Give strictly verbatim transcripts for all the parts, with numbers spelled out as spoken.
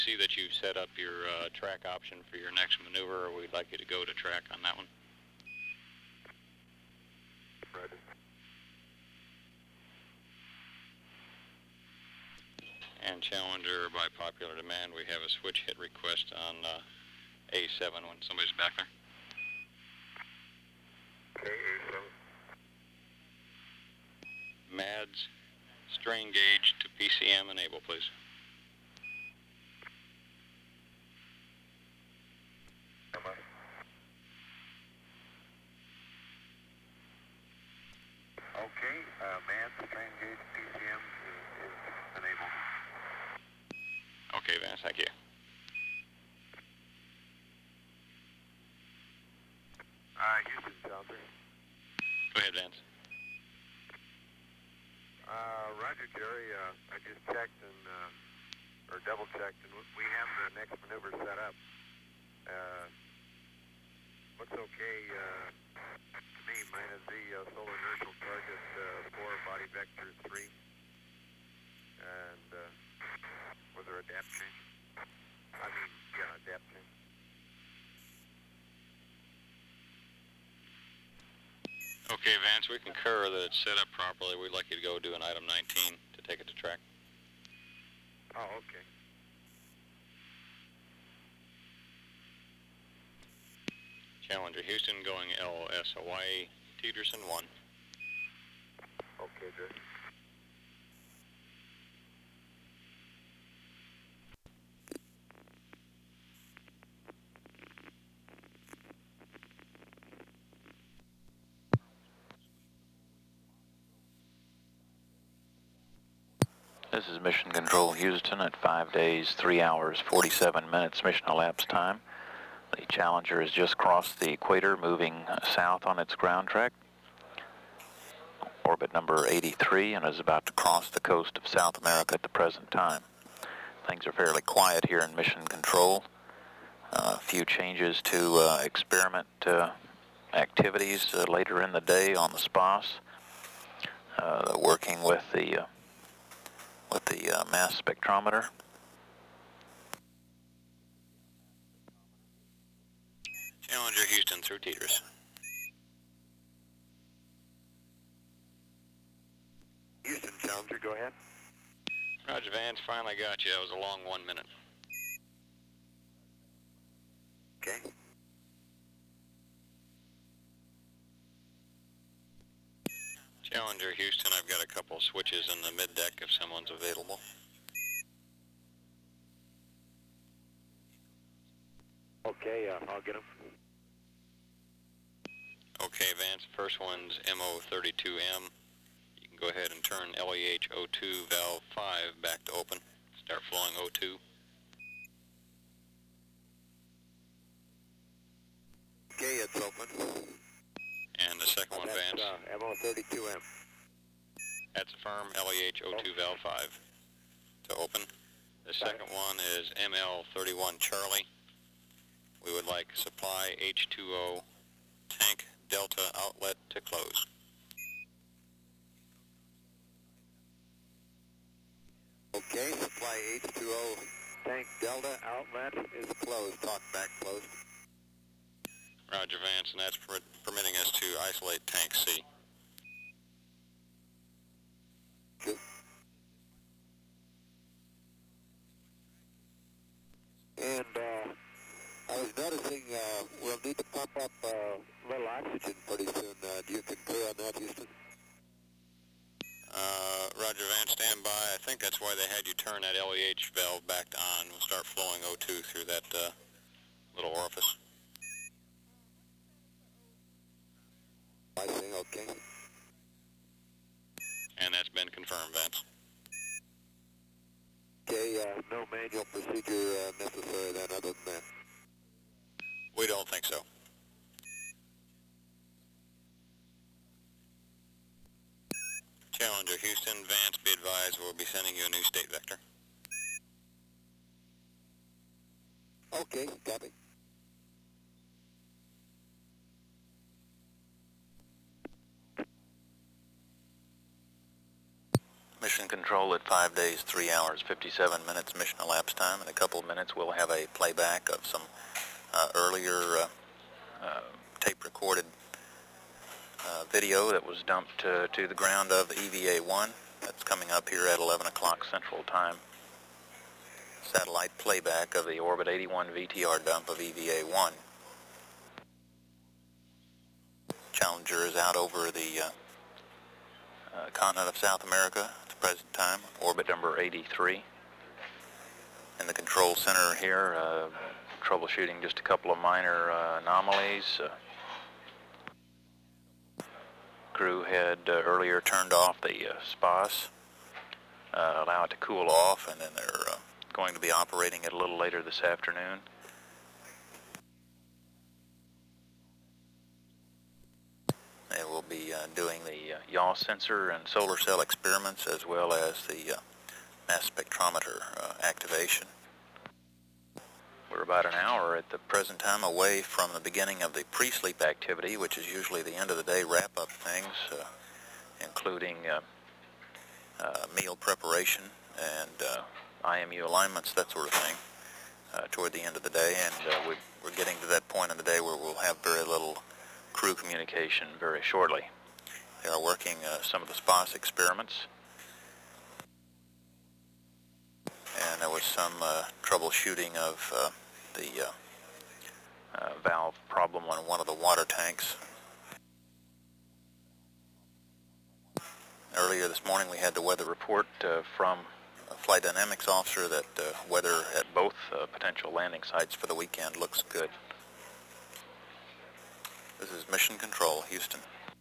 See that you set up your uh, track option for your next maneuver, or we'd like you to go to track on that one. Roger. And Challenger, by popular demand, we have a switch hit request on uh, A seven when somebody's back there. Okay, A seven. M A D S, strain gauge to P C M enable, please. Am I? Okay, uh, M A D S, strain gauge, P C M is, is enabled. Okay, Vance, thank you. Uh, Houston, Challenger. Go ahead, Vance. Uh, Roger, Jerry. Uh, I just checked and, uh, or double checked, and we have the next maneuver set up. Uh, looks okay, uh, to me, minus the uh, solar inertial target uh, four, body vector three. And, uh, was there a depth change? I mean, yeah, a depth change. Okay, Vance, we concur that it's set up properly. We'd like you to go do an item nineteen to take it to track. Oh, okay. Challenger Houston going L S Hawaii, Peterson one. Okay, Jerry. This is Mission Control Houston at five days, three hours, forty-seven minutes mission elapsed time. The Challenger has just crossed the equator, moving south on its ground track, orbit number eighty-three, and is about to cross the coast of South America at the present time. Things are fairly quiet here in Mission Control. Uh, a few changes to uh, experiment uh, activities uh, later in the day on the S P A S, uh, working with the uh, with the uh, mass spectrometer. Challenger Houston through Tetris. Houston, Challenger, go ahead. Roger, Vance, finally got you. That was a long one minute. Okay. Challenger Houston, I've got a couple switches in the mid-deck if someone's available. Okay, uh, I'll get them. Okay, Vance, first one's M O thirty-two M. You can go ahead and turn L E H O two valve five back to open. Start flowing O two. Okay, it's open. And the second one, That's, Vance, uh, M O thirty-two M. that's firm L E H O two valve five to open. The second one is M L thirty-one Charlie. We would like supply H two O tank delta outlet to close. Okay, supply H two O tank delta outlet is closed. Talk back closed. Roger, Vance, and that's per permitting us to isolate tank C. Good. And uh, I was noticing uh, we'll need to pump up uh, a little oxygen pretty soon. Uh, do you concur on that, Houston? Uh, Roger, Vance, stand by. I think that's why they had you turn that L E H valve back on. We'll start flowing O two through that uh, little orifice. I see, okay. And that's been confirmed, Vance. Okay, uh, no manual procedure uh, necessary then other than that. We don't think so. Challenger Houston, Vance, be advised we'll be sending you a new state vector. Okay, copy. Mission Control at five days, three hours, fifty-seven minutes mission elapsed time. In a couple of minutes, we'll have a playback of some uh, earlier uh, uh, tape-recorded uh, video that was dumped uh, to the ground of E V A one. That's coming up here at eleven o'clock Central Time. Satellite playback of the Orbit eighty-one V T R dump of E V A one. Challenger is out over the uh, uh, continent of South America at the present time, orbit number eighty-three. In the control center here, uh, troubleshooting just a couple of minor uh, anomalies. Uh, crew had uh, earlier turned off the uh, S P A S, uh, allow it to cool off, and then they're uh, going to be operating it a little later this afternoon. They will be uh, doing the uh, yaw sensor and solar cell experiments, as well as the uh, mass spectrometer uh, activation. We're about an hour at the present time away from the beginning of the pre-sleep activity, which is usually the end of the day wrap-up things, uh, including uh, uh, meal preparation and uh, I M U alignments, that sort of thing, uh, toward the end of the day. And uh, we, we're getting to that point in the day where we'll have very little crew communication very shortly. They are working uh, some of the S P A S experiments, and there was some uh, troubleshooting of uh, the uh, uh, valve problem on one of the water tanks. Earlier this morning we had the weather report uh, from a flight dynamics officer that uh, weather at both uh, potential landing sites for the weekend looks good. This is Mission Control, Houston.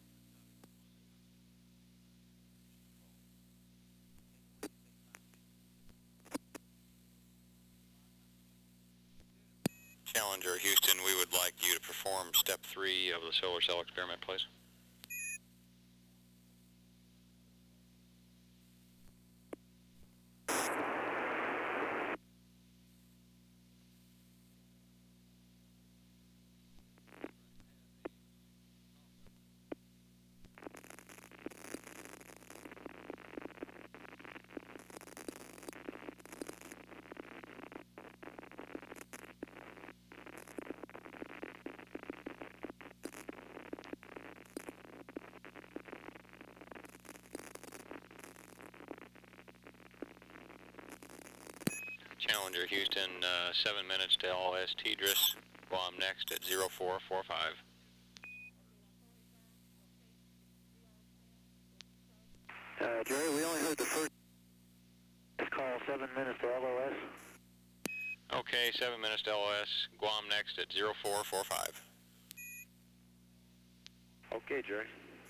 Challenger, Houston, we would like you to perform step three of the solar cell experiment, please. Challenger, Houston, uh, seven minutes to L S Tidris, Guam next at zero four four five. Uh, Jerry, we only heard the first call, seven minutes to L O S. Okay, seven minutes to L S, Guam next at zero four four five. Okay, Jerry.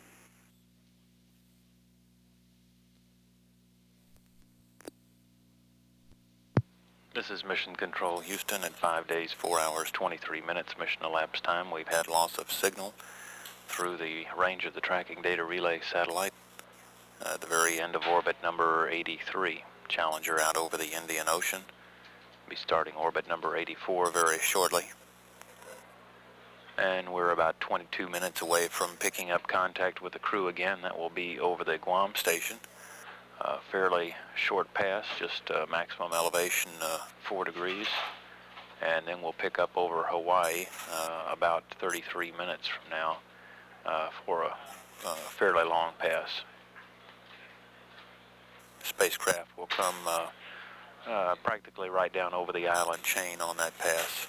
This is Mission Control, Houston, at five days, four hours, twenty-three minutes mission elapsed time. We've had loss of signal through the range of the tracking data relay satellite uh, at the very end of orbit number eighty-three. Challenger out over the Indian Ocean. Be starting orbit number eighty-four very shortly. And we're about twenty-two minutes away from picking up contact with the crew again. That will be over the Guam station. Uh, fairly short pass, just uh, maximum elevation uh, four degrees, and then we'll pick up over Hawaii uh, about thirty-three minutes from now uh, for a, a fairly long pass. Spacecraft will come uh, uh, practically right down over the island chain on that pass.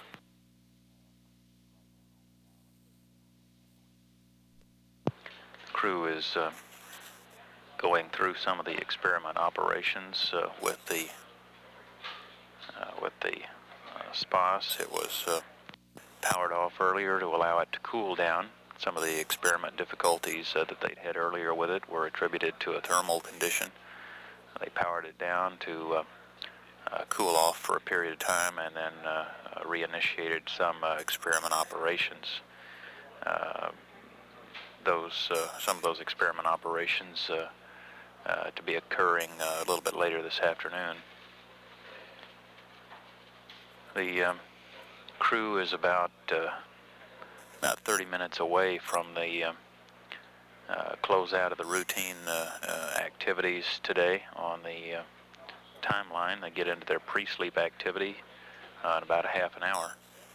The crew is uh, going through some of the experiment operations uh, with the uh, with the uh, S P A S. It was uh, powered off earlier to allow it to cool down. Some of the experiment difficulties uh, that they'd had earlier with it were attributed to a thermal condition. They powered it down to uh, uh, cool off for a period of time, and then uh, uh, reinitiated some uh, experiment operations. Uh, those uh, some of those experiment operations uh, Uh, to be occurring uh, a little bit later this afternoon. The um, crew is about uh, about thirty minutes away from the uh, uh, close out of the routine uh, uh, activities today on the uh, timeline. They get into their pre-sleep activity uh, in about a half an hour.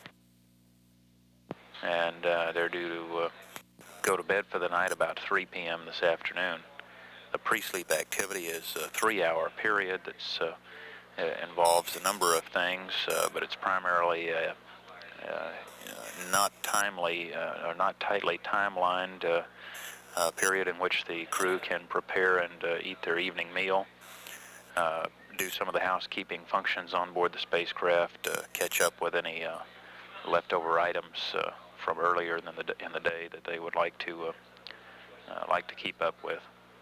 And uh, they're due to uh, go to bed for the night about three p m this afternoon. The pre-sleep activity is a three-hour period that's uh, uh, involves a number of things, uh, but it's primarily uh, uh, not timely uh, or not tightly timelined uh, uh, period in which the crew can prepare and uh, eat their evening meal, uh, do some of the housekeeping functions on board the spacecraft, uh, catch up with any uh, leftover items uh, from earlier in the in the day that they would like to uh, uh, like to keep up with.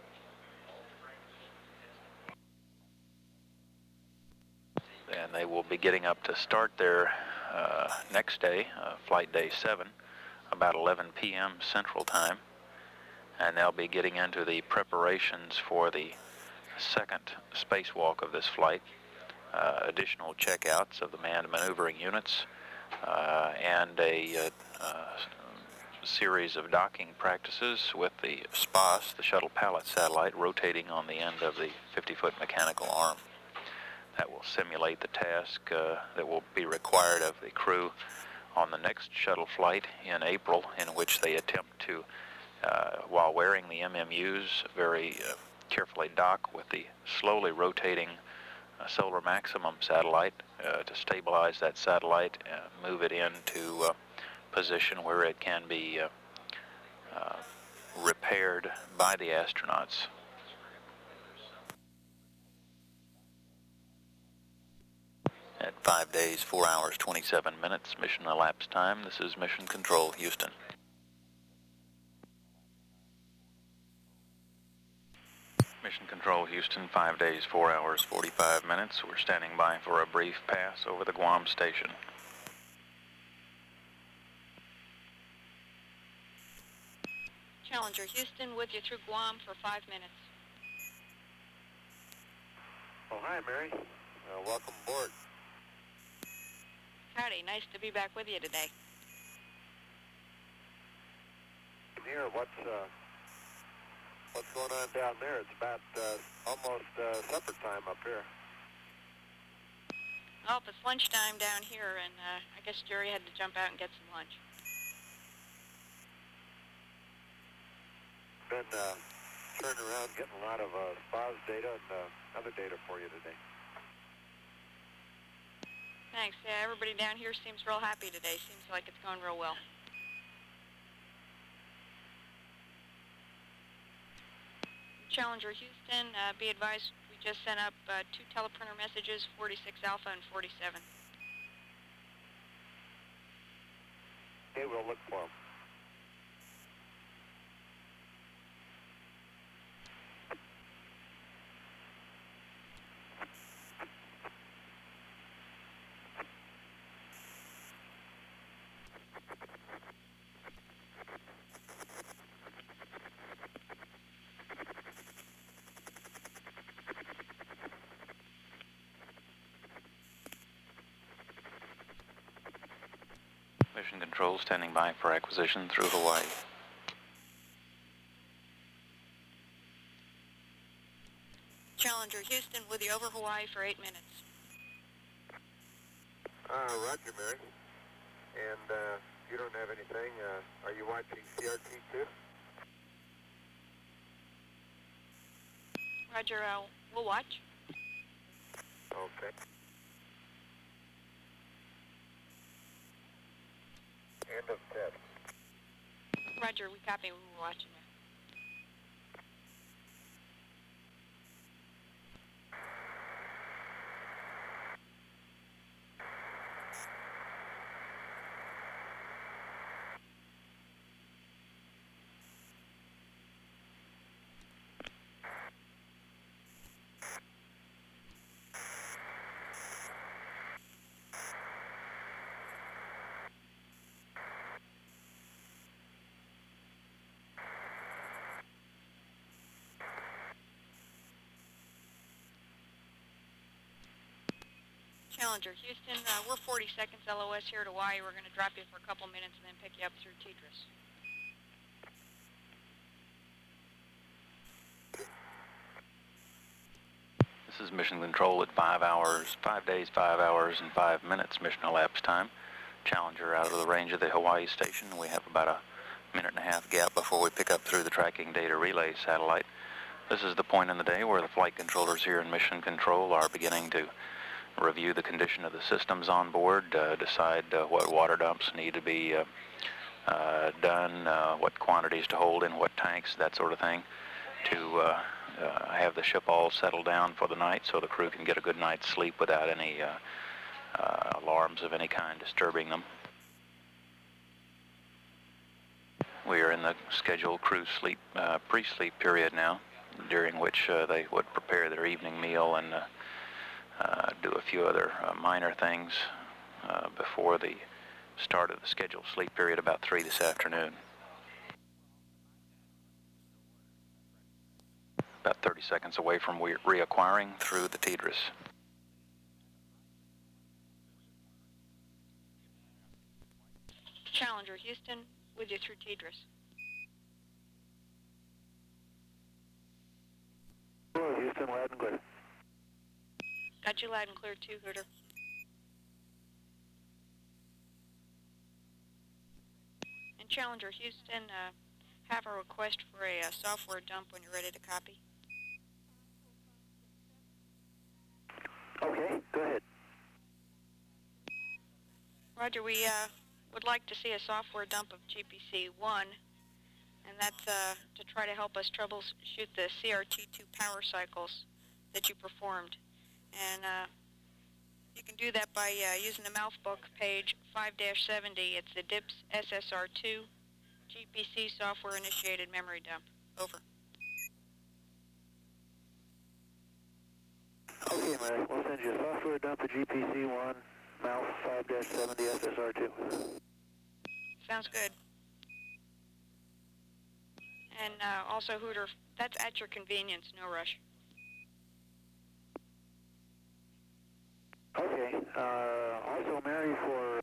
And they will be getting up to start their uh, next day, uh, flight day seven, about eleven p m Central Time, and they'll be getting into the preparations for the second spacewalk of this flight, uh, additional checkouts of the manned maneuvering units, uh, and a uh, uh, series of docking practices with the S P A S, the Shuttle Pallet Satellite, rotating on the end of the fifty-foot mechanical arm. That will simulate the task uh, that will be required of the crew on the next shuttle flight in April, in which they attempt to, uh, while wearing the M M Us, very uh, carefully dock with the slowly rotating uh, Solar Maximum satellite uh, to stabilize that satellite, uh, move it into uh, position where it can be uh, uh, repaired by the astronauts. At five days, four hours, twenty-seven minutes, mission elapsed time. This is Mission Control, Houston. Mission Control, Houston, five days, four hours, forty-five minutes. We're standing by for a brief pass over the Guam station. Challenger, Houston with you through Guam for five minutes. Oh, hi, Mary. Uh, welcome aboard. Howdy, nice to be back with you today. Here, what's uh, what's going on down there? It's about uh, almost uh, supper time up here. Well, it's lunchtime down here, and uh, I guess Jerry had to jump out and get some lunch. Been uh, turning around, getting a lot of uh, S P A S data and uh, other data for you today. Thanks. Yeah, everybody down here seems real happy today. Seems like it's going real well. Challenger, Houston, uh, be advised we just sent up uh, two teleprinter messages, forty-six Alpha and forty-seven. Okay, we'll look for them. Mission Control standing by for acquisition through Hawaii. Challenger, Houston with you over Hawaii for eight minutes. Uh, roger, Mary. And uh, you don't have anything. Uh, are you watching C R T too? Roger, uh, we'll watch. Okay. End of test. Roger, we copy. We're watching you. Challenger, Houston, uh, we're forty seconds L O S here at Hawaii. We're going to drop you for a couple minutes and then pick you up through Tetris. This is Mission Control at five hours, five days, five hours, and five minutes mission elapsed time. Challenger out of the range of the Hawaii station. We have about a minute and a half gap before we pick up through the tracking data relay satellite. This is the point in the day where the flight controllers here in Mission Control are beginning to review the condition of the systems on board, uh, decide uh, what water dumps need to be uh, uh, done, uh, what quantities to hold in what tanks, that sort of thing, to uh, uh, have the ship all settled down for the night so the crew can get a good night's sleep without any uh, uh, alarms of any kind disturbing them. We are in the scheduled crew sleep, uh, pre-sleep period now, during which uh, they would prepare their evening meal and uh, uh, do a few other uh, minor things uh, before the start of the scheduled sleep period about three this afternoon. About thirty seconds away from re reacquiring through the Tidris. Challenger, Houston, with you through Tidris. Hello, Houston, loud and clear. Got you loud and clear too, Hooter. And Challenger, Houston, uh, have a request for a uh, software dump when you're ready to copy. Okay, go ahead. Roger, we uh, would like to see a software dump of G P C one, and that's uh, to try to help us troubleshoot the C R T two power cycles that you performed. And uh, you can do that by uh, using the Mouthbook page five dash seventy. It's the D I P S S S R two G P C software initiated memory dump. Over. Okay, Mary, we'll send you a software dump of G P C one, Mouth five dash seventy S S R two. Sounds good. And uh, also, Hooter, that's at your convenience, no rush. Okay, uh, also, Mary, for...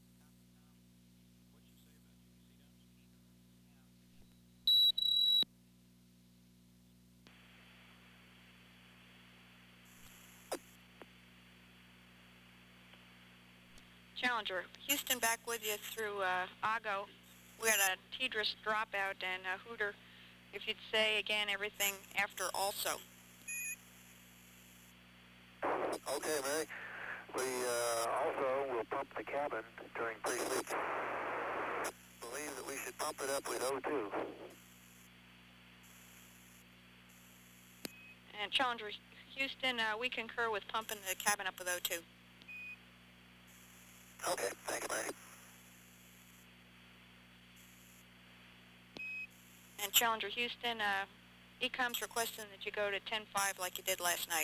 Challenger, Houston back with you through uh, Ago. We had a Tidris dropout, and uh, Hooter, if you'd say again everything after also. Okay, Mary. We uh, also will pump the cabin during pre-sleep. Believe that we should pump it up with O two. And Challenger, Houston, uh, we concur with pumping the cabin up with O two. Okay, thanks, Mary. And Challenger, Houston, uh, E COM's requesting that you go to ten five like you did last night.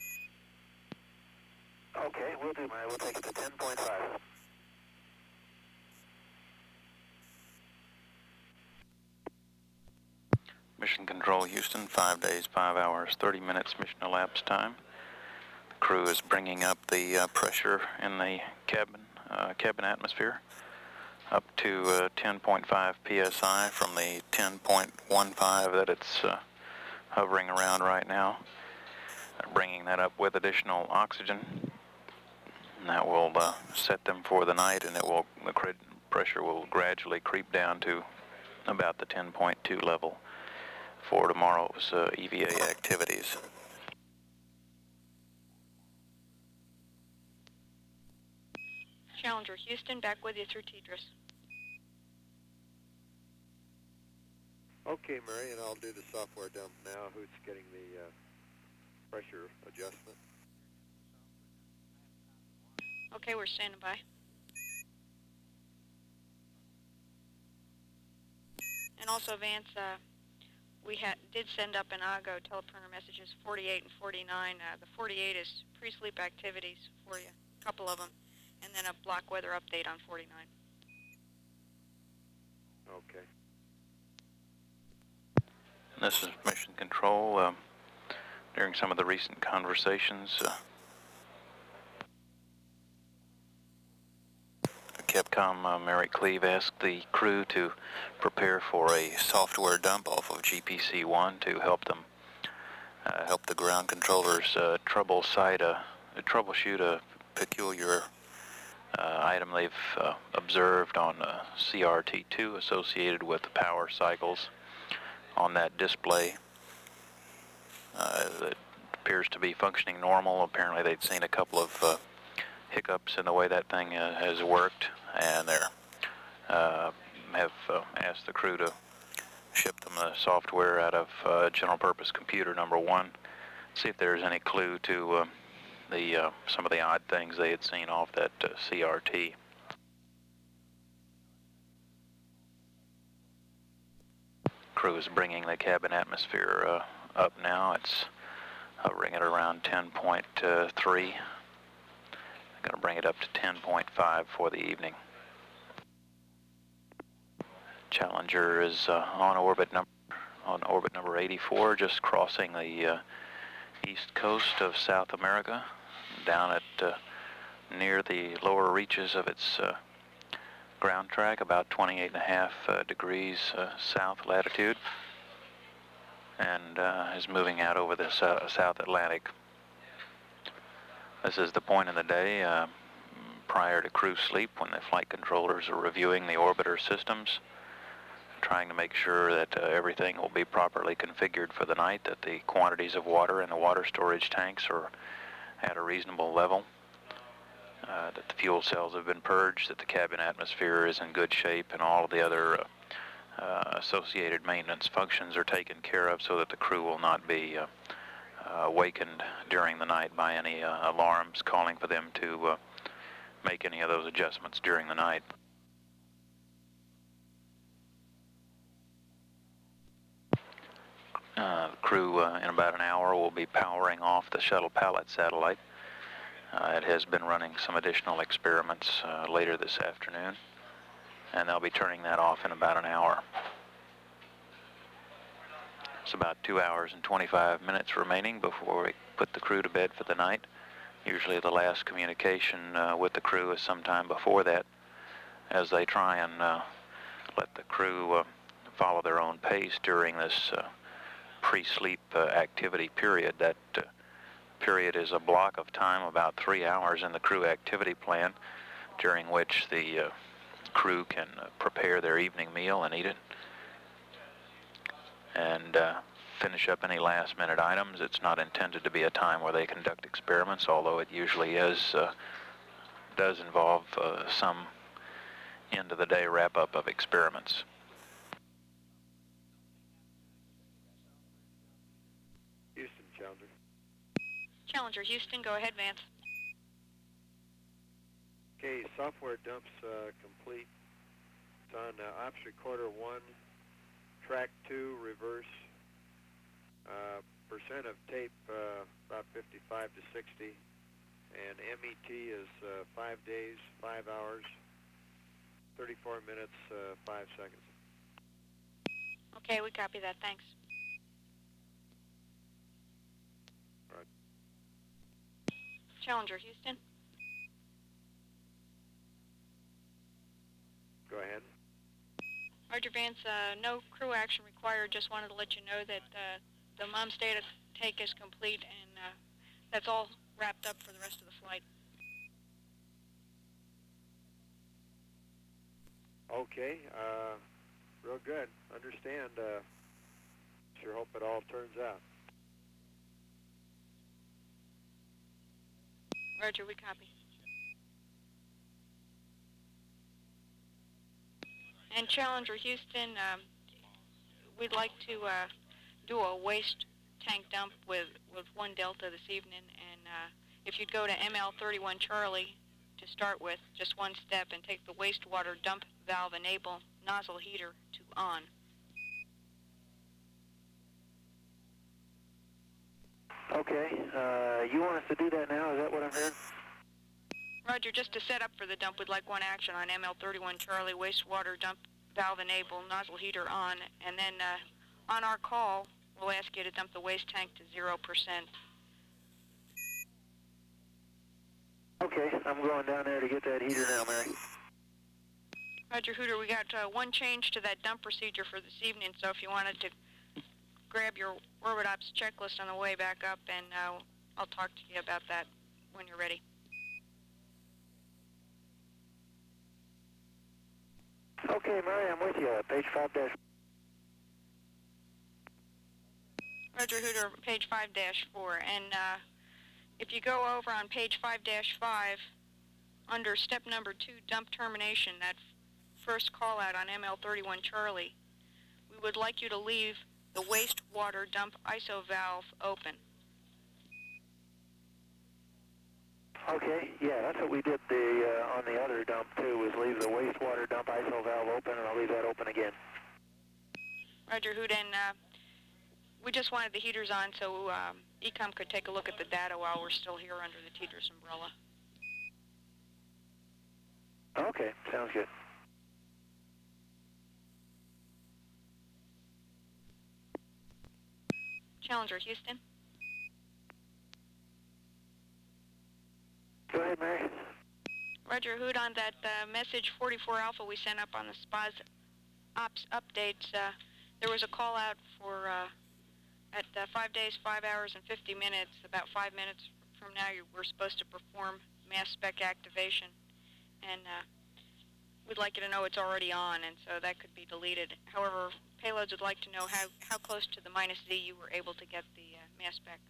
Okay, we'll do, Mary. We'll take it to ten point five. Mission Control, Houston, five days, five hours, thirty minutes mission elapsed time. The crew is bringing up the uh, pressure in the cabin, uh, cabin atmosphere up to uh, ten point five P S I from the ten point one five that it's uh, hovering around right now. They're bringing that up with additional oxygen. And that will uh, set them for the night, and it will the pressure will gradually creep down to about the ten point two level for tomorrow's uh, E V A activities. Challenger, Houston, back with you through Tidris. Okay, Mary, and I'll do the software dump now. Who's getting the uh, pressure adjustment? Okay, we're standing by. And also, Vance, uh, we had did send up an Ago teleprinter messages forty-eight and forty-nine. Uh, the forty-eight is pre-sleep activities for you, a couple of them, and then a block weather update on forty-nine. Okay. And this is Mission Control. Uh, during some of the recent conversations, uh, Capcom uh, Mary Cleve asked the crew to prepare for a software dump off of G P C one to help them uh, help the ground controllers uh, troubleshoot a, troubleshoot a peculiar uh, item they've uh, observed on uh, C R T two associated with the power cycles on that display. Uh, that appears to be functioning normal. Apparently they'd seen a couple of uh, hiccups in the way that thing uh, has worked, and they uh, have uh, asked the crew to ship them the software out of uh, general purpose computer number one, see if there's any clue to uh, the uh, some of the odd things they had seen off that uh, C R T. Crew is bringing the cabin atmosphere uh, up now. It's hovering at around ten point three. I'm going to bring it up to ten point five for the evening. Challenger is uh, on orbit number on orbit number eighty-four, just crossing the uh, east coast of South America, down at uh, near the lower reaches of its uh, ground track, about twenty-eight and a half uh, degrees uh, south latitude, and uh, is moving out over the uh, South Atlantic. This is the point in the day uh, prior to crew sleep when the flight controllers are reviewing the orbiter systems, trying to make sure that uh, everything will be properly configured for the night, that the quantities of water in the water storage tanks are at a reasonable level, uh, that the fuel cells have been purged, that the cabin atmosphere is in good shape, and all of the other uh, uh, associated maintenance functions are taken care of so that the crew will not be uh, uh, awakened during the night by any uh, alarms calling for them to uh, make any of those adjustments during the night. Uh, the crew uh, in about an hour will be powering off the shuttle Pallet satellite. Uh, it has been running some additional experiments uh, later this afternoon, and they'll be turning that off in about an hour. It's about two hours and twenty-five minutes remaining before we put the crew to bed for the night. Usually the last communication uh, with the crew is sometime before that, as they try and uh, let the crew uh, follow their own pace during this uh, pre-sleep uh, activity period. That uh, period is a block of time, about three hours in the crew activity plan, during which the uh, crew can uh, prepare their evening meal and eat it, and uh, finish up any last-minute items. It's not intended to be a time where they conduct experiments, although it usually is, uh, does involve uh, some end-of-the-day wrap-up of experiments. Houston, Challenger. Challenger, Houston, go ahead, Vance. Okay, software dumps uh, complete. It's on uh, ops recorder one, track two, reverse. Uh, percent of tape uh, about fifty-five to sixty, and M E T is uh, five days, five hours, thirty-four minutes, uh, five seconds. Okay, we copy that. Thanks. Right. Challenger, Houston. Go ahead. Roger, Vance. Uh, no crew action required. Just wanted to let you know that uh, the mom's data take is complete, and uh, that's all wrapped up for the rest of the flight. Okay, uh, real good. Understand. Uh, sure hope it all turns out. Roger, we copy. And Challenger, Houston, um, we'd like to uh, do a waste tank dump with, with one Delta this evening, and uh, if you'd go to M L thirty-one Charlie to start with, just one step, and take the wastewater dump valve enable nozzle heater to on. Okay, uh, you want us to do that now? Is that what I'm hearing? Roger, just to set up for the dump, we'd like one action on M L thirty-one Charlie, wastewater dump valve enable nozzle heater on, and then uh, on our call, we'll ask you to dump the waste tank to zero percent. Okay, I'm going down there to get that heater now, Mary. Roger, Hooter, we got uh, one change to that dump procedure for this evening, so if you wanted to grab your Orbit Ops checklist on the way back up, and uh, I'll talk to you about that when you're ready. Okay, Mary, I'm with you. Page five dash. Roger Hooter, page five dash four. And uh, if you go over on page five dash five, under step number two, dump termination, that first call out on M L thirty-one Charlie, we would like you to leave the wastewater dump I S O valve open. Okay, yeah, that's what we did the uh, on the other dump too, was leave the wastewater dump I S O valve open, and I'll leave that open again. Roger Hoot, and uh, we just wanted the heaters on so um, E COM could take a look at the data while we're still here under the Teeters umbrella. Okay, sounds good. Challenger, Houston. Go ahead, Mary. Roger Hoot, on that uh, message forty-four Alpha we sent up on the S P A S Ops updates, uh, there was a call out for uh, at uh, five days, five hours, and fifty minutes. About five minutes from now, you we're supposed to perform mass spec activation, and uh, we'd like you to know it's already on, and so that could be deleted. However, payloads would like to know how, how close to the minus Z you were able to get the uh, mass spec.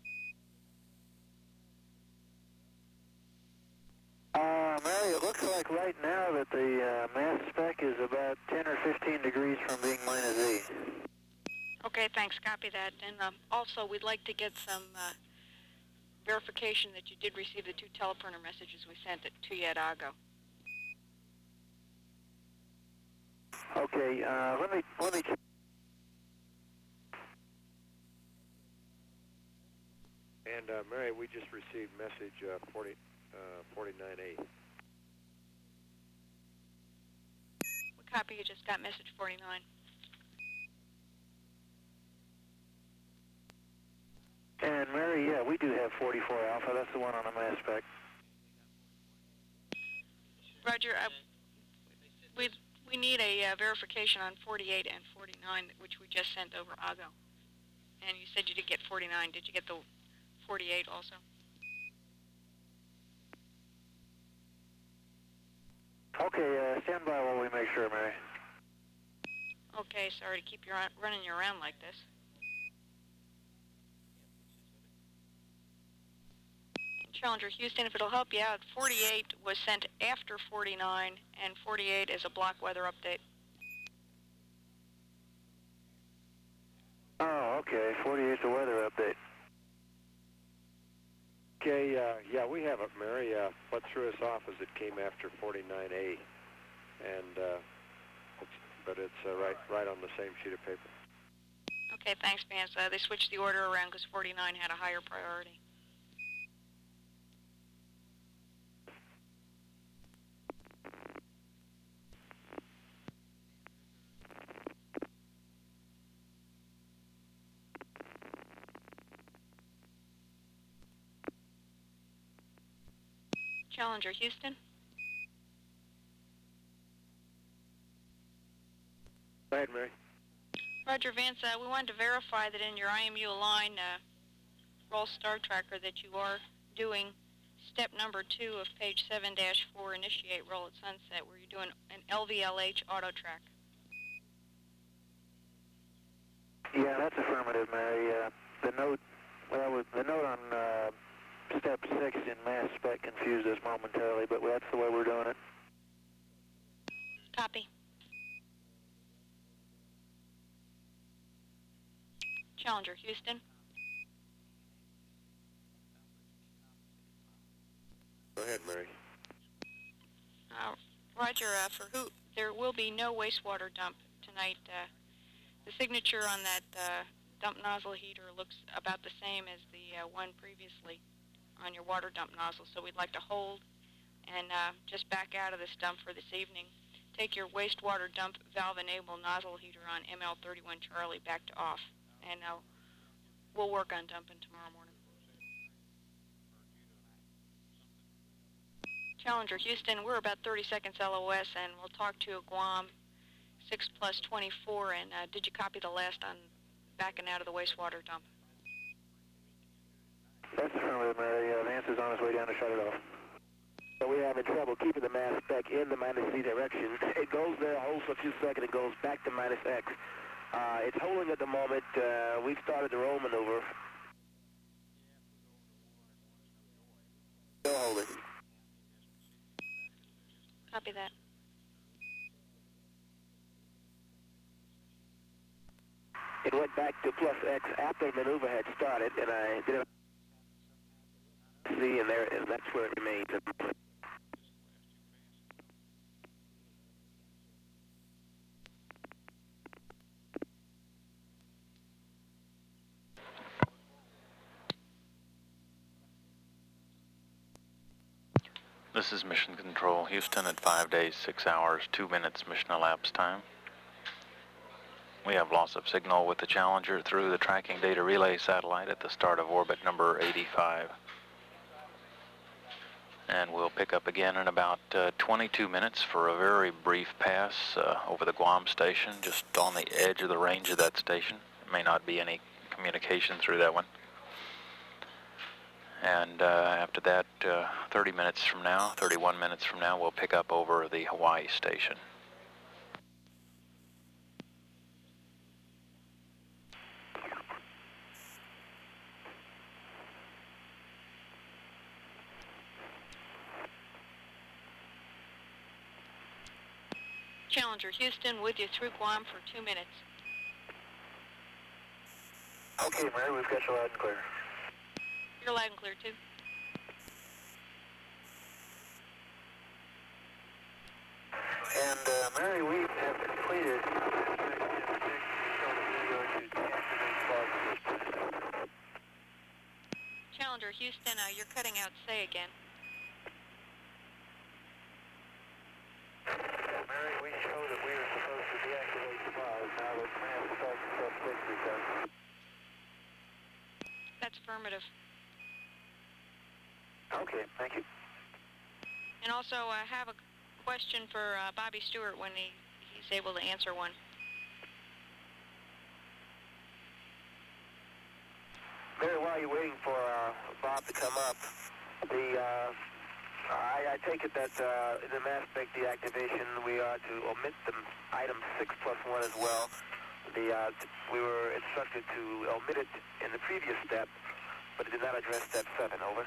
Uh, Mary, it looks like right now that the uh, mass spec is about ten or fifteen degrees from being minus Z. Okay, thanks. Copy that. And um, also, we'd like to get some uh, verification that you did receive the two teleprinter messages we sent it to you at Argo. Okay, uh, let me let me. And uh, Mary, we just received message uh, forty, uh, forty-nine A. What copy you just got? Message forty-nine. And Mary, yeah, we do have forty-four Alpha. That's the one on the mass spec. Roger. Uh, we we need a uh, verification on forty-eight and forty-nine, which we just sent over Argo. And you said you did get forty-nine. Did you get the forty-eight also? Okay, uh, stand by while we make sure, Mary. Okay, sorry to keep you on, running you around like this. Challenger Houston, if it'll help you out, forty-eight was sent after forty-nine, and forty-eight is a block weather update. Oh, okay, forty-eight's a weather update. Okay, uh, yeah, we have it, Mary. Uh, what threw us off is it came after forty-nine A, and uh, it's, but it's uh, right right on the same sheet of paper. Okay, thanks, Vance. Uh, they switched the order around because forty-nine had a higher priority. Challenger Houston. Go ahead, Mary. Roger, Vance, uh, we wanted to verify that in your I M U Align uh, roll star tracker that you are doing step number two of page seven dash four, initiate roll at sunset, where you're doing an L V L H auto track. Yeah, that's affirmative, Mary. Uh, the note, well, with the note on uh, step six in mass spec confused us momentarily, but that's the way we're doing it. Copy. Challenger Houston. Go ahead, Mary. Uh, Roger, uh, for who, there will be no wastewater dump tonight. Uh, the signature on that uh, dump nozzle heater looks about the same as the uh, one previously on your water dump nozzle, so we'd like to hold and uh, just back out of this dump for this evening. Take your wastewater dump valve enable nozzle heater on M L thirty-one Charlie back to off, and uh, we'll work on dumping tomorrow morning. Challenger Houston, we're about thirty seconds L O S, and we'll talk to Guam six plus twenty-four, and uh, did you copy the last on backing out of the wastewater dump. That's affirmative, Mary. Uh, Vance is on his way down to shut it off. So we're having trouble keeping the mass spec in the minus Z direction. It goes there, holds for a few seconds, it goes back to minus X. Uh, it's holding at the moment. Uh, we've started the roll maneuver. Still holding. Copy that. It went back to plus X after the maneuver had started, and I didn't see, and there it is. That's where it remains at the moment. This is Mission Control, Houston at five days, six hours, two minutes mission elapsed time. We have loss of signal with the Challenger through the tracking data relay satellite at the start of orbit number eighty-five. And we'll pick up again in about uh, twenty-two minutes for a very brief pass uh, over the Guam station, just on the edge of the range of that station. There may not be any communication through that one. And uh, after that, uh, thirty minutes from now, thirty-one minutes from now, we'll pick up over the Hawaii station. Challenger Houston with you through Guam for two minutes. Okay, Mary, we've got you loud and clear. You're loud and clear too. And uh, Mary, we have completed Challenger Houston, uh, you're cutting out. Say again. Mary, we show that we are supposed to deactivate the valve. Now the command starts sub six because. That's affirmative. Okay, thank you. And also, I uh, have a question for uh, Bobby Stewart when he, he's able to answer one. Mary, while you're waiting for uh, Bob to come up, the uh, I, I take it that uh, in the mass spec deactivation, we are to omit the item six plus one as well. The uh, we were instructed to omit it in the previous step, but it did not address step seven. Over.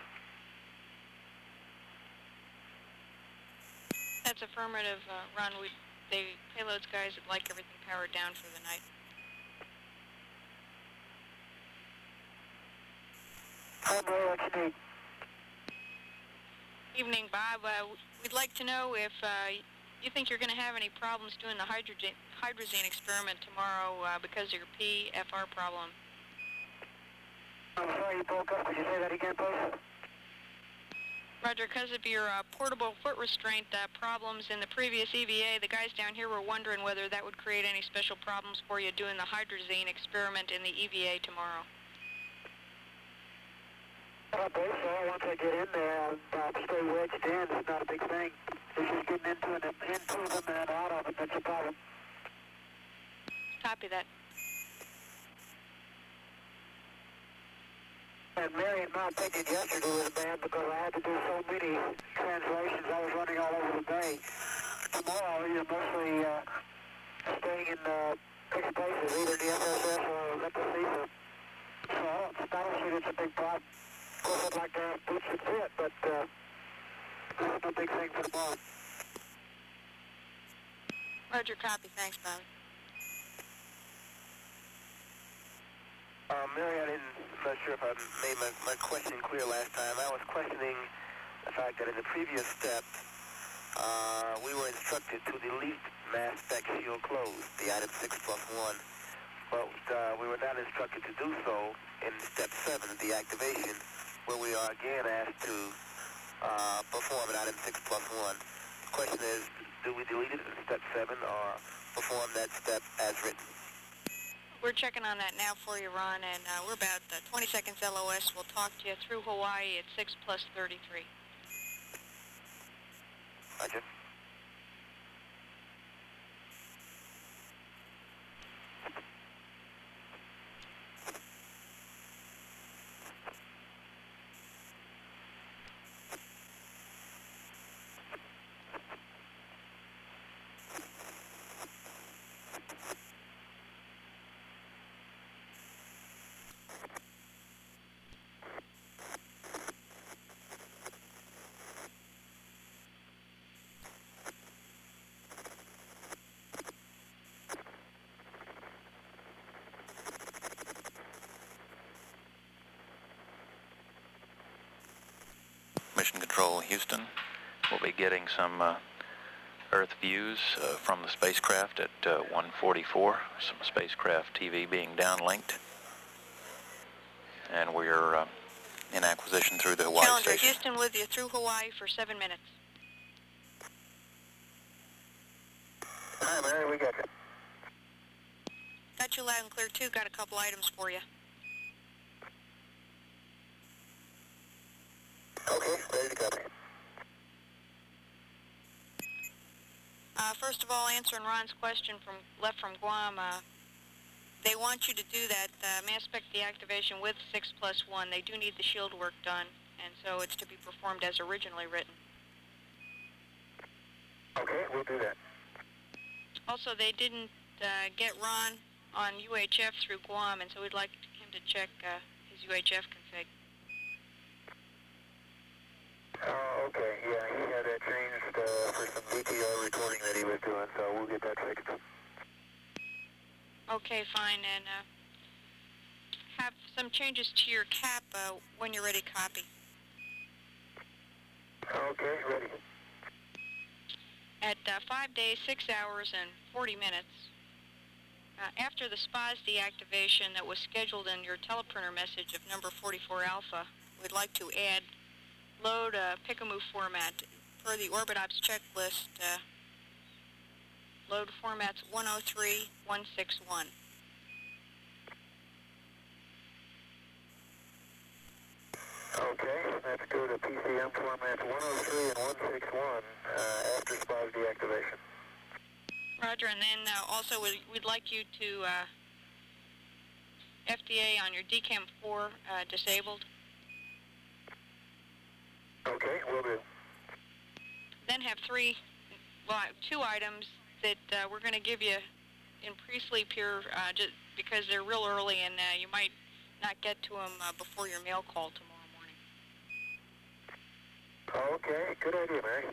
That's affirmative, uh, Ron. We, the payloads guys would like everything powered down for the night. Hi, Mary, what you need? Evening, Bob. Uh, we'd like to know if uh, you think you're going to have any problems doing the hydrogen, hydrazine experiment tomorrow uh, because of your P F R problem. I'm sorry you broke up. Could you say that again, please? Roger, because of your uh, portable foot restraint uh, problems in the previous E V A, the guys down here were wondering whether that would create any special problems for you doing the hydrazine experiment in the E V A tomorrow. I believe so. Once I get in there, I'll, I'll stay wedged in. It's not a big thing. It's just getting into, it, into them and out of it. That's a problem. Copy that. And Mary, in my opinion, yesterday was bad because I had to do so many translations. I was running all over the bay. Tomorrow, you're mostly uh, staying in uh, fixed places, either the S S S or let the C S A. So I don't, I don't see it's a big problem. Of course, I'd like to have boots that fit, but uh, this is no big thing for tomorrow. Roger, copy. Thanks, Bobby. Uh, Mary, I didn't, I'm not sure if I made my, my question clear last time. I was questioning the fact that in the previous step, uh, we were instructed to delete mass spec shield closed, the item six plus one. But uh, we were not instructed to do so in step seven, the activation, where we are again asked to uh, perform an item six plus one. The question is, do we delete it in step seven or perform that step as written? We're checking on that now for you, Ron, and uh, we're about uh, twenty seconds L O S. We'll talk to you through Hawaii at six plus thirty-three. Roger. Control Houston. We'll be getting some uh, Earth views uh, from the spacecraft at uh, one forty-four, some spacecraft T V being downlinked. And we're uh, in acquisition through the Hawaii Challenger station. Houston with you through Hawaii for seven minutes. Hi, Mary, we got you. Got you loud and clear too. Got a couple items for you. Okay, ready to copy. Uh, first of all, answering Ron's question from left from Guam, uh, they want you to do that uh, mass spec deactivation with six plus one. They do need the shield work done, and so it's to be performed as originally written. Okay, we'll do that. Also, they didn't uh, get Ron on U H F through Guam, and so we'd like him to check uh, his U H F config. Oh, okay, yeah, he had that changed uh, for some D T R recording that he was doing, so we'll get that fixed. Okay, fine, and uh, have some changes to your cap uh, when you're ready, copy. Okay, ready. At uh, five days, six hours, and forty minutes, uh, after the S P A S deactivation that was scheduled in your teleprinter message of number forty-four alpha, we'd like to add load uh, Pickamove format per the OrbitOps checklist. Uh, load formats one oh three one six one. Okay, let's go to P C M formats one oh three and one sixty-one uh, after S P A S deactivation. Roger, and then uh, also we'd, we'd like you to uh, F D A on your D CAM four uh, disabled. Okay, will do. Then have three, well, two items that uh, we're going to give you in pre-sleep here uh, just because they're real early and uh, you might not get to them uh, before your mail call tomorrow morning. Okay, good idea, Mary.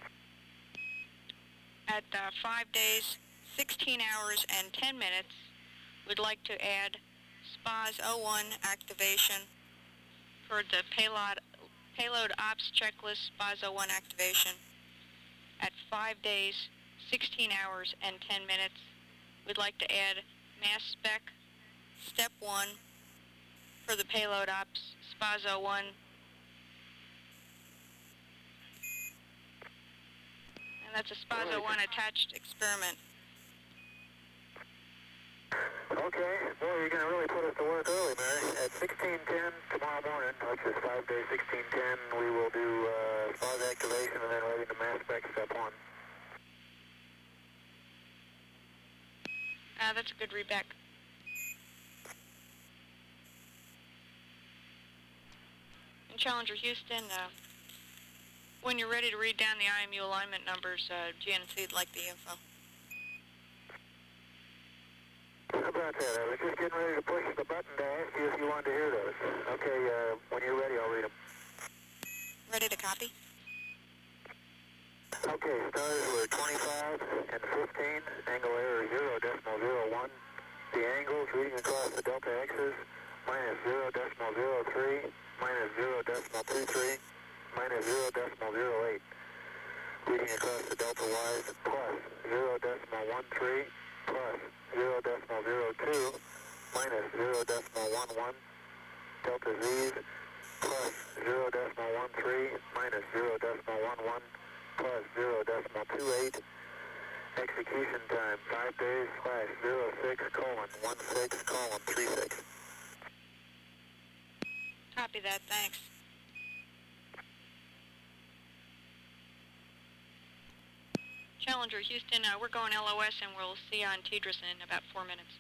At uh, five days, sixteen hours, and ten minutes, we'd like to add S P A S oh one activation for the payload, payload ops checklist S P A S oh one activation. At five days, sixteen hours, and ten minutes, we'd like to add mass spec step one for the payload ops S P A S oh one. And that's a S P A S oh one attached experiment. Okay, boy, you're going to really put us to work early, Mary. At sixteen ten tomorrow morning, which is five days, sixteen ten, we will do uh, S P A S activation and then ready to mass spec step one. Uh, that's a good readback. And Challenger Houston, uh, when you're ready to read down the I M U alignment numbers, uh, G N C would like the info. How about that? I was just getting ready to push the button to ask you if you wanted to hear those. Okay, uh, when you're ready, I'll read them. Ready to copy? Okay, stars were twenty-five and fifteen, angle error zero decimal zero one. The angles reading across the delta x's, minus zero decimal zero three, minus zero decimal two three, minus zero decimal zero eight. Reading across the delta y's, plus zero decimal one three, plus zero decimal zero two, minus zero decimal one one. Delta z's, plus zero decimal one three, minus zero decimal one one. Plus zero decimal two eight. Execution time five days slash zero six colon one six colon three six. Copy that, thanks. Challenger Houston, uh, we're going L O S and we'll see you on Tidris in about four minutes.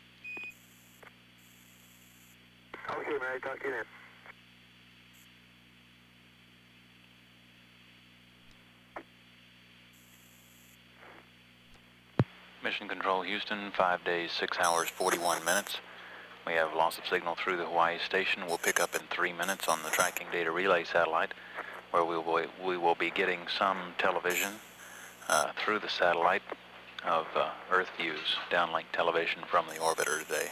Okay, Mary, talk to you then. Mission Control Houston, five days, six hours, forty-one minutes. We have loss of signal through the Hawaii station. We'll pick up in three minutes on the tracking data relay satellite, where we will, we will be getting some television uh, through the satellite of uh, Earth views, downlink television from the orbiter today.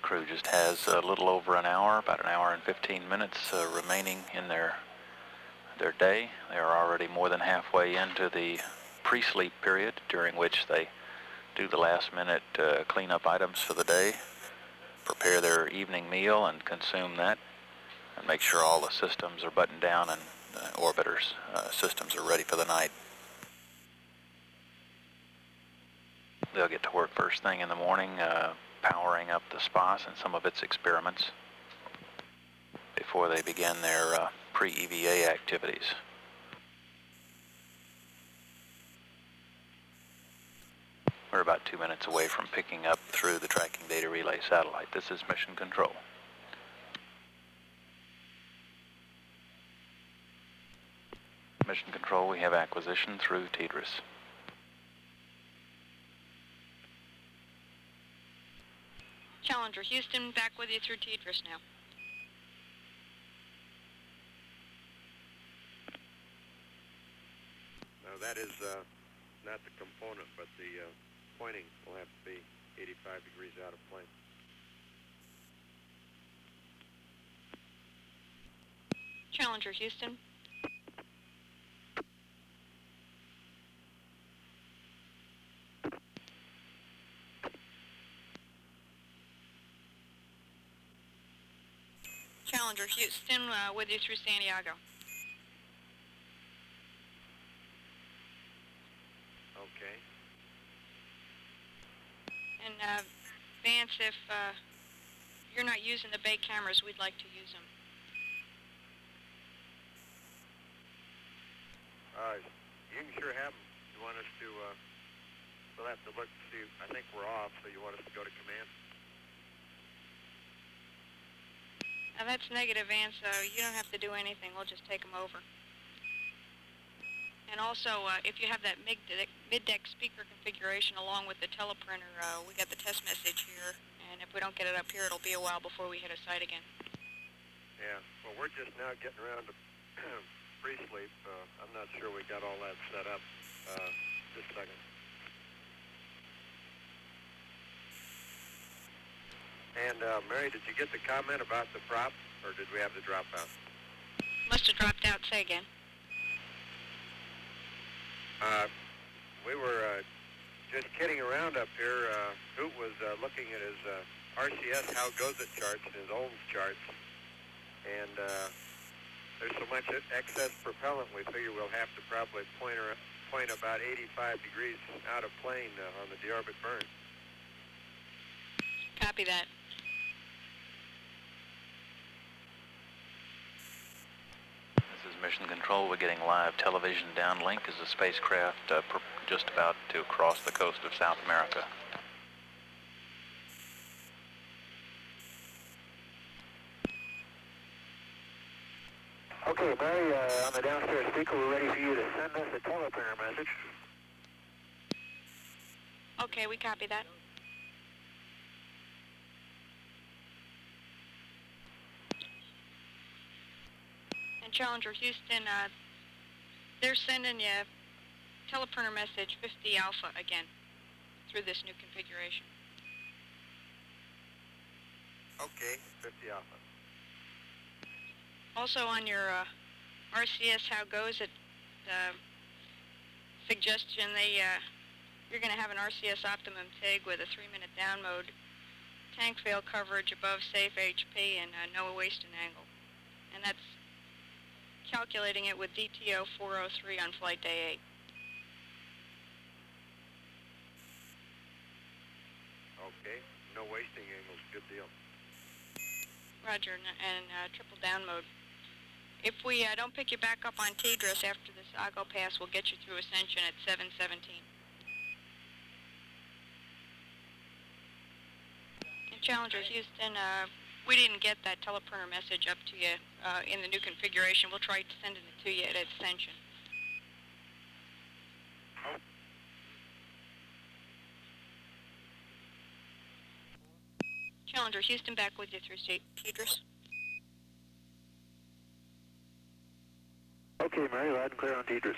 crew just has a little over an hour, about an hour and fifteen minutes uh, remaining in their their day. They are already more than halfway into the pre-sleep period, during which they do the last-minute uh, cleanup items for the day, prepare their evening meal and consume that, and make sure all the systems are buttoned down and the orbiter's uh, systems are ready for the night. They'll get to work first thing in the morning, uh, powering up the S P A S and some of its experiments before they begin their uh, pre-E V A activities. We're about two minutes away from picking up through the tracking data relay satellite. This is Mission Control. Mission Control, we have acquisition through TDRS. Challenger Houston, back with you through TDRS now. Now that is uh, not the component, but the uh, pointing will have to be eighty-five degrees out of plane. Challenger Houston. Challenger Houston, uh, with you through San Diego. Okay. And uh, Vance, if uh, you're not using the bay cameras, we'd like to use them. Uh, you can sure have them. You want us to, uh, we'll have to look to see, I think we're off, so you want us to go to command? Now that's negative, Vance, so you don't have to do anything. We'll just take them over. And also, uh, if you have that mid-deck, mid-deck speaker configuration along with the teleprinter, uh, we got the test message here, and if we don't get it up here, it'll be a while before we hit a site again. Yeah, well, we're just now getting around to pre-sleep. Uh, I'm not sure we got all that set up. Uh, just a second. And, uh, Mary, did you get the comment about the prop, or did we have the dropout? Must have dropped out. Say again. Uh, we were uh, just kidding around up here. Uh, Hoot was uh, looking at his uh, R C S How Goes It charts and his Ohms charts, and uh, there's so much excess propellant we figure we'll have to probably point, her, point about eighty-five degrees out of plane uh, on the deorbit burn. Copy that. This is Mission Control. We're getting live television downlink as the spacecraft uh, pr just about to cross the coast of South America. Okay, Mary, uh, on the downstairs speaker, we're ready for you to send us a teleprinter message. Okay, we copy that. And Challenger Houston, uh, they're sending you teleprinter message fifty alpha again through this new configuration. Okay, fifty alpha. Also on your uh, R C S How Goes It uh, suggestion, they uh, you're going to have an R C S Optimum TIG with a three-minute down mode, tank fail coverage above safe H P, and uh, no wasting angle. And that's calculating it with D T O four oh three on flight day eight. Okay, no wasting angles, good deal. Roger, and, and uh, triple down mode. If we uh, don't pick you back up on TDRS after this Sago pass, we'll get you through Ascension at seven seventeen. And Challenger Houston, uh, we didn't get that teleprinter message up to you uh, in the new configuration. We'll try sending it to you at Ascension. Challenger Houston, back with you through TDRS. Okay, Mary, loud and clear on TDRS.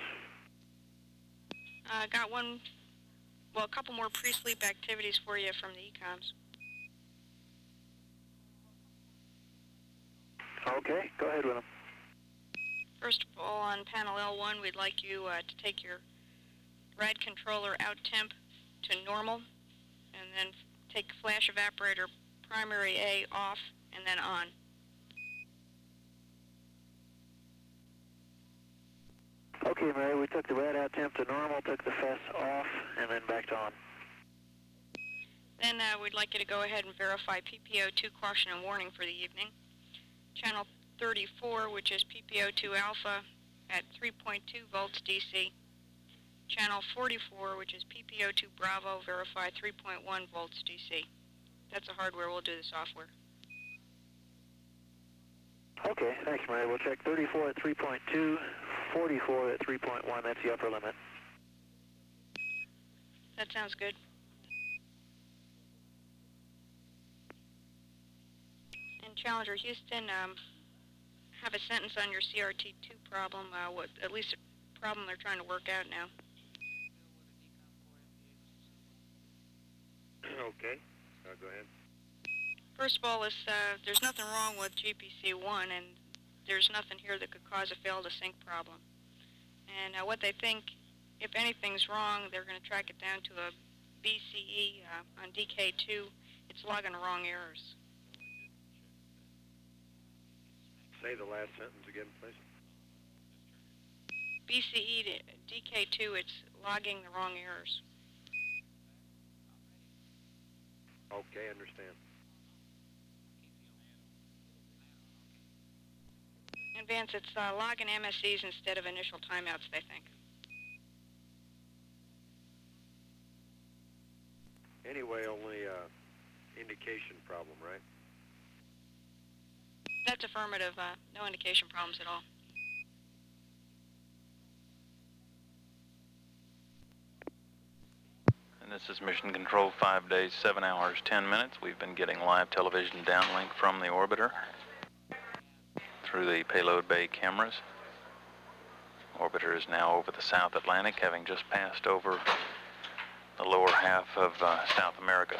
Uh, got one, well, a couple more pre-sleep activities for you from the E COMs. Okay, go ahead with them. First of all, on panel L one, we'd like you uh, to take your rad controller out temp to normal, and then take flash evaporator primary A off, and then on. Okay, Mary, we took the rad out temp to normal, took the F E S off, and then back to on. Then uh, we'd like you to go ahead and verify P P O two caution and warning for the evening. Channel thirty-four, which is P P O two alpha at three point two volts D C. Channel forty-four, which is P P O two bravo, verify three point one volts D C. That's the hardware, we'll do the software. Okay, thanks, Mary. We'll check thirty-four at three point two, forty-four at three point one. That's the upper limit. That sounds good. And Challenger Houston, um, have a sentence on your C R T two problem, uh, what, at least a problem they're trying to work out now. Okay, uh, go ahead. First of all, is, uh, there's nothing wrong with G P C one, and there's nothing here that could cause a fail to sync problem. And uh, what they think, if anything's wrong, they're going to track it down to a B C E uh, on D K two. It's logging the wrong errors. Say the last sentence again, please. B C E to D K two, it's logging the wrong errors. Okay, understand. In Vance, it's uh, logging M S Es instead of initial timeouts, they think. Anyway, only uh, indication problem, right? That's affirmative, uh, no indication problems at all. And this is Mission Control, five days, seven hours, ten minutes. We've been getting live television downlink from the orbiter through the payload bay cameras. Orbiter is now over the South Atlantic, having just passed over the lower half of uh, South America.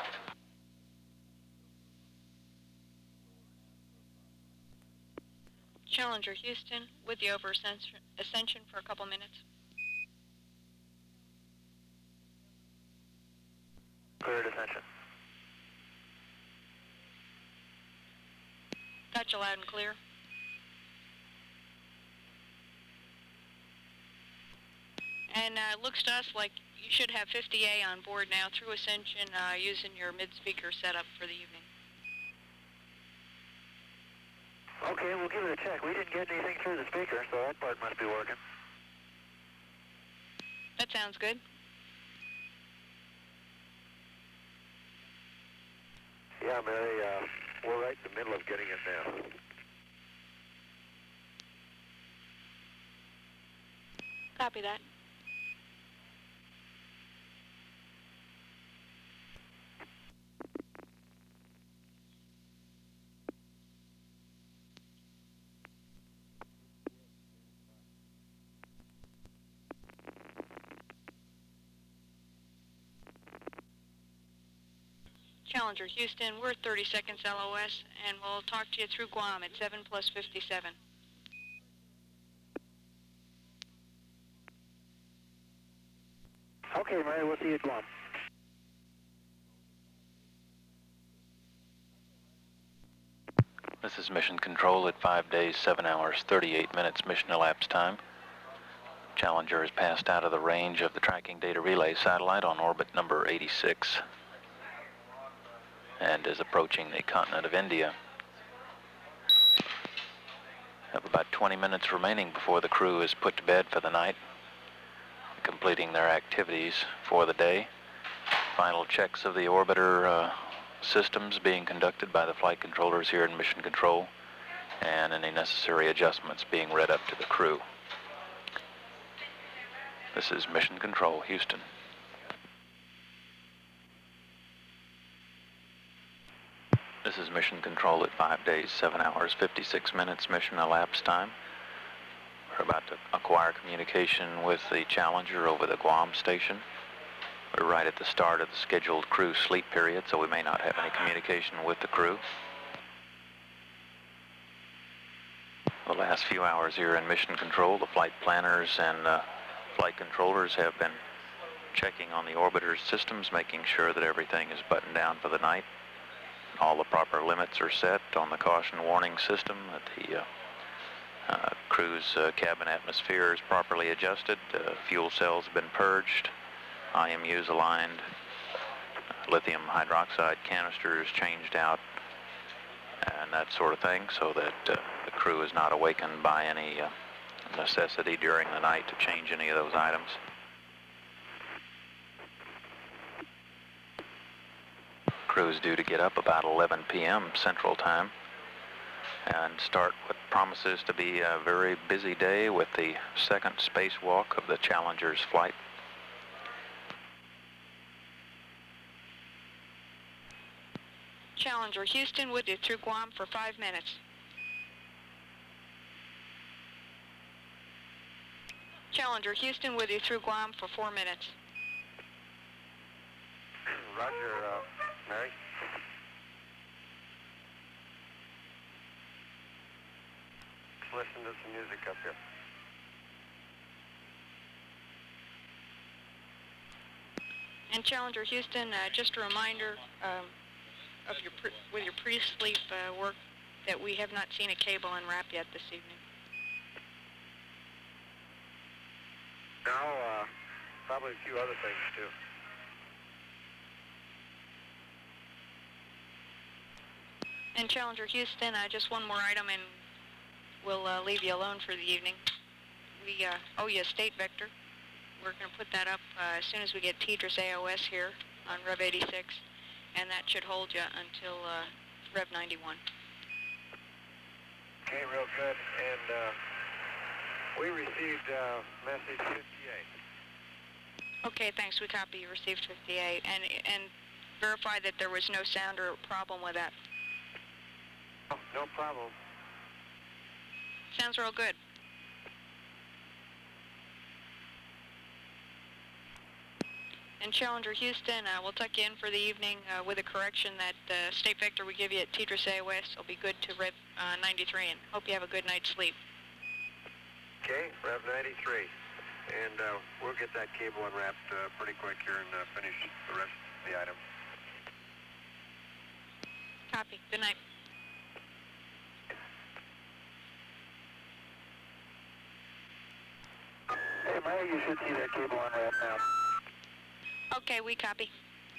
Challenger Houston, with you over Ascension, Ascension for a couple minutes. Cleared Ascension. Got you loud and clear. And uh, it looks to us like you should have fifty A on board now through Ascension uh, using your mid-speaker setup for the evening. Okay, we'll give it a check. We didn't get anything through the speaker, so that part must be working. That sounds good. Yeah, Mary, uh, we're right in the middle of getting it now. Copy that. Challenger Houston, we're thirty seconds L O S, and we'll talk to you through Guam at seven plus fifty-seven. Okay, Mary, we'll see you at Guam. This is Mission Control at five days, seven hours, thirty-eight minutes mission elapsed time. Challenger has passed out of the range of the tracking data relay satellite on orbit number eighty-six and is approaching the continent of India. Have about twenty minutes remaining before the crew is put to bed for the night, completing their activities for the day. Final checks of the orbiter uh, systems being conducted by the flight controllers here in Mission Control, and any necessary adjustments being read up to the crew. This is Mission Control, Houston. This is Mission Control at five days, seven hours, fifty-six minutes mission elapsed time. We're about to acquire communication with the Challenger over the Guam station. We're right at the start of the scheduled crew sleep period, so we may not have any communication with the crew. The last few hours here in Mission Control, the flight planners and uh, flight controllers have been checking on the orbiter's systems, making sure that everything is buttoned down for the night. All the proper limits are set on the caution warning system, that the uh, uh, crew's uh, cabin atmosphere is properly adjusted, uh, fuel cells have been purged, I M Us aligned, uh, lithium hydroxide canisters changed out, and that sort of thing, so that uh, the crew is not awakened by any uh, necessity during the night to change any of those items. Crew is due to get up about eleven p m Central Time and start what promises to be a very busy day with the second spacewalk of the Challenger's flight. Challenger Houston with you through Guam for five minutes. Challenger Houston with you through Guam for four minutes. Roger, uh, Mary. Let's listen to some music up here. And Challenger Houston, uh, just a reminder um, of your pre with your pre-sleep uh, work that we have not seen a cable unwrap yet this evening. No, uh, probably a few other things too. And Challenger Houston, uh, just one more item and we'll uh, leave you alone for the evening. We uh, owe you a state vector. We're going to put that up uh, as soon as we get TDRS A O S here on Rev eighty-six, and that should hold you until uh, Rev ninety-one. Okay, real good. And uh, we received uh, message fifty-eight. Okay, thanks. We copy. You received fifty-eight, and and verify that there was no sound or problem with that. Oh, no problem. Sounds real good. And Challenger Houston, uh, we'll tuck you in for the evening uh, with a correction that uh, state vector we give you at TDRS A O S will be good to Rev uh, ninety-three, and hope you have a good night's sleep. Okay, Rev ninety-three. And uh, we'll get that cable unwrapped uh, pretty quick here and uh, finish the rest of the item. Copy. Good night. Hey, Mary, you should see that cable unwrapped now. Okay, we copy.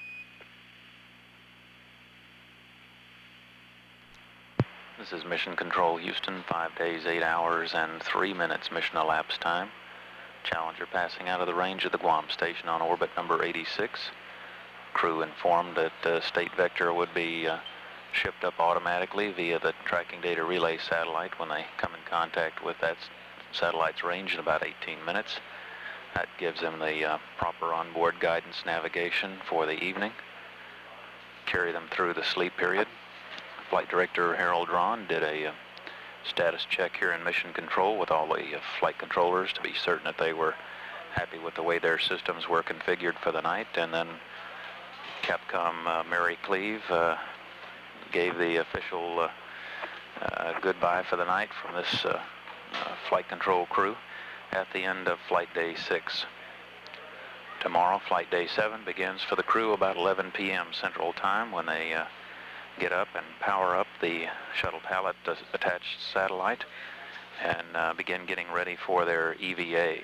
This is Mission Control Houston, five days, eight hours, and three minutes mission elapsed time. Challenger passing out of the range of the Guam station on orbit number eighty-six. Crew informed that uh, state vector would be uh, shipped up automatically via the tracking data relay satellite when they come in contact with that satellite's range in about eighteen minutes. That gives them the uh, proper onboard guidance navigation for the evening. Carry them through the sleep period. Flight Director Harold Ron did a uh, status check here in Mission Control with all the uh, flight controllers to be certain that they were happy with the way their systems were configured for the night, and then Capcom uh, Mary Cleve uh, gave the official uh, uh, goodbye for the night from this uh, uh, flight control crew at the end of flight day six. Tomorrow, flight day seven begins for the crew about eleven p m Central Time when they uh, get up and power up the shuttle pallet attached satellite and uh, begin getting ready for their E V A.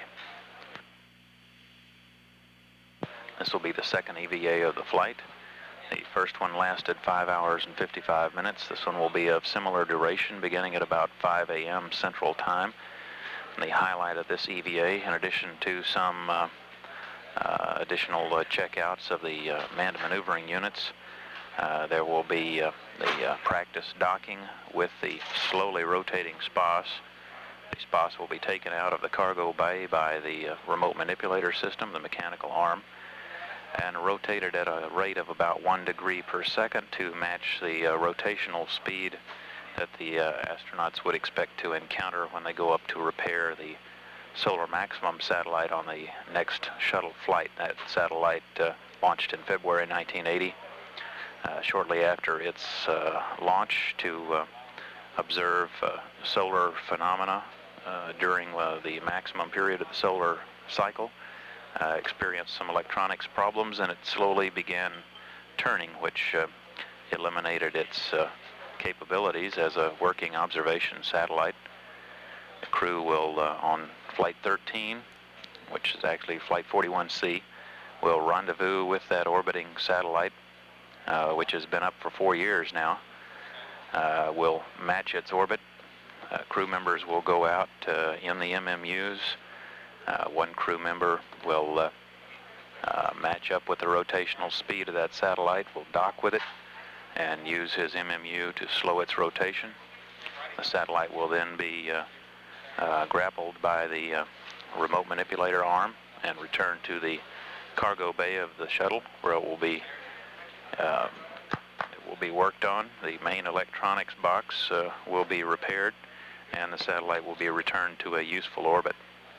This will be the second E V A of the flight. The first one lasted five hours and fifty-five minutes. This one will be of similar duration, beginning at about five a m Central Time. And the highlight of this E V A, in addition to some uh, uh, additional uh, checkouts of the uh, manned maneuvering units, uh, there will be uh, the uh, practice docking with the slowly rotating S P O S. The S P O S will be taken out of the cargo bay by the uh, remote manipulator system, the mechanical arm, and rotated at a rate of about one degree per second to match the uh, rotational speed that the uh, astronauts would expect to encounter when they go up to repair the Solar Maximum satellite on the next shuttle flight. That satellite uh, launched in February nineteen eighty. Uh, shortly after its uh, launch to uh, observe uh, solar phenomena uh, during uh, the maximum period of the solar cycle, uh, experienced some electronics problems, and it slowly began turning, which uh, eliminated its uh, capabilities as a working observation satellite. The crew will, uh, on Flight thirteen, which is actually Flight forty-one C, will rendezvous with that orbiting satellite, uh, which has been up for four years now. Uh, will match its orbit. Uh, crew members will go out uh, in the M M Us. Uh, one crew member will uh, uh, match up with the rotational speed of that satellite, will dock with it, and use his M M U to slow its rotation. The satellite will then be uh, uh, grappled by the uh, remote manipulator arm and returned to the cargo bay of the shuttle, where it will be um, it will be worked on. The main electronics box uh, will be repaired, and the satellite will be returned to a useful orbit.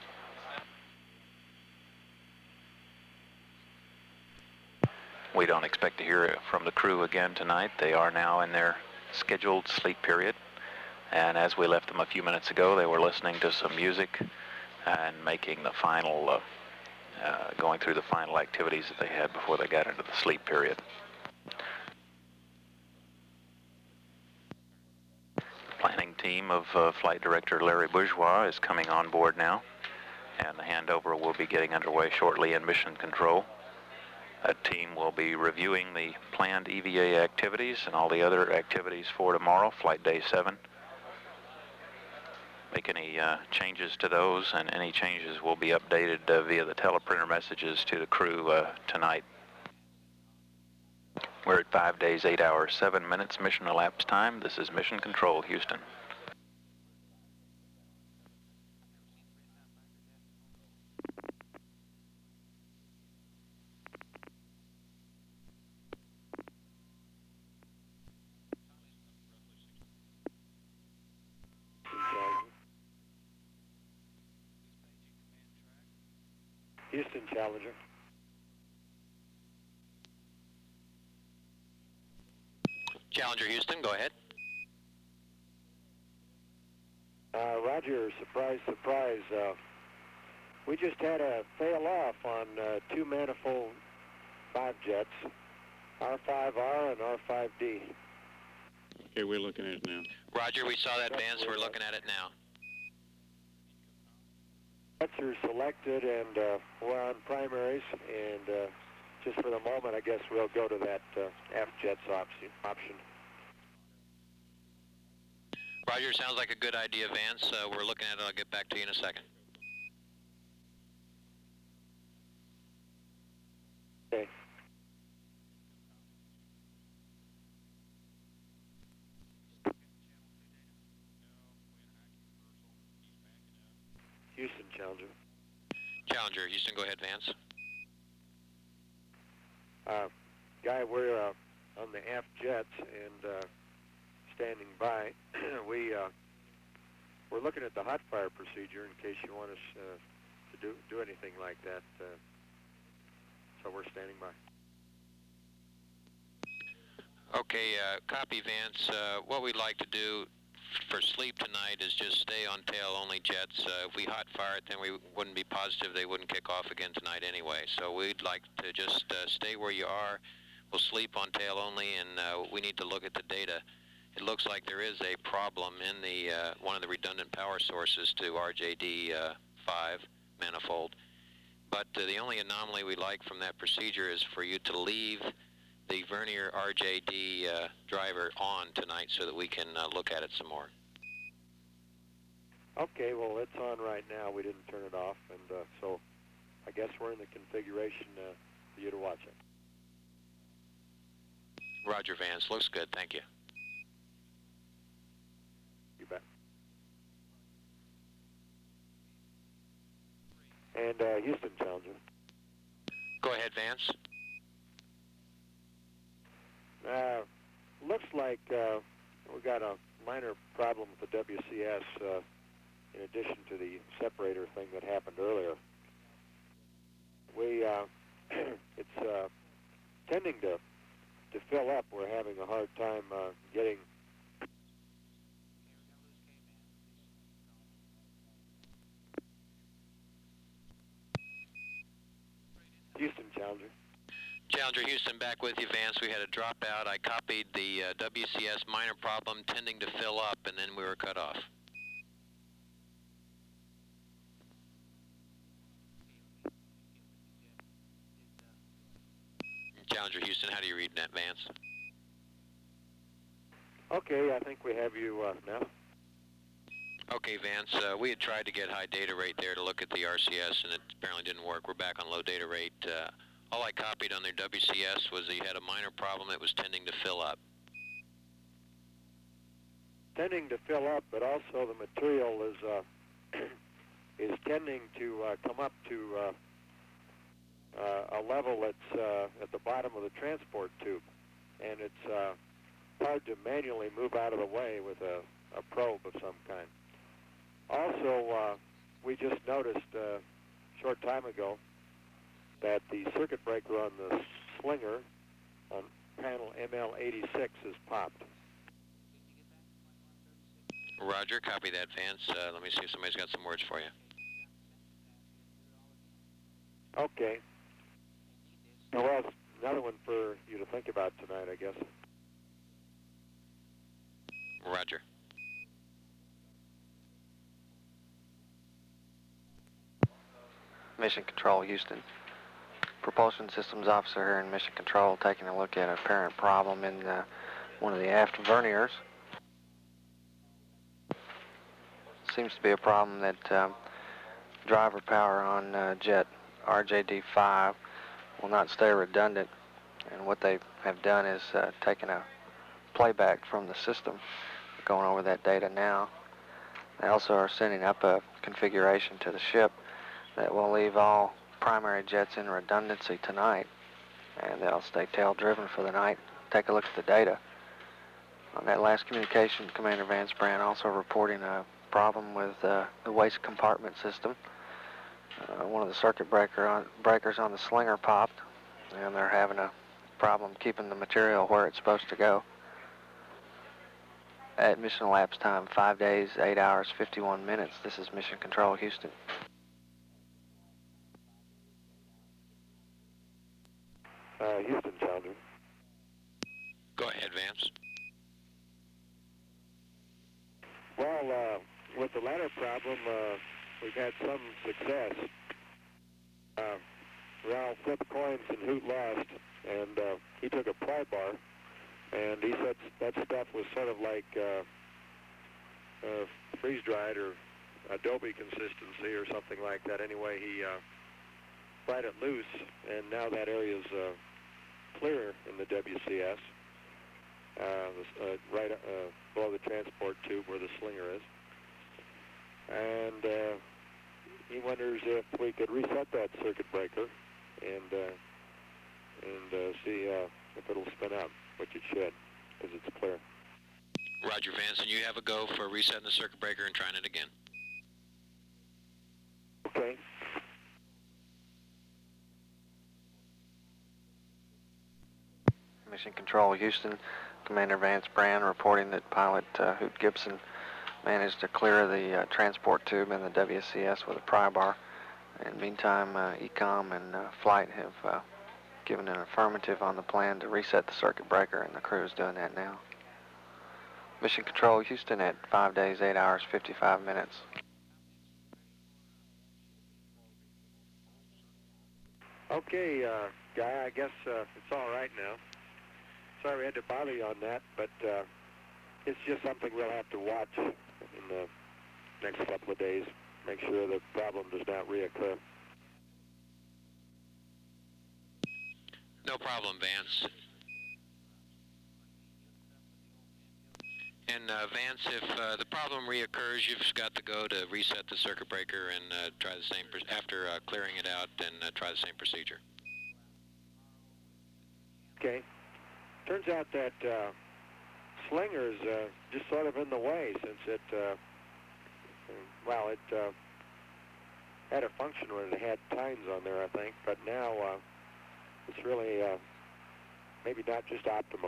We don't expect to hear from the crew again tonight. They are now in their scheduled sleep period, and as we left them a few minutes ago, they were listening to some music and making the final, uh, uh, going through the final activities that they had before they got into the sleep period. Planning team of uh, Flight Director Larry Bourgeois is coming on board now, and the handover will be getting underway shortly in Mission Control. That team will be reviewing the planned E V A activities and all the other activities for tomorrow, Flight Day seven. Make any uh, changes to those, and any changes will be updated uh, via the teleprinter messages to the crew uh, tonight. We're at five days, eight hours, seven minutes mission elapsed time. This is Mission Control, Houston. Houston Challenger. Challenger Houston, go ahead. Uh, Roger, surprise, surprise. Uh, we just had a fail off on uh, two manifold five jets, R five R and R five D. Okay, we're looking at it now. Roger, we saw that, Vance. We're looking at it now. Jets are selected, and uh, we're on primaries, and uh, just for the moment, I guess we'll go to that uh, F jets option. option. Roger, sounds like a good idea, Vance. Uh, we're looking at it. I'll get back to you in a second. Okay. Houston Challenger. Challenger Houston, go ahead, Vance. Uh, Guy, we're uh, on the aft jets and uh, standing by. we uh, we're looking at the hot fire procedure in case you want us uh, to do do anything like that. Uh, so we're standing by. Okay, uh, copy, Vance. Uh, what we'd like to do for sleep tonight is just stay on tail-only jets. Uh, if we hot fire it, then we wouldn't be positive they wouldn't kick off again tonight anyway. So we'd like to just uh, stay where you are. We'll sleep on tail-only, and uh, we need to look at the data. It looks like there is a problem in the uh, one of the redundant power sources to R J D five manifold. But uh, the only anomaly we like from that procedure is for you to leave the Vernier R J D uh, driver on tonight so that we can uh, look at it some more. Okay, well, it's on right now. We didn't turn it off, and uh, so I guess we're in the configuration uh, for you to watch it. Roger, Vance. Looks good. Thank you. You bet. And uh, Houston Challenger. Go ahead, Vance. Uh, looks like uh, we got a minor problem with the W C S uh, in addition to the separator thing that happened earlier. We, uh, it's uh, tending to, to fill up. We're having a hard time uh, getting Challenger Houston, back with you, Vance. We had a dropout. I copied the uh, W C S minor problem tending to fill up, and then we were cut off. Challenger Houston, how do you read that, Vance? Okay, I think we have you uh, now. Okay, Vance, uh, we had tried to get high data rate there to look at the R C S, and it apparently didn't work. We're back on low data rate. Uh, all I copied on their W C S was that you had a minor problem that was tending to fill up. Tending to fill up, but also the material is uh, is tending to uh, come up to uh, uh, a level that's uh, at the bottom of the transport tube, and it's uh, hard to manually move out of the way with a, a probe of some kind. Also, uh, we just noticed uh, a short time ago that the circuit breaker on the slinger on panel M L eighty-six is popped. Roger, copy that, Vance. Uh, let me see if somebody's got some words for you. Okay. Well, another one for you to think about tonight, I guess. Roger. Mission Control, Houston. Propulsion Systems Officer here in Mission Control taking a look at an apparent problem in uh, one of the aft verniers. Seems to be a problem that um, driver power on uh, jet R J D five will not stay redundant, and what they have done is uh, taken a playback from the system, going over that data now. They also are sending up a configuration to the ship that will leave all primary jets in redundancy tonight, and they'll stay tail driven for the night. Take a look at the data. On that last communication, Commander Vance Brand also reporting a problem with uh, the waste compartment system. Uh, one of the circuit breaker on, breakers on the slinger popped, and they're having a problem keeping the material where it's supposed to go. At mission elapsed time, five days, eight hours, fifty-one minutes. This is Mission Control, Houston. Uh, Houston, Challenger. Go ahead, Vance. Well, uh, with the latter problem, uh, we've had some success. Uh, Ralph flipped coins and Hoot lost, and uh, he took a pry bar, and he said that stuff was sort of like uh, uh, freeze-dried or Adobe consistency or something like that. Anyway, he uh, pried it loose, and now that area is uh, clear in the W C S, uh, uh, right uh, below the transport tube where the slinger is. And uh, he wonders if we could reset that circuit breaker and uh, and uh, see uh, if it'll spin up, which it should, because it's clear. Roger, Vance, and you have a go for resetting the circuit breaker and trying it again. Okay. Mission Control, Houston. Commander Vance Brand reporting that pilot uh, Hoot Gibson managed to clear the uh, transport tube in the W C S with a pry bar. And meantime, uh, E COM and uh, Flight have uh, given an affirmative on the plan to reset the circuit breaker, and the crew is doing that now. Mission Control, Houston at five days, eight hours, fifty-five minutes. Okay, uh, Guy, I guess uh, it's all right now. Sorry we had to bother you on that, but uh, it's just something we'll have to watch in the next couple of days. Make sure the problem does not reoccur. No problem, Vance. And uh, Vance, if uh, the problem reoccurs, you've just got to go to reset the circuit breaker and uh, try the same, after uh, clearing it out, and uh, try the same procedure. Okay. Turns out that uh, slinger's uh, just sort of in the way, since it, uh, well, it uh, had a function when it had tines on there, I think, but now uh, it's really uh, maybe not just optimum.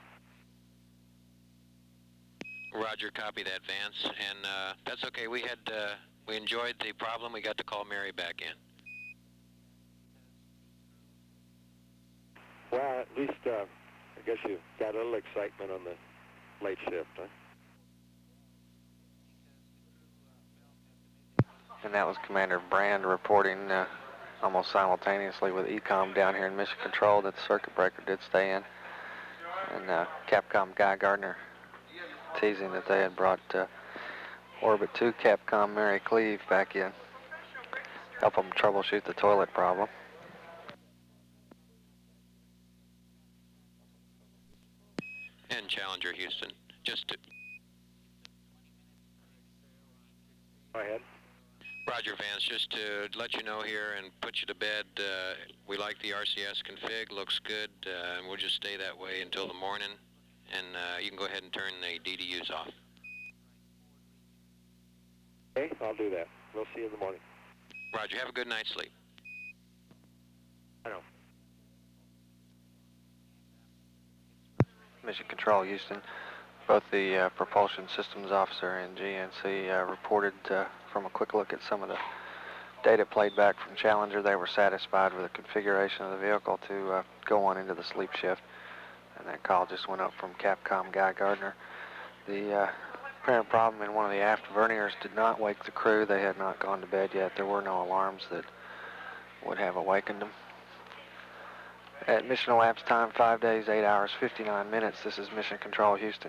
Roger, copy that, Vance, and uh, that's okay. We had uh, we enjoyed the problem. We got to call Mary back in. Well, at least uh, I guess you got a little excitement on the late shift, huh? And that was Commander Brand reporting uh, almost simultaneously with E COM down here in Mission Control that the circuit breaker did stay in. And uh, Capcom Guy Gardner teasing that they had brought uh, Orbit two Capcom Mary Cleve back in. Help them troubleshoot the toilet problem. And Challenger Houston, just to... Go ahead. Roger, Vance, just to let you know here and put you to bed, uh, we like the R C S config, looks good, uh, and we'll just stay that way until the morning, and uh, you can go ahead and turn the D D Us off. Okay, I'll do that. We'll see you in the morning. Roger, have a good night's sleep. I know. Mission Control Houston, both the uh, propulsion systems officer and G N C uh, reported uh, from a quick look at some of the data played back from Challenger, they were satisfied with the configuration of the vehicle to uh, go on into the sleep shift. And that call just went up from Capcom Guy Gardner. The uh, apparent problem in one of the aft verniers did not wake the crew. They had not gone to bed yet. There were no alarms that would have awakened them. At mission elapsed time, five days, eight hours, fifty-nine minutes. This is Mission Control Houston.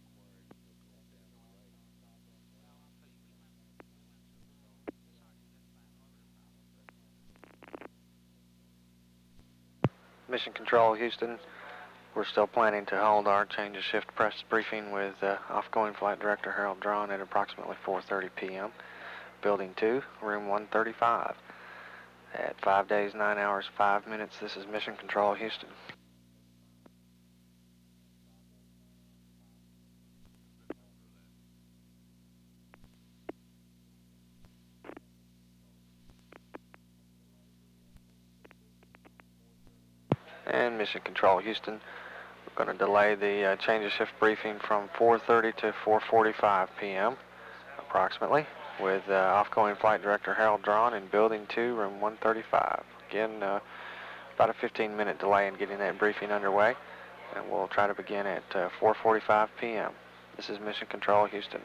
Mission Control Houston, we're still planning to hold our change of shift press briefing with uh, off-going Flight Director Harold Drawn at approximately four thirty p m Building two, room one thirty-five. At five days, nine hours, five minutes, this is Mission Control Houston. And Mission Control Houston, we're going to delay the uh, change of shift briefing from four thirty to four forty-five p m approximately, with uh, off-going Flight Director Harold Drawn in Building two, room one thirty-five. Again, uh, about a fifteen minute delay in getting that briefing underway, and we'll try to begin at uh, four forty-five p m This is Mission Control Houston.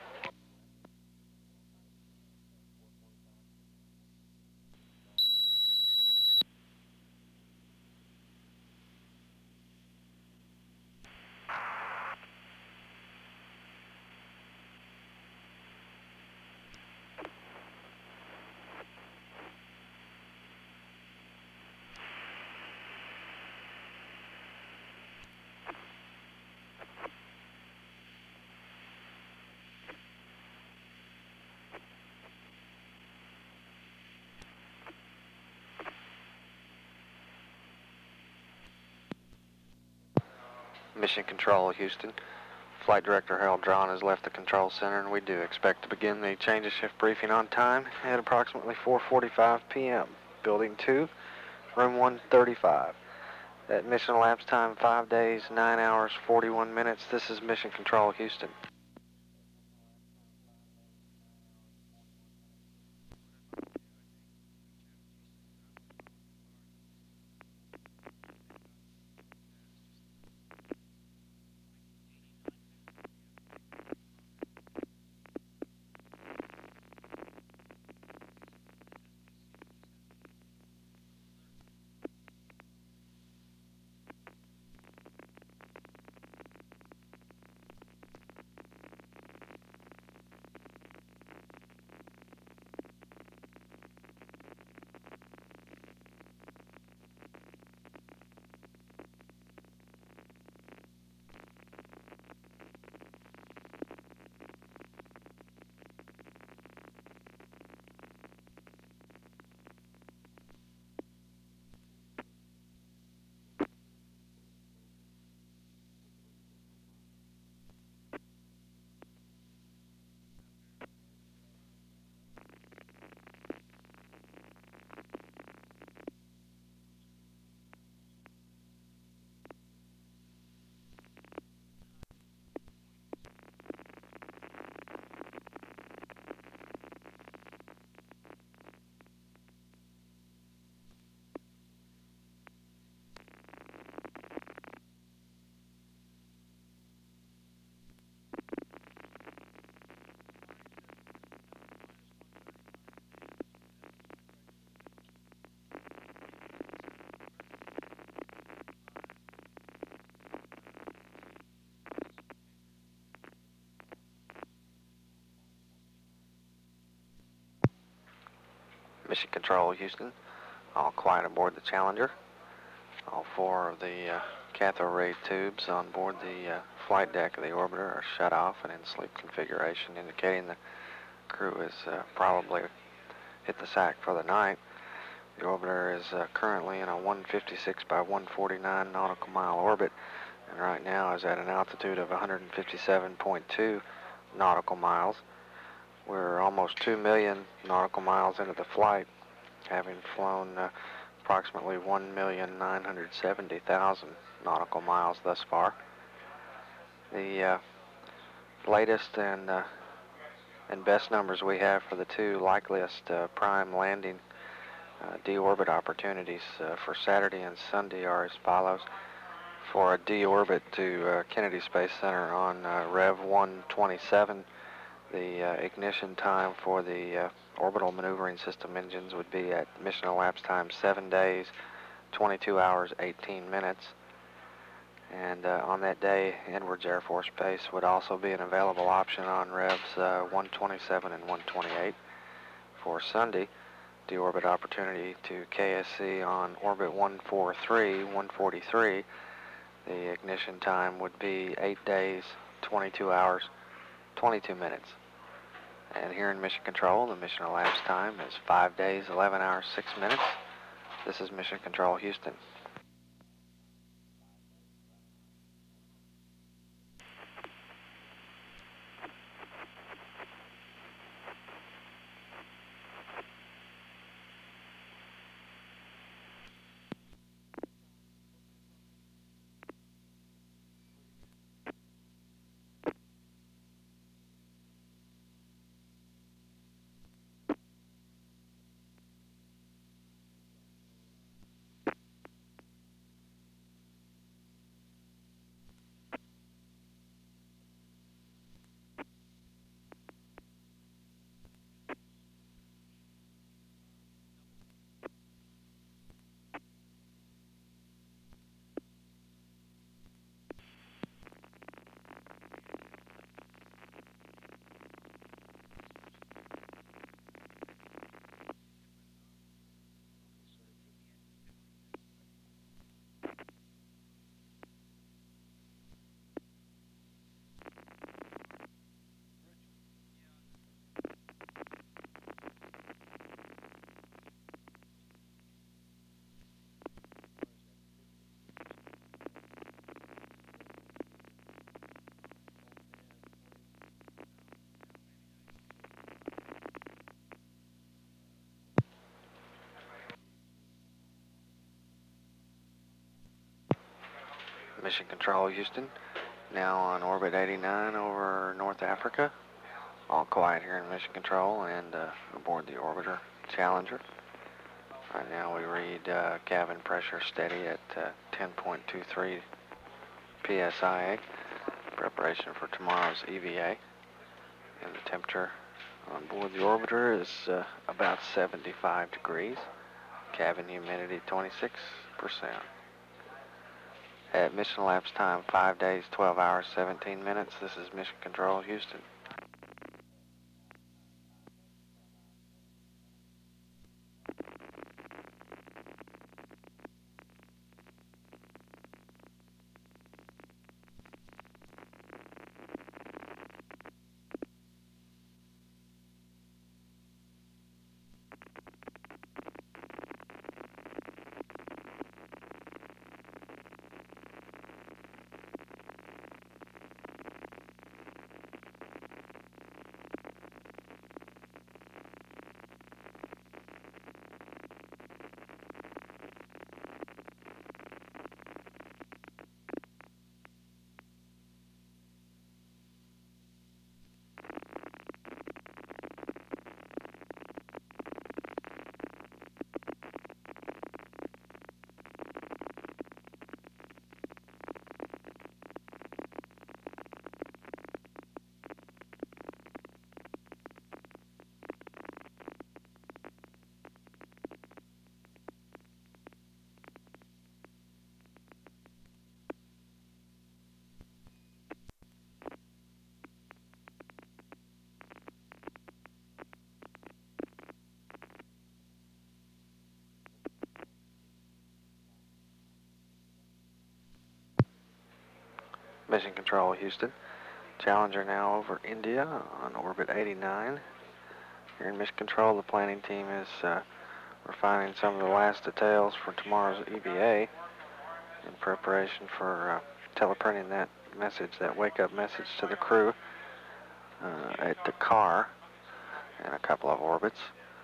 Mission Control Houston. Flight Director Harold Drawn has left the control center, and we do expect to begin the change of shift briefing on time at approximately four forty-five p m Building two, room one thirty-five. At mission elapsed time, five days, nine hours, forty-one minutes. This is Mission Control Houston. Mission Control, Houston. All quiet aboard the Challenger. All four of the uh, cathode ray tubes on board the uh, flight deck of the orbiter are shut off and in sleep configuration, indicating the crew has uh, probably hit the sack for the night. The orbiter is uh, currently in a one fifty-six by one forty-nine nautical mile orbit, and right now is at an altitude of one hundred fifty-seven point two nautical miles. We're almost two million nautical miles into the flight, having flown uh, approximately one million nine hundred seventy thousand nautical miles thus far. The uh, latest and uh, and best numbers we have for the two likeliest uh, prime landing uh, deorbit opportunities uh, for Saturday and Sunday are as follows. For a deorbit to uh, Kennedy Space Center on uh, Rev one twenty-seven, the uh, ignition time for the uh, orbital maneuvering system engines would be at mission elapsed time seven days, twenty-two hours, eighteen minutes. And uh, on that day, Edwards Air Force Base would also be an available option on Revs uh, one twenty-seven and one twenty-eight. For Sunday, deorbit opportunity to K S C on orbit one forty-three, one forty-three. The ignition time would be eight days, twenty-two hours, twenty-two minutes. And here in Mission Control, the mission elapsed time is five days, eleven hours, six minutes. This is Mission Control, Houston. Mission Control, Houston. Now on orbit eighty-nine over North Africa. All quiet here in Mission Control and uh, aboard the orbiter Challenger. Right now we read uh, cabin pressure steady at uh, ten point two three P S I A. Preparation for tomorrow's E V A. And the temperature on board the orbiter is uh, about seventy-five degrees. Cabin humidity twenty-six percent. At mission elapsed time five days, twelve hours, seventeen minutes. This is Mission Control, Houston. Mission Control, Houston. Challenger now over India on orbit eighty-nine. Here in Mission Control, the planning team is uh, refining some of the last details for tomorrow's E V A in preparation for uh, teleprinting that message, that wake-up message to the crew uh, at Dakar in a couple of orbits.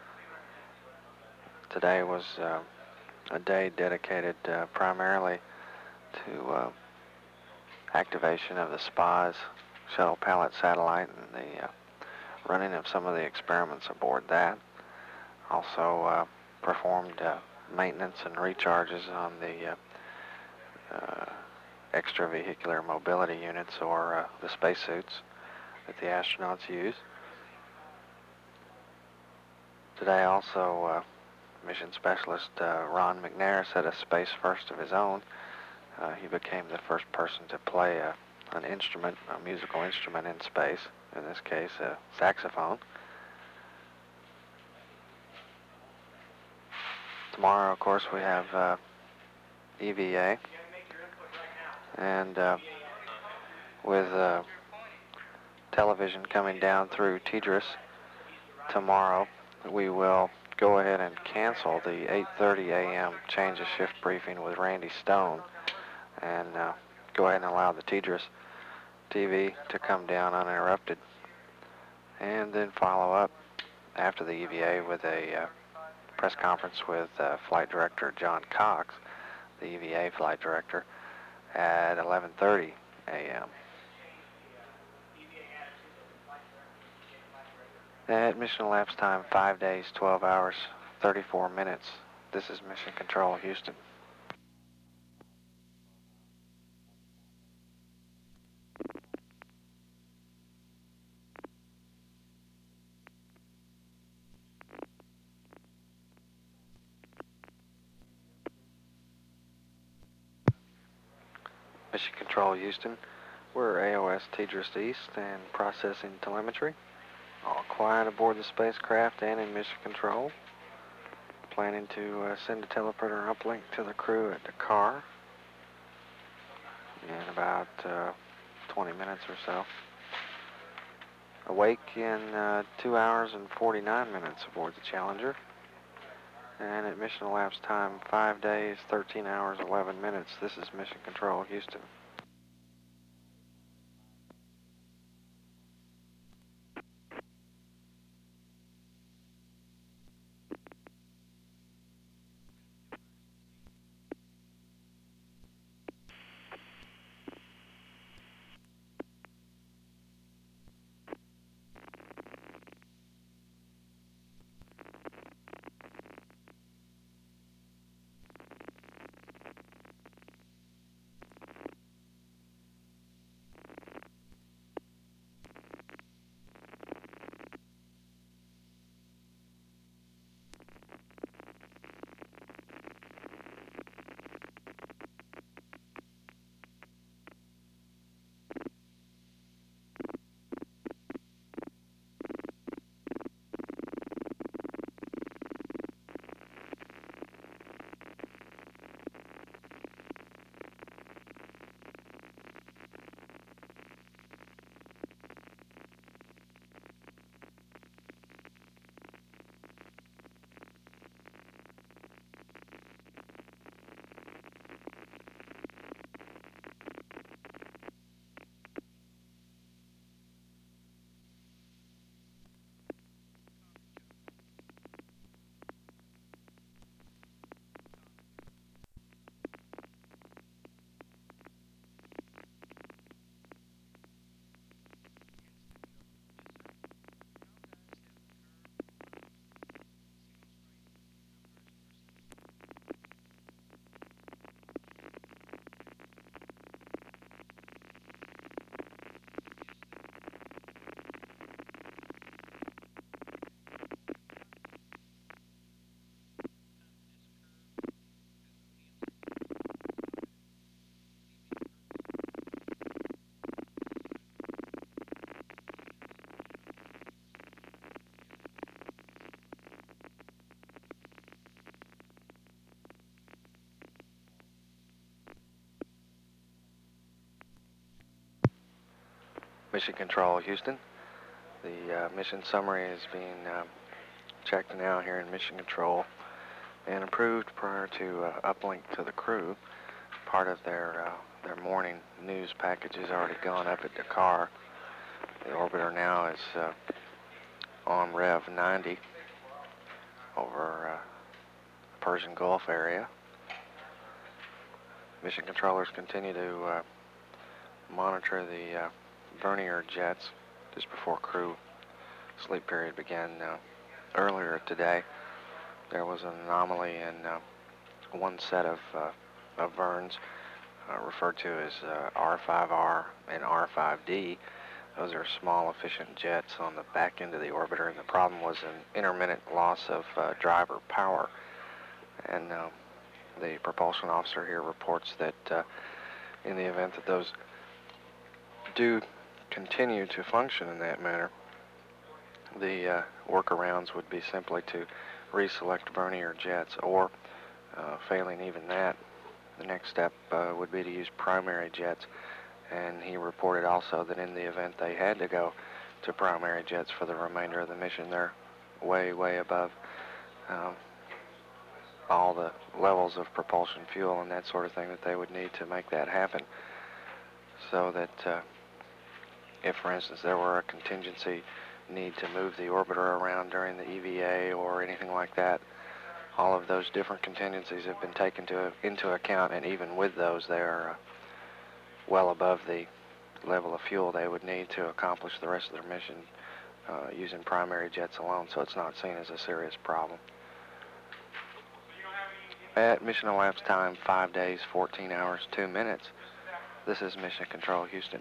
Today was uh, a day dedicated uh, primarily to uh, activation of the S P A S shuttle pallet satellite and the uh, running of some of the experiments aboard that. Also uh, performed uh, maintenance and recharges on the uh, uh, extravehicular mobility units, or uh, the spacesuits that the astronauts use. Today also uh, mission specialist uh, Ron McNair set a space first of his own. Uh, he became the first person to play a, an instrument, a musical instrument in space, in this case a saxophone. Tomorrow, of course, we have uh, E V A, and uh, with uh, television coming down through TDRS tomorrow, we will go ahead and cancel the eight thirty a m change of shift briefing with Randy Stone and uh, go ahead and allow the TDRS T V to come down uninterrupted, and then follow up after the E V A with a uh, press conference with uh, Flight Director John Cox, the E V A Flight Director, at eleven thirty a m At mission elapsed time, five days, twelve hours, thirty-four minutes. This is Mission Control, Houston. Mission Control, Houston. We're A O S TDRS East and processing telemetry. All quiet aboard the spacecraft and in Mission Control. Planning to uh, send a teleprinter uplink to the crew at Dakar in about uh, twenty minutes or so. Awake in uh, two hours and forty-nine minutes aboard the Challenger. And at mission elapsed time, five days, thirteen hours, eleven minutes. This is Mission Control, Houston. Mission Control, Houston. The uh, mission summary is being uh, checked now here in Mission Control and approved prior to uh, uplink to the crew. Part of their uh, their morning news package has already gone up at Dakar. The orbiter now is uh, on Rev ninety over uh, the Persian Gulf area. Mission controllers continue to uh, monitor the uh, vernier jets just before crew sleep period began uh, earlier today. There was an anomaly in uh, one set of, uh, of verns uh, referred to as uh, R five R and R five D. Those are small, efficient jets on the back end of the orbiter, and the problem was an intermittent loss of uh, driver power. And uh, the propulsion officer here reports that uh, in the event that those do continue to function in that manner, the uh, workarounds would be simply to reselect vernier jets, or uh, failing even that, the next step uh, would be to use primary jets. And he reported also that in the event they had to go to primary jets for the remainder of the mission, they're way, way above um, all the levels of propulsion fuel and that sort of thing that they would need to make that happen. So that uh, if, for instance, there were a contingency need to move the orbiter around during the E V A or anything like that, all of those different contingencies have been taken to, into account, and even with those, they are uh, well above the level of fuel they would need to accomplish the rest of their mission uh, using primary jets alone, so it's not seen as a serious problem. At mission elapsed time, five days, fourteen hours, two minutes. This is Mission Control, Houston.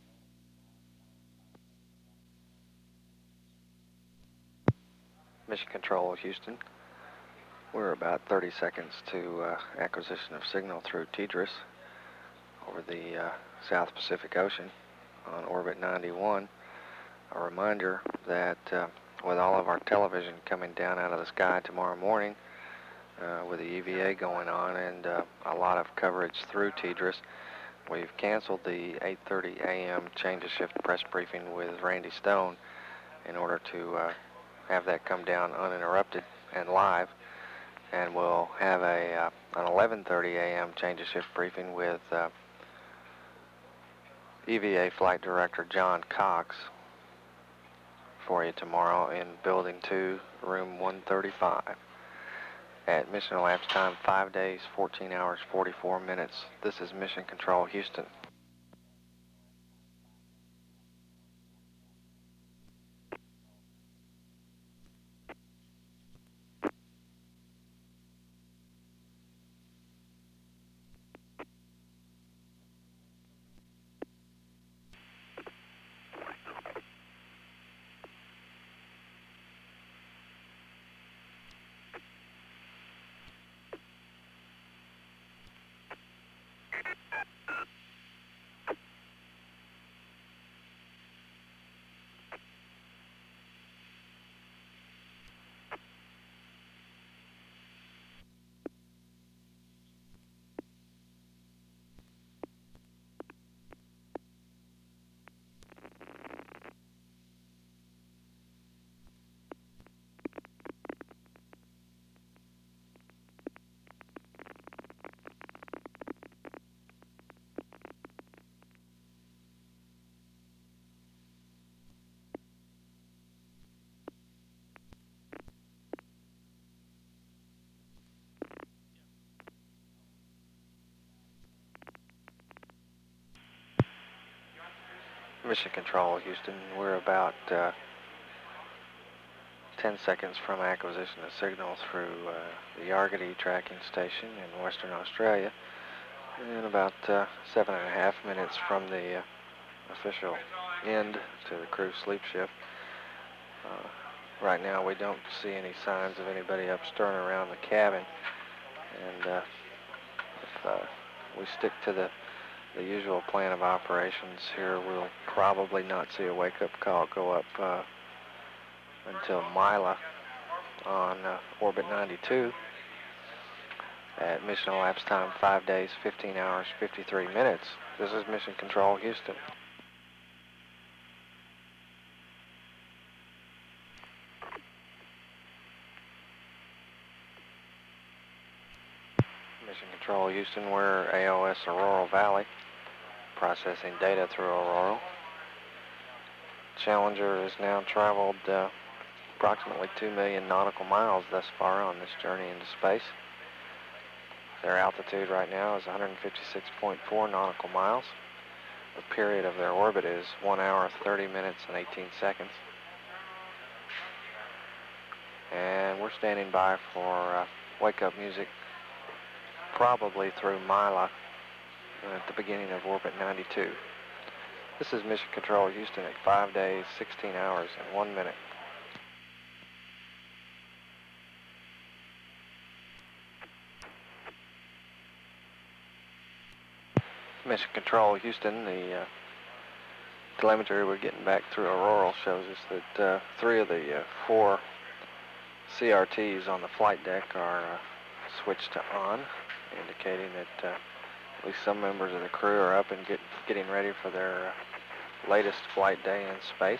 Mission Control, Houston. We're about thirty seconds to uh, acquisition of signal through TDRS over the uh, South Pacific Ocean on orbit ninety-one. A reminder that uh, with all of our television coming down out of the sky tomorrow morning, uh, with the E V A going on and uh, a lot of coverage through TDRS, we've canceled the eight thirty a m change of shift press briefing with Randy Stone in order to uh, have that come down uninterrupted and live, and we'll have a uh, an eleven thirty a m change of shift briefing with uh, E V A Flight Director John Cox for you tomorrow in Building two, Room one thirty-five. At mission elapsed time, five days, fourteen hours, forty-four minutes. This is Mission Control, Houston. Mission Control, Houston. We're about uh, ten seconds from acquisition of signal through uh, the Yargady tracking station in Western Australia, and about uh, seven and a half minutes from the uh, official end to the crew sleep shift. Uh, right now we don't see any signs of anybody up stern around the cabin, and uh, if uh, we stick to the the usual plan of operations here, we'll probably not see a wake-up call go up uh, until Mila on uh, orbit ninety-two. At mission elapsed time, five days, fifteen hours, fifty-three minutes. This is Mission Control, Houston. Mission Control Houston, we're A O S Aurora Valley, processing data through Aurora. Challenger has now traveled uh, approximately two million nautical miles thus far on this journey into space. Their altitude right now is one hundred fifty-six point four nautical miles. The period of their orbit is one hour, thirty minutes, and eighteen seconds. And we're standing by for uh, wake-up music probably through Mila at the beginning of orbit ninety-two. This is Mission Control Houston at five days, sixteen hours, and one minute. Mission Control Houston, the uh, telemetry we're getting back through Aurora shows us that uh, three of the uh, four C R Ts on the flight deck are uh, switched to on, indicating that uh, at least some members of the crew are up and get, getting ready for their uh, latest flight day in space.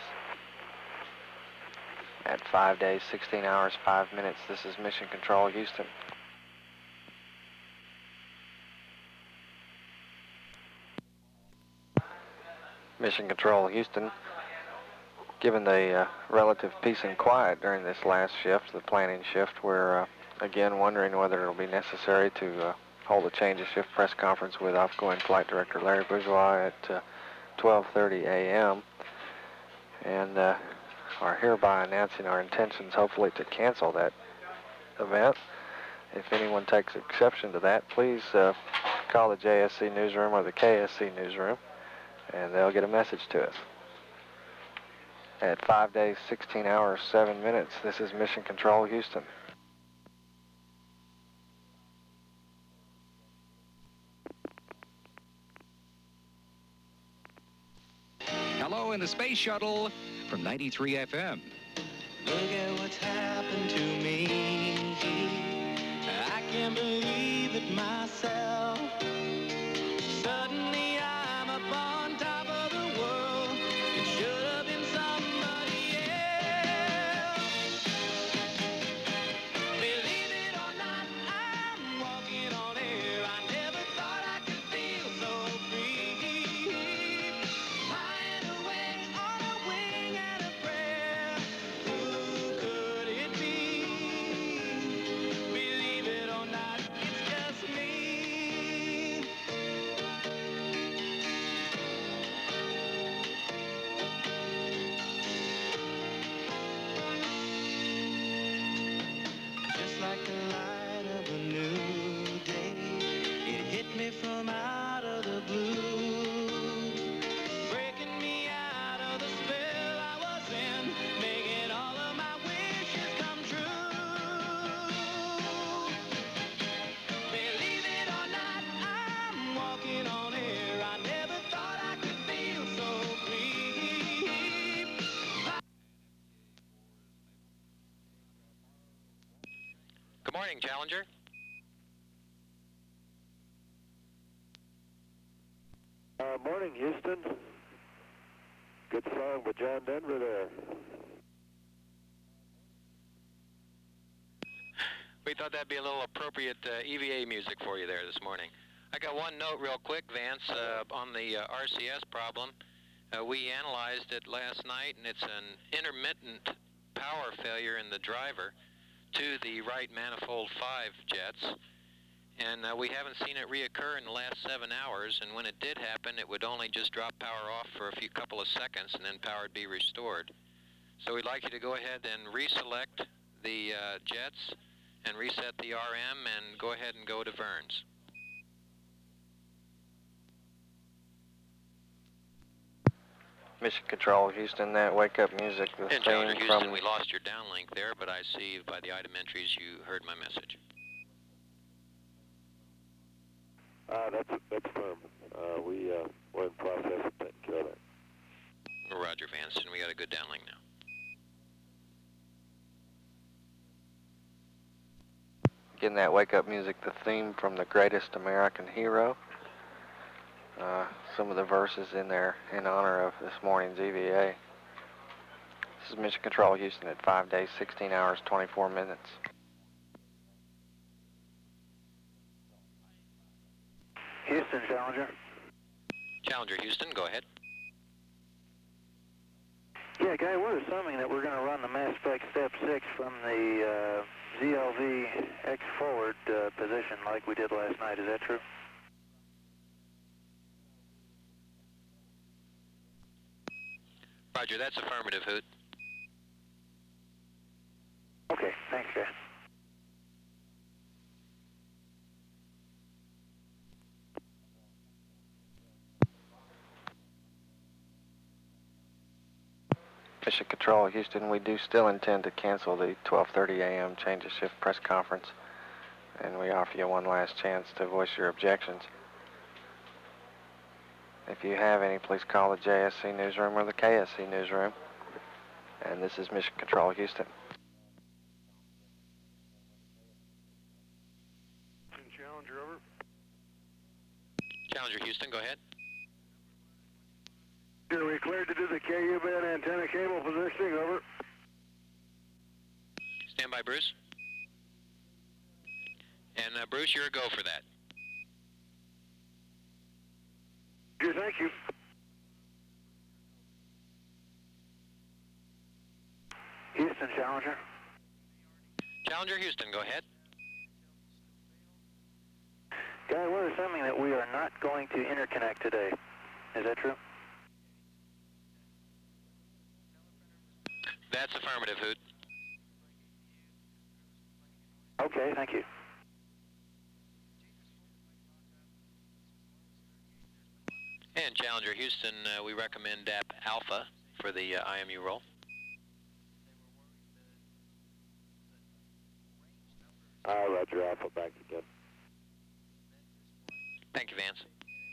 At five days, sixteen hours, five minutes, this is Mission Control Houston. Mission Control Houston, given the uh, relative peace and quiet during this last shift, the planning shift, we're uh, again wondering whether it'll be necessary to uh, hold a change of shift press conference with outgoing Flight Director Larry Bourgeois at uh, twelve thirty a m and uh, are hereby announcing our intentions hopefully to cancel that event. If anyone takes exception to that, please uh, call the J S C newsroom or the K S C newsroom, and they'll get a message to us. At five days, sixteen hours, seven minutes, this is Mission Control Houston. Hello in the Space Shuttle from ninety-three F M. Look at what's happened to me. I can't believe it myself. Suddenly I'm up on top of the world. It should have been somebody else. Believe it or not, I'm walking on air. I never thought I could feel so free. Flying away on a wing and a prayer. Who could it be? Believe it or not, it's just me. Just like the light of a new day, it hit me from out of the blue, breaking me out of the spell I was in, making all of my wishes come true. Believe it or not, I'm walking on air. I never thought I could feel so free. Good morning, Challenger. Uh, morning, Houston. Good song by John Denver there. We thought that'd be a little appropriate uh, E V A music for you there this morning. I got one note real quick, Vance, uh, on the uh, R C S problem. Uh, we analyzed it last night, and it's an intermittent power failure in the driver to the right manifold five jets. And uh, we haven't seen it reoccur in the last seven hours, and when it did happen, it would only just drop power off for a few couple of seconds, and then power would be restored. So we'd like you to go ahead and reselect the uh, jets and reset the R M and go ahead and go to Verns. Mission Control Houston, that wake-up music, the And theme Challenger Houston, from... we lost your downlink there, but I see by the item entries you heard my message. Uh, that's, that's firm. Uh, we, uh, we're in process of taking care of that. Roger, Vance, and we got a good downlink now. Getting that wake-up music, the theme from The Greatest American Hero. Uh, some of the verses in there in honor of this morning's E V A. This is Mission Control Houston at five days, sixteen hours, twenty-four minutes. Houston, Challenger. Challenger Houston, go ahead. Yeah, Guy, we're assuming that we're going to run the mass spec step six from the uh, Z L V X forward uh, position like we did last night. Is that true? Roger, that's affirmative, Hoot. Okay, thanks, Guy. Mission Control, Houston, we do still intend to cancel the twelve thirty a m change of shift press conference, and we offer you one last chance to voice your objections. If you have any, please call the J S C newsroom or the K S C newsroom. And this is Mission Control, Houston. Challenger, over. Challenger Houston, go ahead. Are we cleared to do the K U band antenna cable positioning, over? Stand by, Bruce. And uh, Bruce, you're a go for that. Good, thank you. Houston, Challenger. Challenger Houston, go ahead. Guy, we're assuming that we are not going to interconnect today. Is that true? That's affirmative, Hoot. Okay, thank you. And Challenger Houston, uh, we recommend D A P Alpha for the uh, I M U role. Uh, Roger, Alpha, back again. Thank you, Vance.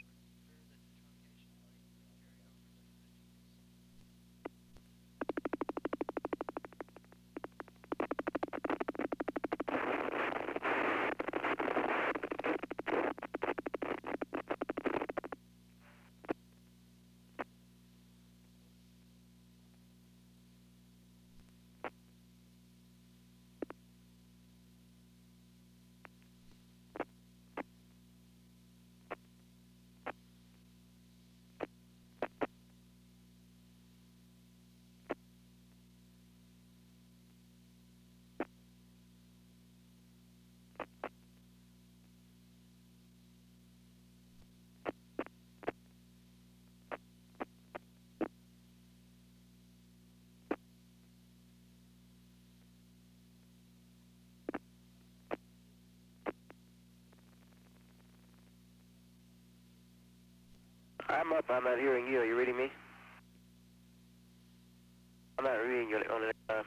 I'm up. I'm not hearing you. Are you reading me? I'm not reading you on it. Uh,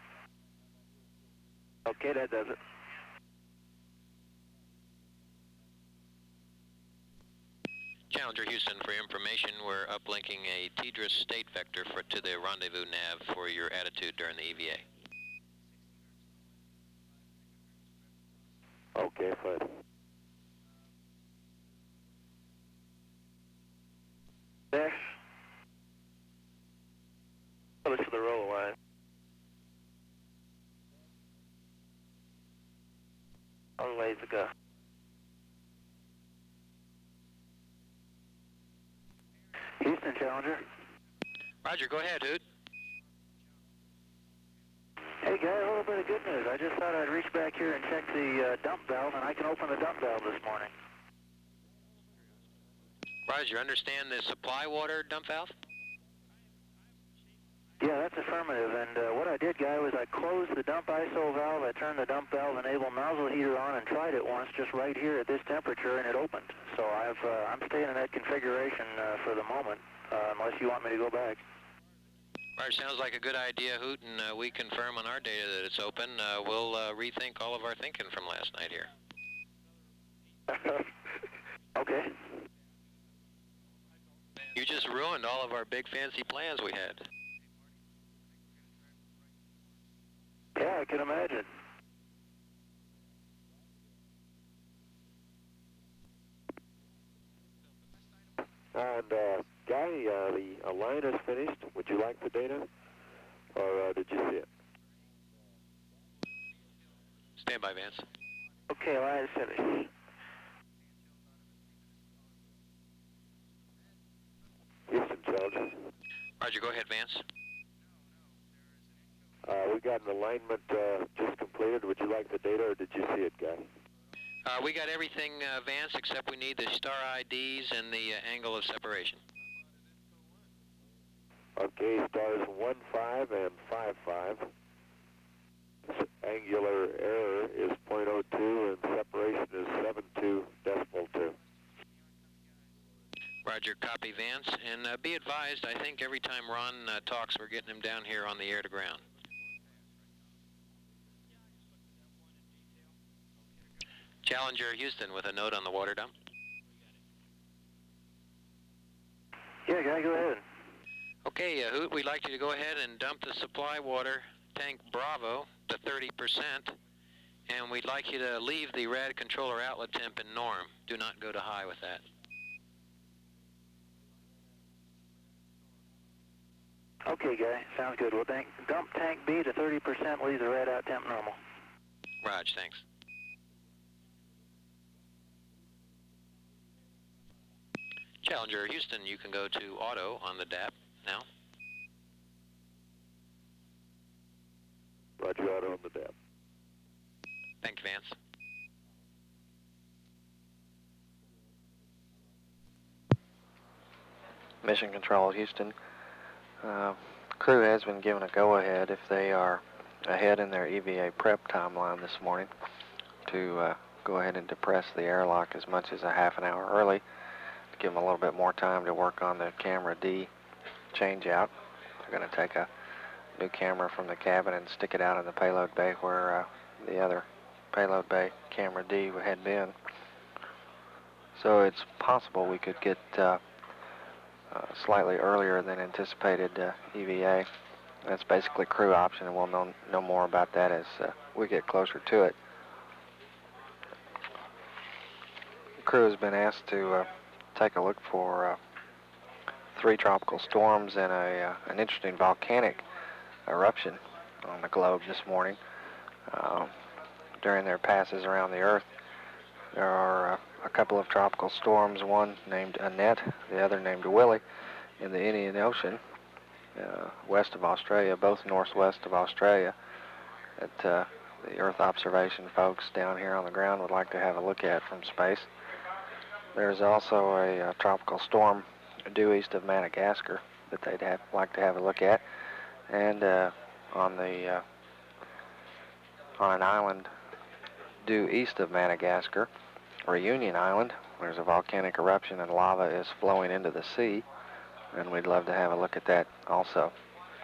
okay, that does it. Challenger Houston, for information, we're uplinking a T D R S state vector for, to the rendezvous nav for your attitude during the E V A. Okay, fine. There. Well, it's for the roll line. Long ways to go. Houston, Challenger. Roger, go ahead, Hoot. Hey, Guy, a little bit of good news. I just thought I'd reach back here and check the uh, dump valve, and I can open the dump valve this morning. Roger, understand the supply water dump valve? Yeah, that's affirmative. And uh, what I did, Guy, was I closed the dump I S O valve, I turned the dump valve enable nozzle heater on and tried it once just right here at this temperature, and it opened. So I've, uh, I'm staying in that configuration uh, for the moment, uh, unless you want me to go back. Roger, sounds like a good idea, Hoot, and uh, we confirm on our data that it's open. Uh, we'll uh, rethink all of our thinking from last night here. Okay. You just ruined all of our big fancy plans we had. Yeah, I can imagine. And, uh, Guy, uh, the uh, line is finished. Would you like the data? Or uh, did you see it? Stand by, Vance. Okay, line is finished. Roger, go ahead, Vance. Uh, we got an alignment uh, just completed. Would you like the data, or did you see it, Guy? Uh, we got everything, uh, Vance, except we need the star I Ds and the uh, angle of separation. Okay, stars one five and five five. Angular error is zero point zero two and separation is seven two decimal two. Roger, copy, Vance. And uh, be advised, I think every time Ron uh, talks, we're getting him down here on the air to ground. Challenger Houston with a note on the water dump. Yeah, Guy, go ahead. Okay, uh, Hoot, we'd like you to go ahead and dump the supply water tank Bravo to thirty percent, and we'd like you to leave the rad controller outlet temp in norm. Do not go to high with that. Okay, Guy, sounds good. Well, tank, dump tank B to thirty percent, leave the rad out temp normal. Raj, thanks. Challenger Houston, you can go to auto on the D A P now. Roger, auto on the D A P. Thank you, Vance. Mission Control, Houston. Uh, crew has been given a go-ahead if they are ahead in their E V A prep timeline this morning to uh, go ahead and depress the airlock as much as a half an hour early to give them a little bit more time to work on the camera D change-out. They're going to take a new camera from the cabin and stick it out in the payload bay where uh, the other payload bay camera D had been. So it's possible we could get uh, uh, slightly earlier than anticipated uh, E V A. That's basically crew option, and we'll know, know more about that as uh, we get closer to it. The crew has been asked to uh, take a look for uh, three tropical storms and a, uh, an interesting volcanic eruption on the globe this morning. Uh, during their passes around the Earth, there are uh, a couple of tropical storms, one named Annette, the other named Willie, in the Indian Ocean, uh, west of Australia, both northwest of Australia, that uh, the Earth observation folks down here on the ground would like to have a look at from space. There's also a uh, tropical storm due east of Madagascar that they'd have, like to have a look at. And uh, on the uh, on an island due east of Madagascar, Reunion Island, there's a volcanic eruption and lava is flowing into the sea, and we'd love to have a look at that also.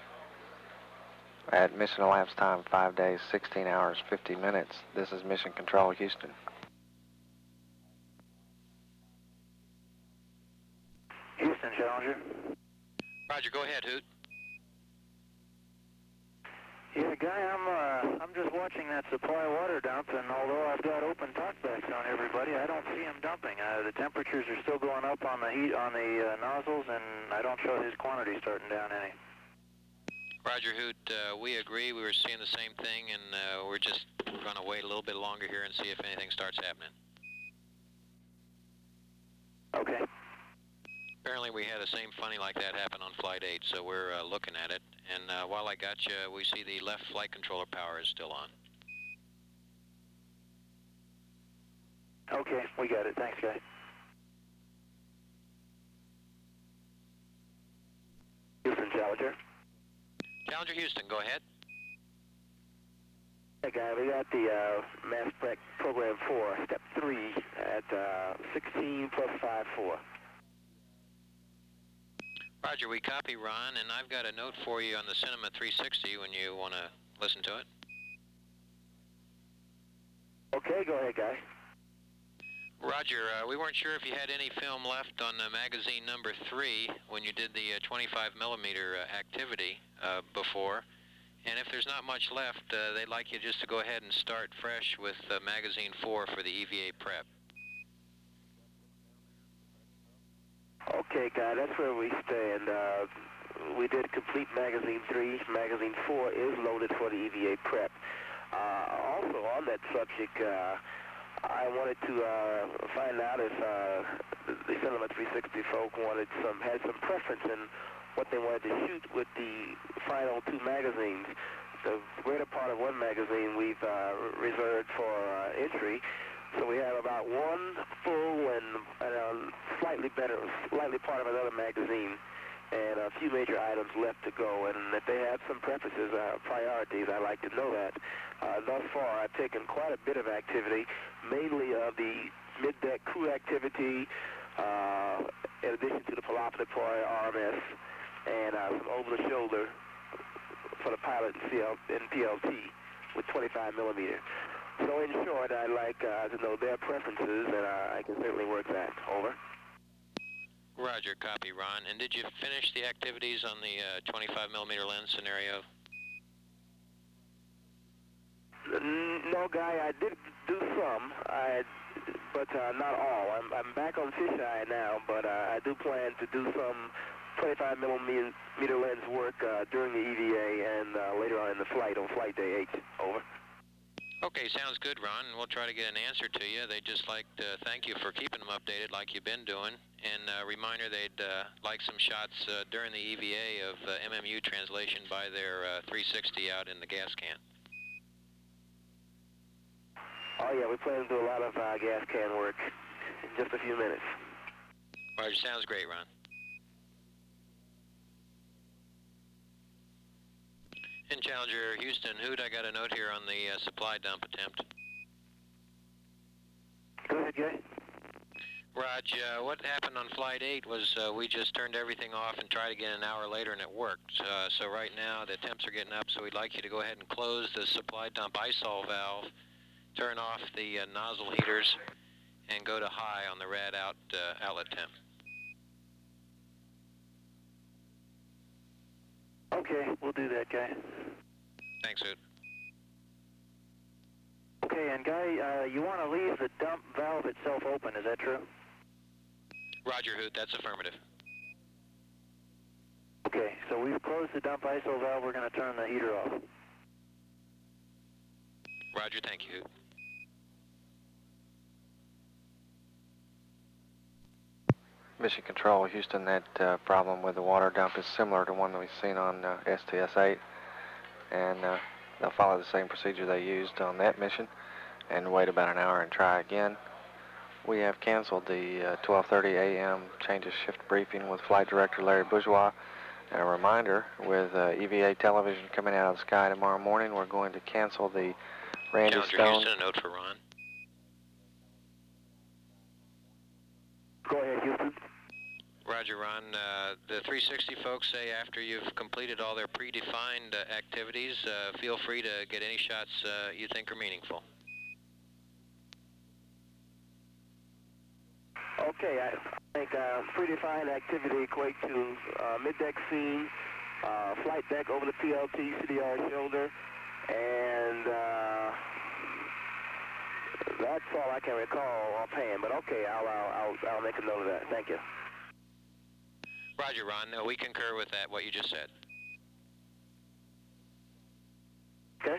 At mission elapsed time, five days, sixteen hours, fifty minutes. This is Mission Control, Houston. Houston, Challenger. Roger, go ahead, Hoot. Yeah, Guy, I'm uh, I'm just watching that supply water dump, and although I've got open talkbacks on everybody, I don't see him dumping. Uh, the temperatures are still going up on the heat on the uh, nozzles, and I don't show his quantity starting down any. Roger, Hoot. Uh, we agree. We were seeing the same thing, and uh, we're just going to wait a little bit longer here and see if anything starts happening. Okay. Apparently we had the same funny like that happen on Flight eight, so we're uh, looking at it. And uh, while I got you, we see the left flight controller power is still on. Okay, we got it. Thanks, Guy. Houston, Challenger. Challenger Houston, go ahead. Hey, Guy, we got the uh, Mass Spec Program four, Step three at uh, sixteen plus five four. Roger, we copy, Ron, and I've got a note for you on the Cinema three sixty when you want to listen to it. Okay, go ahead, Guy. Roger, uh, we weren't sure if you had any film left on uh, magazine number three when you did the uh, twenty-five millimeter uh, activity uh, before. And if there's not much left, uh, they'd like you just to go ahead and start fresh with uh, magazine four for the E V A prep. Okay, Guy, that's where we stand. Uh, we did complete magazine three. Magazine four is loaded for the E V A prep. Uh, also, on that subject, uh, I wanted to uh, find out if uh, the Cinema three sixty folk wanted some had some preference in what they wanted to shoot with the final two magazines. The greater part of one magazine we've uh, reserved for uh, entry, so we have about one full and, and a slightly better, slightly part of another magazine, and a few major items left to go. And if they have some preferences, uh, priorities, I'd like to know that. Uh, thus far, I've taken quite a bit of activity, mainly of the mid-deck crew activity, uh, in addition to the Peloponnetory R M S, and uh, some over-the-shoulder for the pilot and, C L, and P L T with twenty-five millimeter. So in short, I'd like uh, to know their preferences, and uh, I can certainly work that. Over. Roger, copy, Ron. And did you finish the activities on the uh, twenty-five millimeter lens scenario? No, Guy, I did do some, I, but uh, not all. I'm, I'm back on fisheye now, but uh, I do plan to do some twenty-five millimeter lens work uh, during the E V A and uh, later on in the flight on flight day eight. Over. Okay, sounds good, Ron. We'll try to get an answer to you. They'd just like to thank you for keeping them updated like you've been doing. And a uh, reminder, they'd uh, like some shots uh, during the E V A of uh, M M U translation by their uh, three sixty out in the gas can. Oh, yeah, we plan to do a lot of uh, gas can work in just a few minutes. Roger, sounds great, Ron. And Challenger Houston, Hoot, I got a note here on the uh, supply dump attempt. Go ahead, Gary. Raj, uh, what happened on Flight eight was uh, we just turned everything off and tried again an hour later and it worked. Uh, so right now the temps are getting up, so we'd like you to go ahead and close the supply dump I S O L valve, turn off the uh, nozzle heaters, and go to high on the rad out uh, outlet temp. Okay, we'll do that, Guy. Thanks, Hoot. Okay, and Guy, uh, you want to leave the dump valve itself open, is that true? Roger, Hoot, that's affirmative. Okay, so we've closed the dump I S O valve, we're going to turn the heater off. Roger, thank you, Hoot. Mission Control, Houston, that uh, problem with the water dump is similar to one that we've seen on uh, S T S eight, and uh, they'll follow the same procedure they used on that mission and wait about an hour and try again. We have canceled the uh, twelve thirty a m change of shift briefing with Flight Director Larry Bourgeois. And a reminder, with uh, E V A television coming out of the sky tomorrow morning, we're going to cancel the Randy Challenger Stone. Houston, a note for Ron. Go ahead, Houston. Roger, Ron. Uh, the three sixty folks say after you've completed all their predefined uh, activities, uh, feel free to get any shots uh, you think are meaningful. Okay, I think uh, predefined activity equate to uh, mid-deck scene, uh, flight deck over the P L T, C D R shoulder, and uh, that's all I can recall offhand. But okay, I'll, I'll, I'll, I'll make a note of that. Thank you. Roger, Ron. No, we concur with that, what you just said. Okay.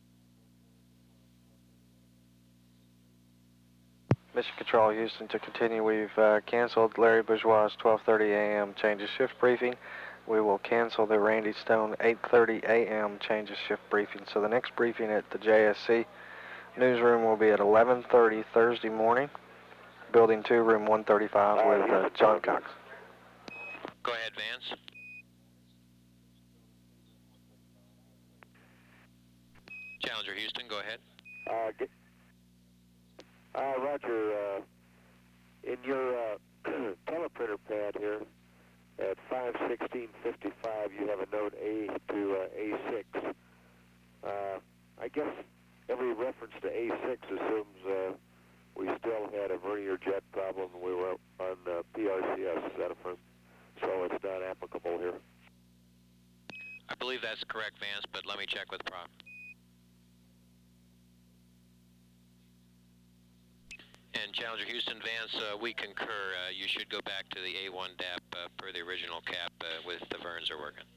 Mission Control, Houston, to continue, we've uh, canceled Larry Bourgeois' twelve thirty a m change of shift briefing. We will cancel the Randy Stone eight thirty a m change of shift briefing. So the next briefing at the J S C newsroom will be at eleven thirty Thursday morning, Building two, Room one thirty-five, with uh, John Cox. Go ahead, Vance. Challenger Houston, go ahead. Uh, get, uh, Roger, uh, in your uh, teleprinter pad here at five sixteen fifty-five, you have a note A to uh, A six. Uh, I guess every reference to A six assumes uh, we still had a vernier jet problem when we were on uh, P R C S. Is that a firm? So it's not applicable here. I believe that's correct, Vance, but let me check with Prop. And Challenger Houston, Vance, uh, we concur. Uh, you should go back to the A one D A P uh, per the original cap uh, with the Verns are working.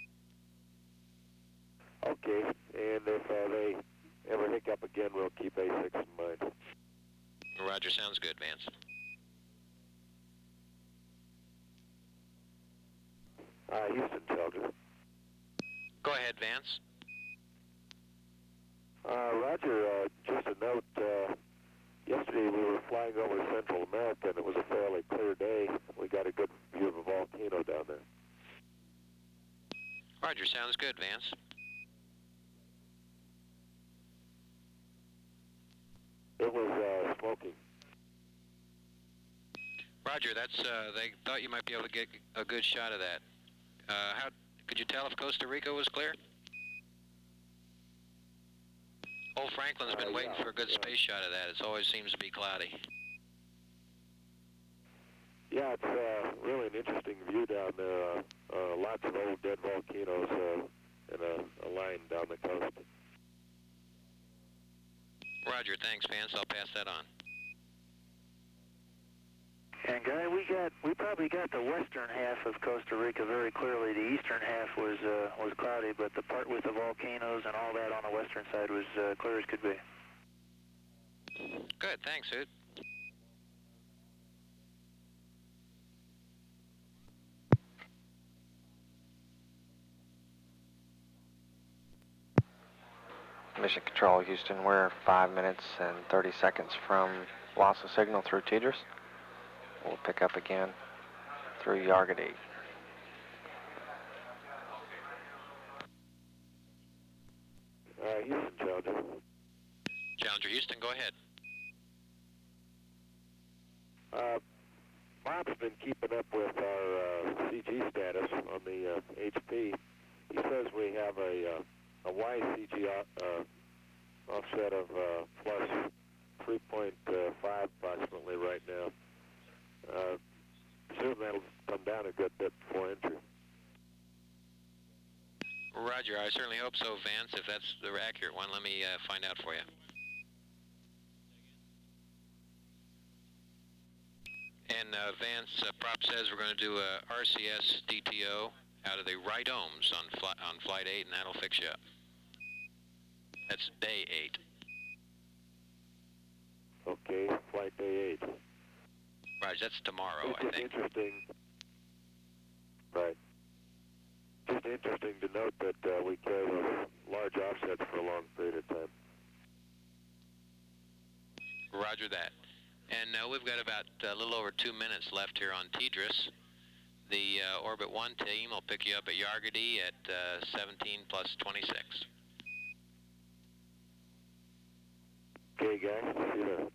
Okay, and if uh, they ever hiccup again, we'll keep A six in mind. Roger, sounds good, Vance. Uh, Houston, Challenger. Go ahead, Vance. Uh, Roger, uh, just a note, uh, yesterday we were flying over Central America and it was a fairly clear day. We got a good view of a volcano down there. Roger, sounds good, Vance. It was uh, smoking. Roger, that's, uh, they thought you might be able to get a good shot of that. Uh, how, could you tell if Costa Rica was clear? Old Franklin's been Uh, waiting yeah, for a good yeah. space shot of that. It always seems to be cloudy. Yeah, it's uh, really an interesting view down there. Uh, uh, lots of old dead volcanoes uh, in a, a line down the coast. Roger, thanks, Vance. I'll pass that on. And Guy, we got we probably got the western half of Costa Rica very clearly. The eastern half was uh, was cloudy, but the part with the volcanoes and all that on the western side was uh, clear as could be. Good, thanks, Hoot. Mission Control, Houston, we're five minutes and thirty seconds from loss of signal through Tidris. We'll pick up again through Yargadi. Uh, Houston, Challenger. Challenger Houston, go ahead. Uh, Bob's been keeping up with our uh, C G status on the uh, H P. He says we have a, uh, a Y C G uh, offset of uh, plus three point five approximately right now. Uh, presume that'll come down a good bit before entry. Roger, I certainly hope so, Vance. If that's the accurate one, let me uh, find out for you. And uh, Vance, uh, Prop says we're going to do a R C S D T O out of the right ohms on, fli on flight eight, and that'll fix you up. That's day eight. Okay, flight day eight. Right, that's tomorrow, It's I just think. interesting. Right. Just interesting to note that uh, we carry those large offsets for a long period of time. Roger that. And uh, we've got about a little over two minutes left here on Tidris. The uh, Orbit one team will pick you up at Yargadi at uh, seventeen plus twenty-six. Okay, guys. See you there.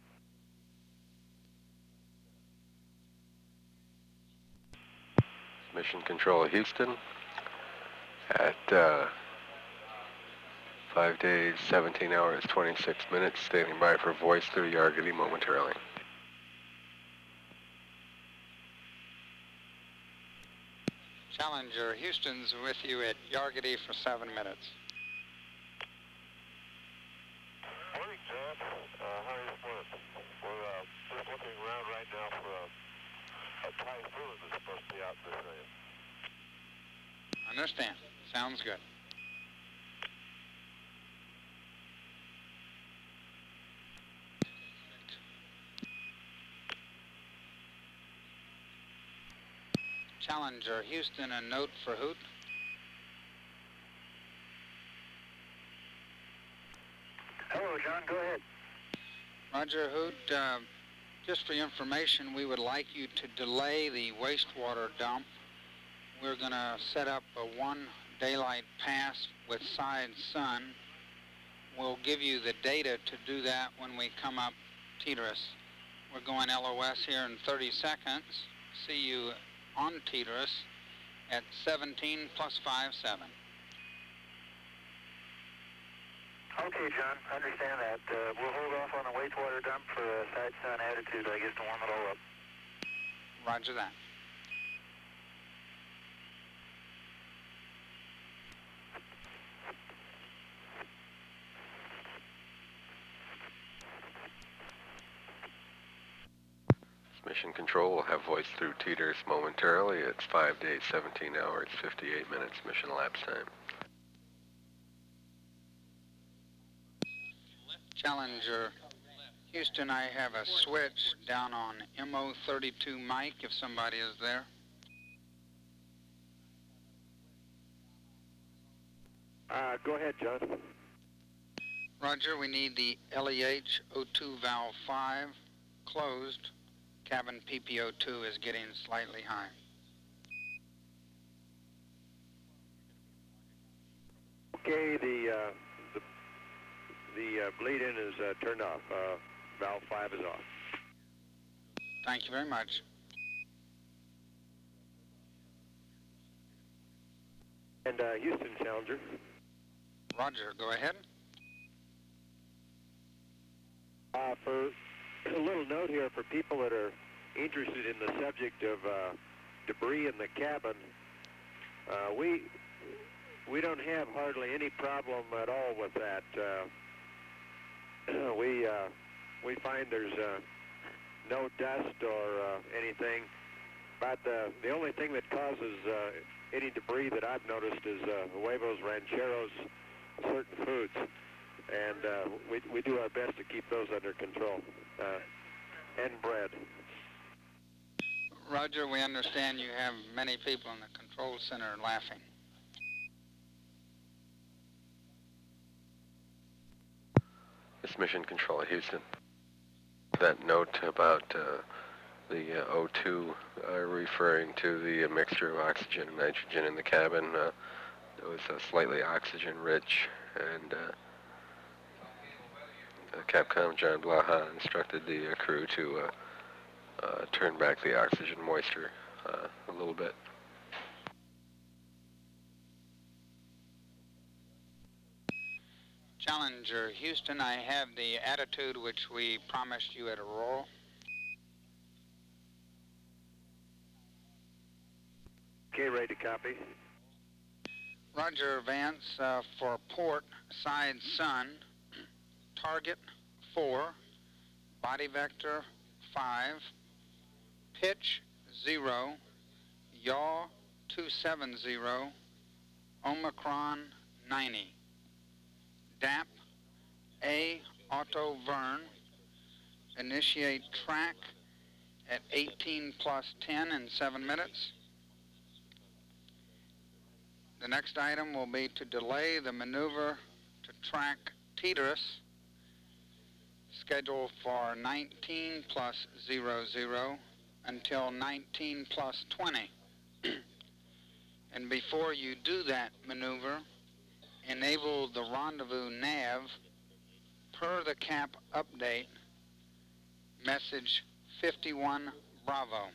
Mission Control Houston at uh, five days, seventeen hours, twenty-six minutes, standing by for voice through Yargadi momentarily. Challenger, Houston's with you at Yargadi for seven minutes. Morning, John. Uh, how are you doing? We're uh, just looking around right now for a, a typhoon that's supposed to be out this area. Understand. Sounds good. Challenger, Houston, a note for Hoot. Hello, John. Go ahead. Roger, Hoot. Uh, just for your information, we would like you to delay the wastewater dump. We're going to set up a one daylight pass with side sun. We'll give you the data to do that when we come up Tidris. We're going L O S here in thirty seconds. See you on Tidris at seventeen plus five seven. Okay, John. Understand that. Uh, we'll hold off on the wastewater dump for a side sun attitude, I guess, to warm it all up. Roger that. Mission Control will have voice through Teeters momentarily. It's five days, seventeen hours, fifty-eight minutes mission elapsed time. Challenger, Houston, I have a switch down on M O thirty-two Mike if somebody is there. Uh, go ahead, John. Roger, we need the L E H O two valve five closed. Cabin P P O two is getting slightly high. Okay, the uh, the, the uh, bleed-in is uh, turned off. Uh, valve five is off. Thank you very much. And uh, Houston, Challenger. Roger, go ahead. Uh, for a little note here for people that are interested in the subject of uh, debris in the cabin, uh, we we don't have hardly any problem at all with that. Uh, we uh, we find there's uh, no dust or uh, anything, but uh, the only thing that causes uh, any debris that I've noticed is uh, huevos, rancheros, certain foods. And uh, we, we do our best to keep those under control, uh, and bread. Roger, we understand you have many people in the control center laughing. This Mission Control at Houston. That note about uh, the uh, O two uh, referring to the uh, mixture of oxygen and nitrogen in the cabin. Uh, it was uh, slightly oxygen-rich, and uh, Uh, Capcom John Blaha instructed the uh, crew to uh, uh, turn back the oxygen moisture uh, a little bit. Challenger Houston, I have the attitude which we promised you at Aurora. Okay, ready to copy. Roger, Vance, uh, for port, side sun, target four, body vector five, pitch zero, yaw two seven zero, Omicron ninety, D A P A auto vern, initiate track at eighteen plus ten in seven minutes. The next item will be to delay the maneuver to track Tetris, scheduled for nineteen plus zero zero until nineteen plus twenty. And before you do that maneuver, enable the rendezvous nav per the cap update, message fifty-one Bravo.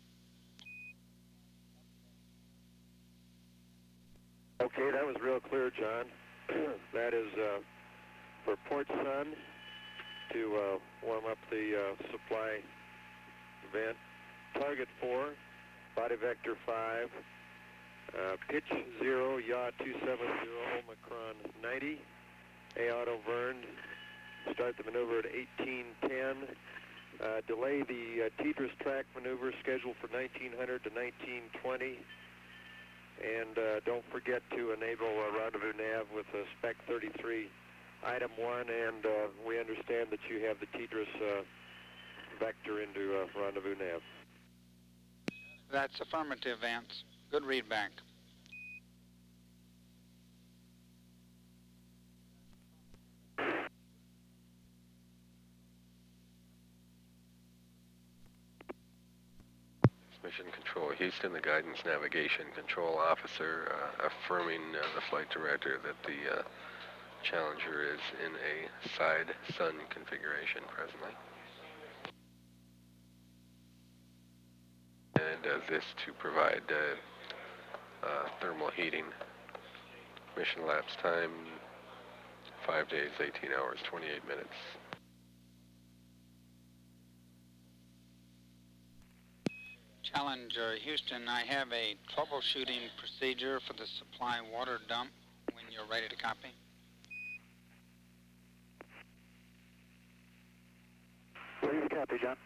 Okay, that was real clear, John. That is uh, for port sun to uh, warm up the uh, supply vent. Target four, body vector five, uh, pitch zero, yaw two seven zero, Omicron ninety, A auto vern. Start the maneuver at eighteen ten. Uh, delay the uh, Tetris track maneuver scheduled for nineteen hundred to nineteen twenty. And uh, don't forget to enable a rendezvous nav with a spec thirty-three item one, and uh, we understand that you have the Tetris uh, vector into uh, rendezvous nav. That's affirmative, Vance. Good readback. Mission Control Houston, the Guidance Navigation Control Officer, uh, affirming uh, the flight director that the uh, Challenger is in a side sun configuration presently. And uh, this to provide uh, uh, thermal heating. Mission elapsed time, five days, eighteen hours, twenty-eight minutes. Challenger Houston, I have a troubleshooting procedure for the supply water dump when you're ready to copy. Ready to copy, John.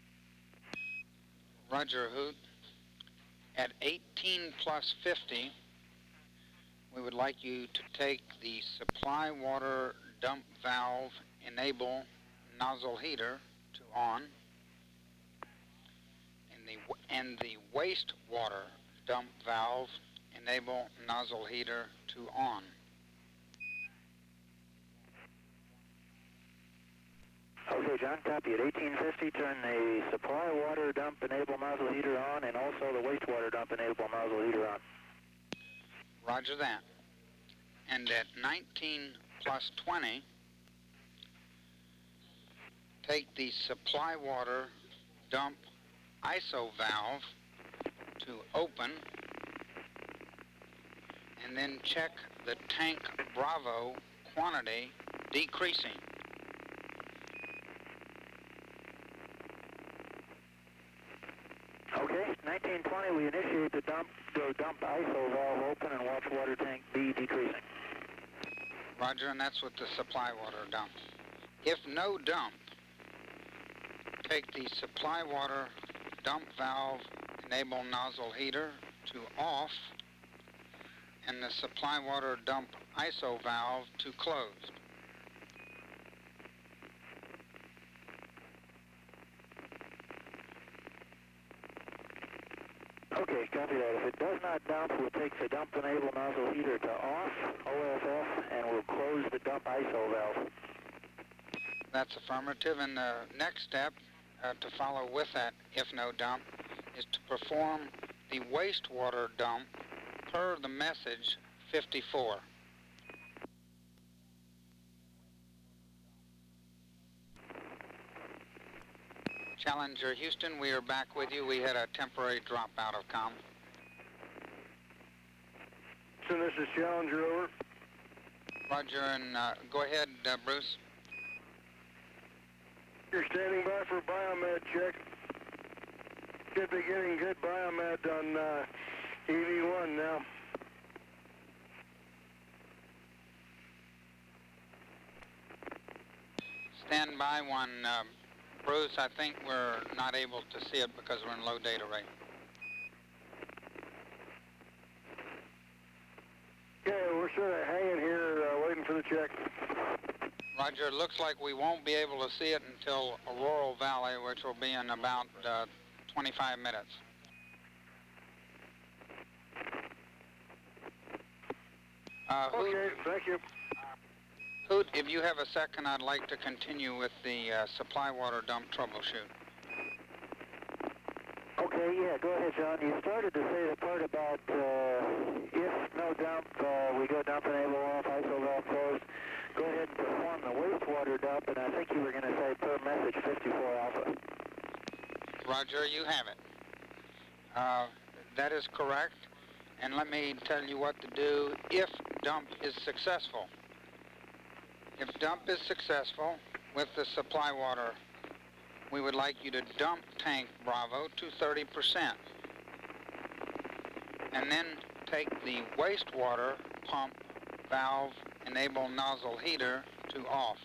Roger, Hoot. At eighteen plus fifty, we would like you to take the supply water dump valve enable nozzle heater to on, and the, and the wastewater dump valve enable nozzle heater to on. Okay, John, copy at eighteen fifty. Turn the supply water dump enable nozzle heater on and also the wastewater dump enable nozzle heater on. Roger that. And at nineteen plus twenty, take the supply water dump I S O valve to open, and then check the tank Bravo quantity decreasing. Okay, nineteen twenty, we initiate the dump, the dump I S O valve open and watch water tank B decreasing. Roger, and that's with the supply water dump. If no dump, take the supply water dump valve enable nozzle heater to off and the supply water dump I S O valve to closed. Okay, copy that. If it does not dump, we'll take the dump enable nozzle heater to off, O F F, and we'll close the dump I S O valve. That's affirmative, and the next step uh, to follow with that, if no dump, is to perform the wastewater dump per the message fifty-four. Challenger Houston, we are back with you. We had a temporary dropout of comm. So this is Challenger, over. Roger, and uh, go ahead, uh, Bruce. You're standing by for biomed check. Should be getting good biomed on uh, E V one now. Stand by one. Uh, Bruce, I think we're not able to see it because we're in low data rate. Yeah, we're sort of hanging here uh, waiting for the check. Roger, it looks like we won't be able to see it until Auroral Valley, which will be in about uh, twenty-five minutes. Uh, okay, Hoot, thank you. Hoot, if you have a second, I'd like to continue with the uh, supply water dump troubleshoot. Okay, yeah, go ahead, John. You started to say the part about uh, if no dump, uh, we go dump enable off, I S O valve closed. Go ahead and perform the wastewater dump, and I think you were going to say per message fifty-four alpha. Roger, you have it. Uh, that is correct. And let me tell you what to do if dump is successful. If dump is successful with the supply water, we would like you to dump tank Bravo to thirty percent. And then take the wastewater pump valve enable nozzle heater to off.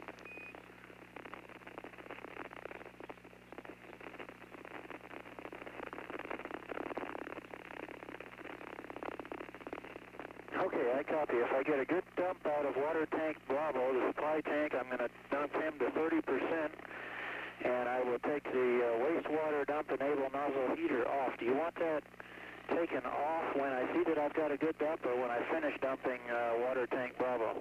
Okay, I copy. If I get a good dump out of water tank Bravo, the supply tank, I'm going to dump him to thirty percent, and I will take the uh, wastewater dump enable nozzle heater off. Do you want that taken off when I see that I've got a good dump, or when I finish dumping uh, water tank Bravo?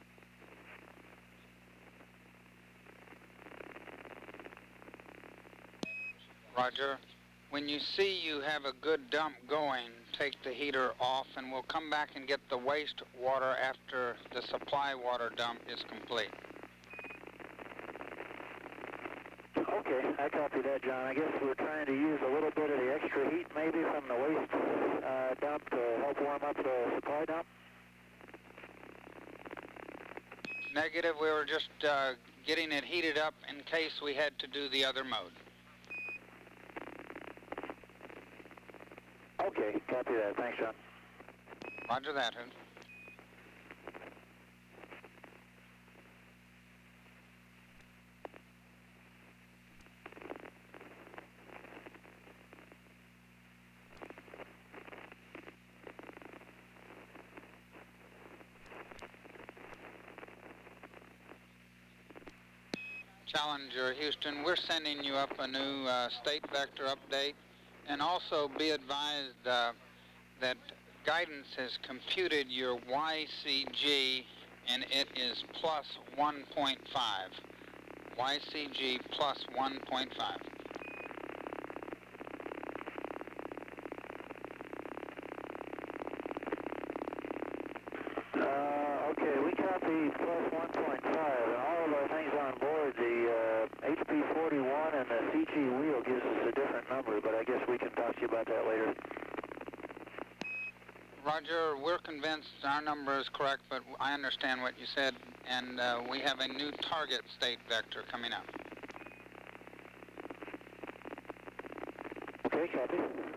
Roger. When you see you have a good dump going, take the heater off, and we'll come back and get the waste water after the supply water dump is complete. Okay, I copy that, John. I guess we're trying to use a little bit of the extra heat maybe from the waste uh, dump to help warm up the supply dump? Negative, we were just uh, getting it heated up in case we had to do the other mode. Okay, copy that. Thanks, John. Roger that, Hoot. Challenger Houston, we're sending you up a new uh, state vector update, and also be advised uh, that guidance has computed your Y C G, and it is plus one point five. Y C G plus one point five. Uh, okay, we copy plus one point five, and all of our things on board, the uh, H P forty-one and the C G wheel gives us a different number, but I guess we can talk to you about that later. Roger, we're convinced our number is correct, but I understand what you said, and uh, we have a new target state vector coming up. Okay, copy.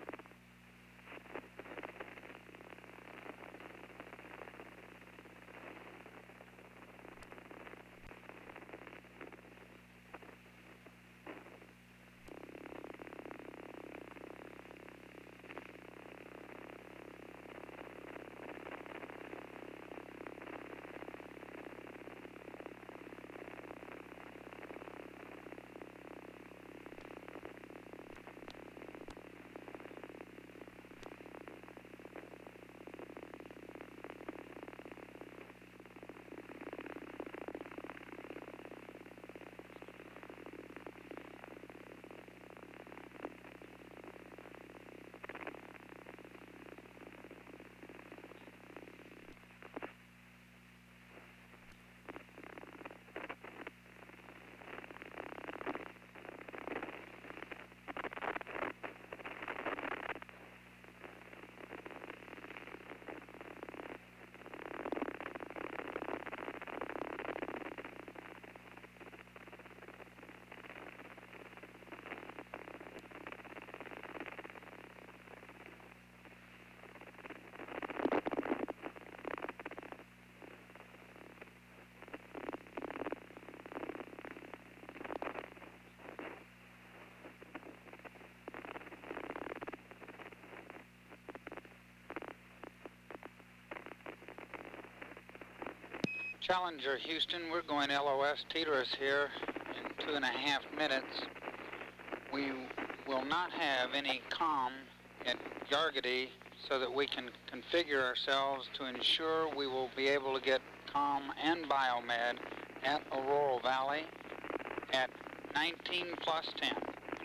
Challenger Houston, we're going L O S Teterus here in two and a half minutes. We will not have any comm at Yargady so that we can configure ourselves to ensure we will be able to get comm and biomed at Aurora Valley at nineteen plus ten.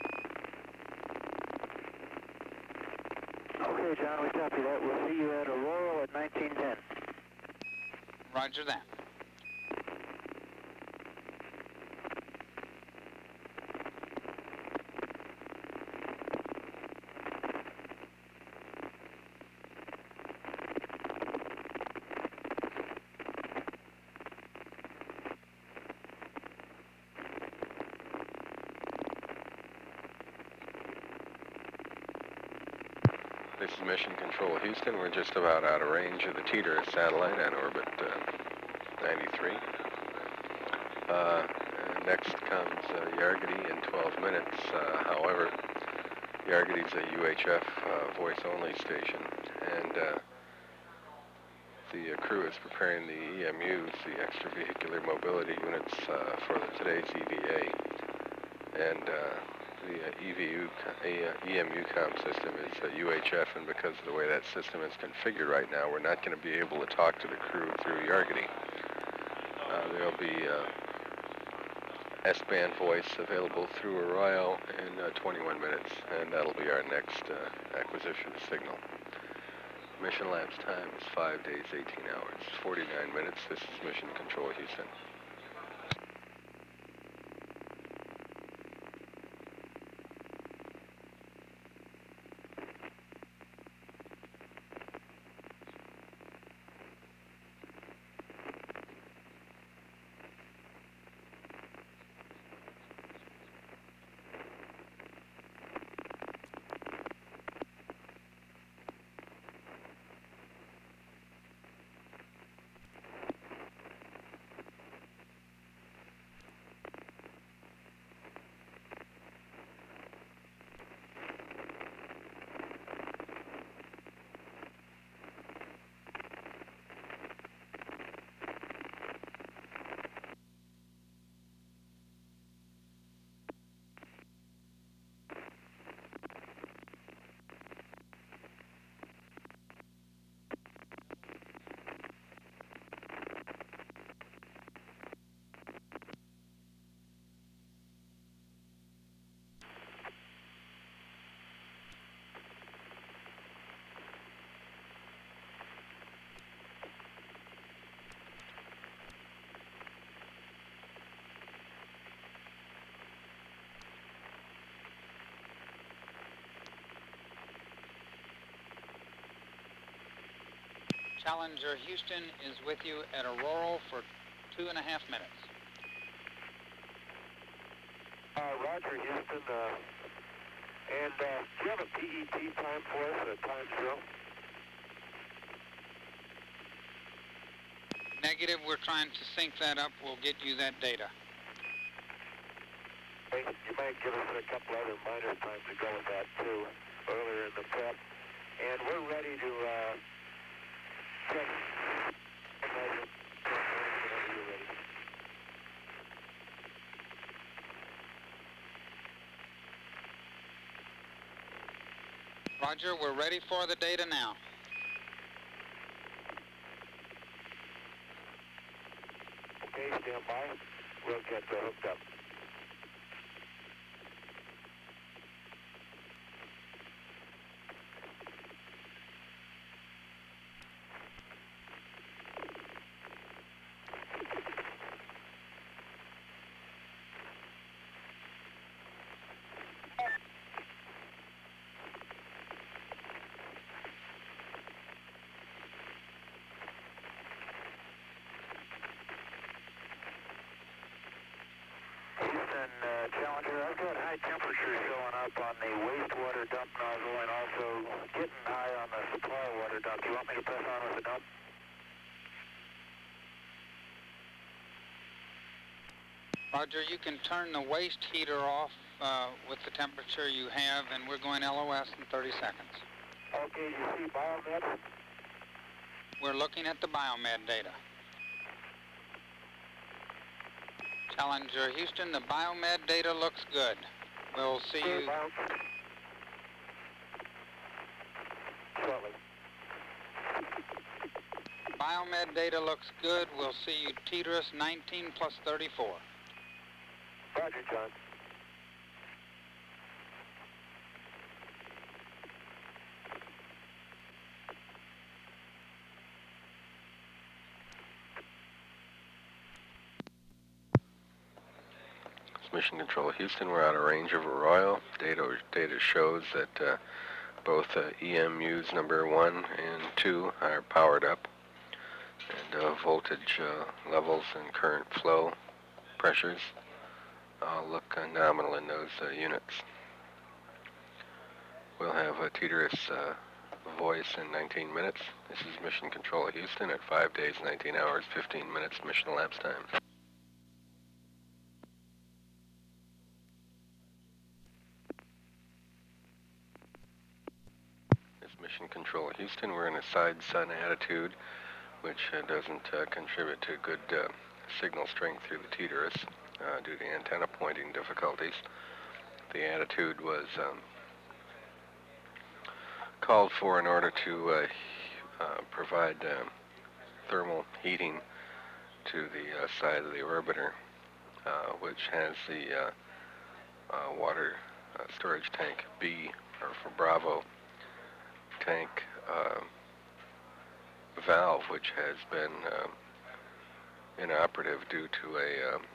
Okay, John, we copy that. We'll see you at Aurora at nineteen ten. Roger that. This is Mission Control Houston. We're just about out of range of the Teterus satellite on orbit uh, ninety-three. Uh, next comes uh, Yargady in twelve minutes. Uh, however, Yargady's a U H F uh, voice-only station, and uh, the uh, crew is preparing the E M Us, the extravehicular mobility units, uh, for the, today's E V A. And uh, the uh, E V U, uh, E M U comm system is uh, U H F, and because of the way that system is configured right now, we're not going to be able to talk to the crew through Yargady. Uh, there'll be uh, S-band voice available through Arroyo in uh, twenty-one minutes, and that'll be our next uh, acquisition signal. Mission lapse time is five days, eighteen hours, forty-nine minutes. This is Mission Control Houston. Challenger Houston is with you at Aurora for two and a half minutes. Uh, Roger, Houston. Uh, and uh, do you have a P E T time for us, a time drill? Negative, we're trying to sync that up. We'll get you that data. Hey, you might give us a couple other minor times to go with that, too, earlier in the prep. And we're ready to uh, check. Whenever you're ready. Roger, we're ready for the data now. Okay, stand by. We'll get uh, hooked up. Houston, uh, Challenger, I've got high temperature showing up on the wastewater dump nozzle and also getting high on the supply water dump. Do you want me to press on with the dump? Roger, you can turn the waste heater off uh, with the temperature you have, and we're going L O S in thirty seconds. Okay, you see biomed? We're looking at the biomed data. Challenger Houston, the biomed data looks good. We'll see Okay, you. bio- Shortly. Biomed data looks good. We'll see you T D R S nineteen plus thirty-four. Roger, John. Mission Control Houston, we're out of range of Arroyo. Data, data shows that uh, both uh, E M Us number one and two are powered up, and uh, voltage uh, levels and current flow pressures all look uh, nominal in those uh, units. We'll have a T D R S uh, voice in nineteen minutes. This is Mission Control Houston at five days, nineteen hours, fifteen minutes mission elapsed time. Mission Control Houston, we're in a side sun attitude, which uh, doesn't uh, contribute to good uh, signal strength through the T D R S uh, due to antenna pointing difficulties. The attitude was um, called for in order to uh, uh, provide uh, thermal heating to the uh, side of the orbiter, uh, which has the uh, uh, water uh, storage tank B, or for Bravo, tank uh, valve, which has been uh, inoperative due to a uh,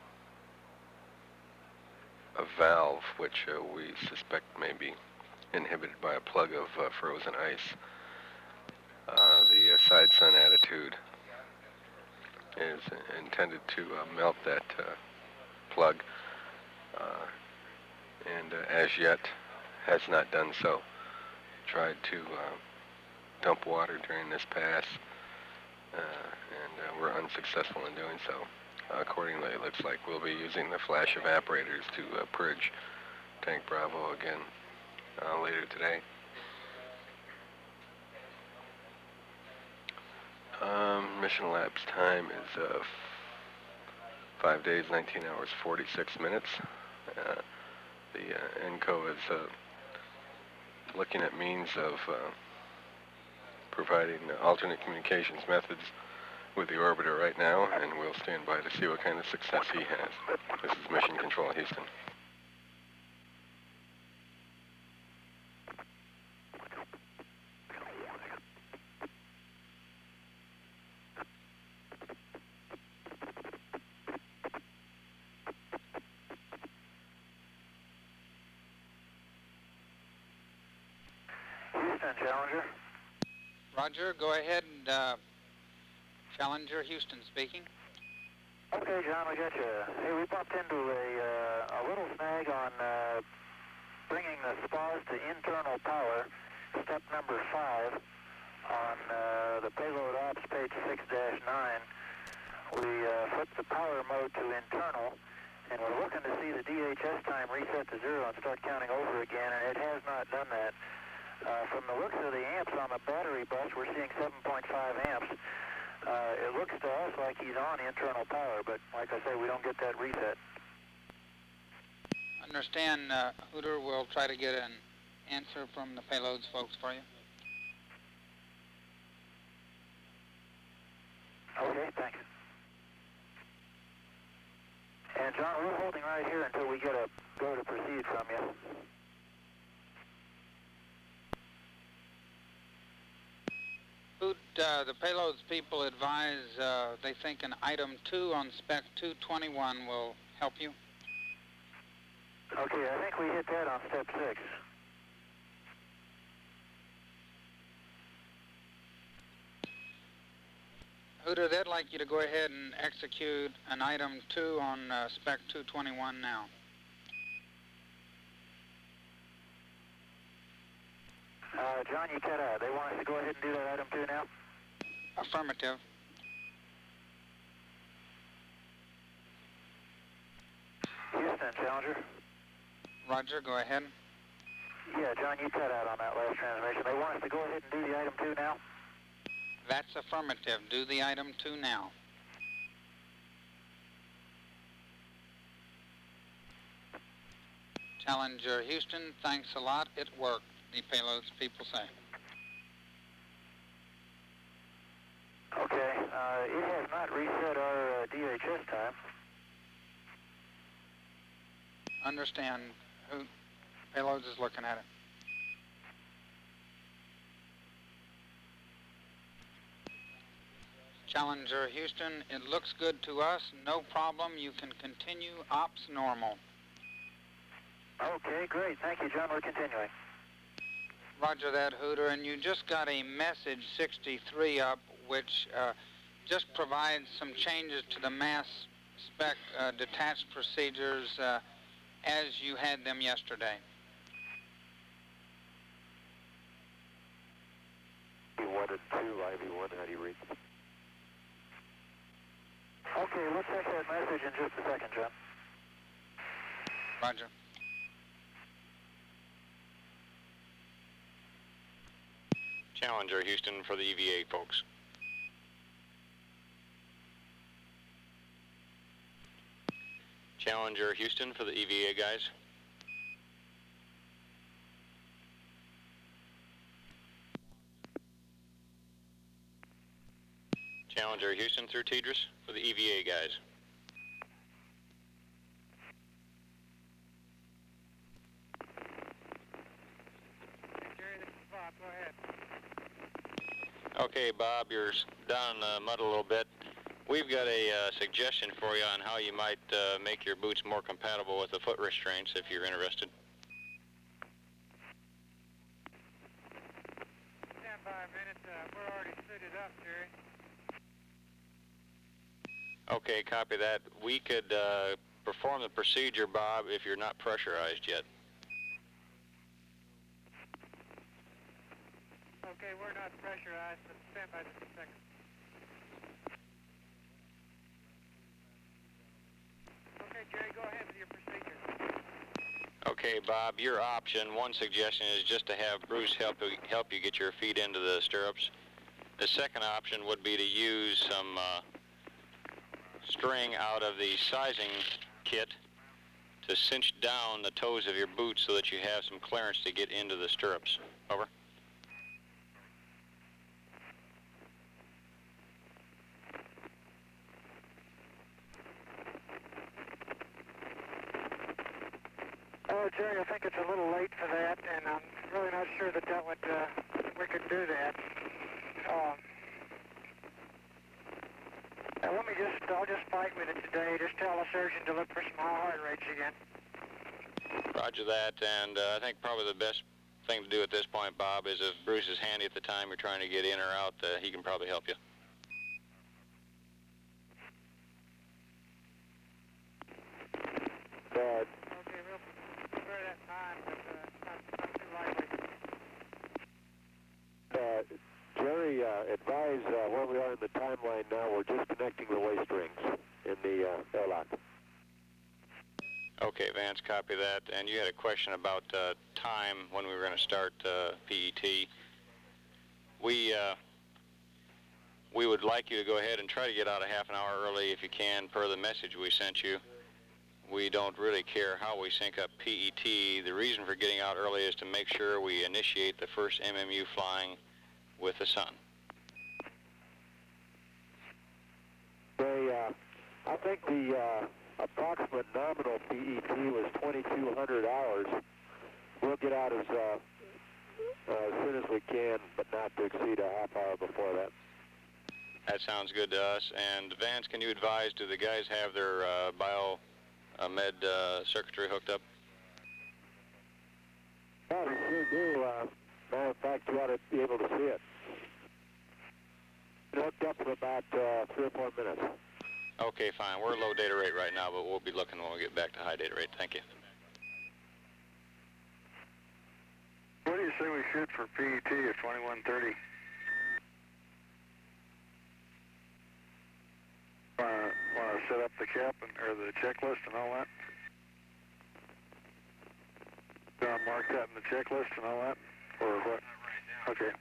a valve which uh, we suspect may be inhibited by a plug of uh, frozen ice. Uh, the uh, side sun attitude is intended to uh, melt that uh, plug, uh, and uh, as yet has not done so. Tried to uh, dump water during this pass, uh, and uh, we're unsuccessful in doing so. Uh, accordingly, it looks like we'll be using the flash evaporators to uh, purge Tank Bravo again uh, later today. Um, mission elapsed time is uh, five days, nineteen hours, forty-six minutes. Uh, the uh, N C O is uh, looking at means of uh, providing uh, alternate communications methods with the orbiter right now, and we'll stand by to see what kind of success he has. This is Mission Control Houston. Houston, Challenger. Roger, go ahead. And, uh, Challenger Houston speaking. Okay, John, we got you. Hey, we bumped into a, uh, a little snag on uh, bringing the spas to internal power, step number five, on uh, the payload ops page six dash nine. We uh, flipped the power mode to internal, and we're looking to see the D H S time reset to zero and start counting over again, and it has not done that. Uh, from the looks of the amps on the battery bus, we're seeing seven point five amps. Uh, it looks to us like he's on internal power, but like I say, we don't get that reset. Understand, uh, Hooter, we'll try to get an answer from the payloads folks for you. Okay, thanks. And John, we're holding right here until we get a go to proceed from you. Hoot, uh, the payloads people advise uh, they think an item two on spec two twenty-one will help you. Okay, I think we hit that on step six. Hooter, they'd like you to go ahead and execute an item two on uh, spec two twenty-one now. Uh, John, you cut out. They want us to go ahead and do that item two now? Affirmative. Houston, Challenger. Roger, go ahead. Yeah, John, you cut out on that last transmission. They want us to go ahead and do the item two now? That's affirmative. Do the item two now. Challenger Houston, thanks a lot. It worked, the payloads people say. Okay, uh, it has not reset our uh, D H S time. Understand. Who payloads is looking at it. Challenger Houston, it looks good to us. No problem. You can continue ops normal. Okay, great. Thank you, John. We're continuing. Roger that, Hooter. And you just got a message sixty-three up, which uh, just provides some changes to the mass spec uh, detached procedures uh, as you had them yesterday. one and two, I V one, how do you read? Okay, we'll check that message in just a second, John. Roger. Challenger Houston for the E V A folks. Challenger Houston for the E V A guys. Challenger Houston through Tidris for the E V A guys. Jerry, this is Bob. Go ahead. Okay, Bob, you're down in the mud a little bit. We've got a uh, suggestion for you on how you might uh, make your boots more compatible with the foot restraints if you're interested. Stand by a minute. Uh, we're already suited up, Jerry. Okay, copy that. We could uh, perform the procedure, Bob, if you're not pressurized yet. Okay, we're not pressurized, but stand by just a second. Okay, Jerry, go ahead with your procedure. Okay, Bob, your option, one suggestion is just to have Bruce help you, help you get your feet into the stirrups. The second option would be to use some uh, string out of the sizing kit to cinch down the toes of your boots so that you have some clearance to get into the stirrups. Over. Oh, Jerry, I think it's a little late for that, and I'm really not sure that that would, uh, we could do that. Um, now let me just, I'll just fight with it today. Just tell the surgeon to look for some high heart rates again. Roger that, and uh, I think probably the best thing to do at this point, Bob, is if Bruce is handy at the time you're trying to get in or out, uh, he can probably help you. Bad. Okay, we'll spare that time, but uh, not, not too likely. Uh, Jerry, uh, advise uh, where we are in the timeline now. We're disconnecting the waste rings in the uh, airlock. Okay, Vance, copy that. And you had a question about uh, time when we were going to start uh, P E T. We uh, we would like you to go ahead and try to get out a half an hour early if you can, per the message we sent you. We don't really care how we sync up P E T. The reason for getting out early is to make sure we initiate the first M M U flying with the sun. They, uh, I think the uh, approximate nominal P E T was twenty-two hundred hours. We'll get out as, uh, uh, as soon as we can, but not to exceed a half hour before that. That sounds good to us. And Vance, can you advise, do the guys have their uh, bio uh, med uh, circuitry hooked up? Yeah, we sure do. Uh, matter of fact, you ought to be able to see it. It hooked up in about uh, three or four minutes. Okay, fine. We're low data rate right now, but we'll be looking when we get back to high data rate. Thank you. What do you say we shoot for P E T at twenty-one thirty? Want to set up the cap and, or the checklist and all that? Do I mark that in the checklist and all that? Or what? Okay.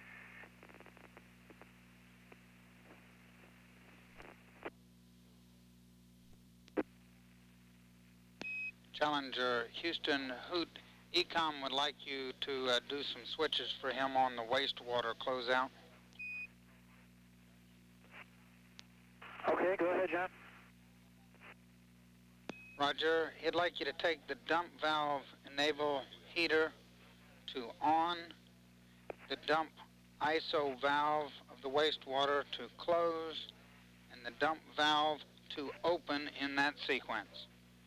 Challenger Houston, Hoot, Ecom would like you to uh, do some switches for him on the wastewater closeout. Okay, go ahead, John. Roger. He'd like you to take the dump valve enable heater to on, the dump I S O valve of the wastewater to close, and the dump valve to open in that sequence.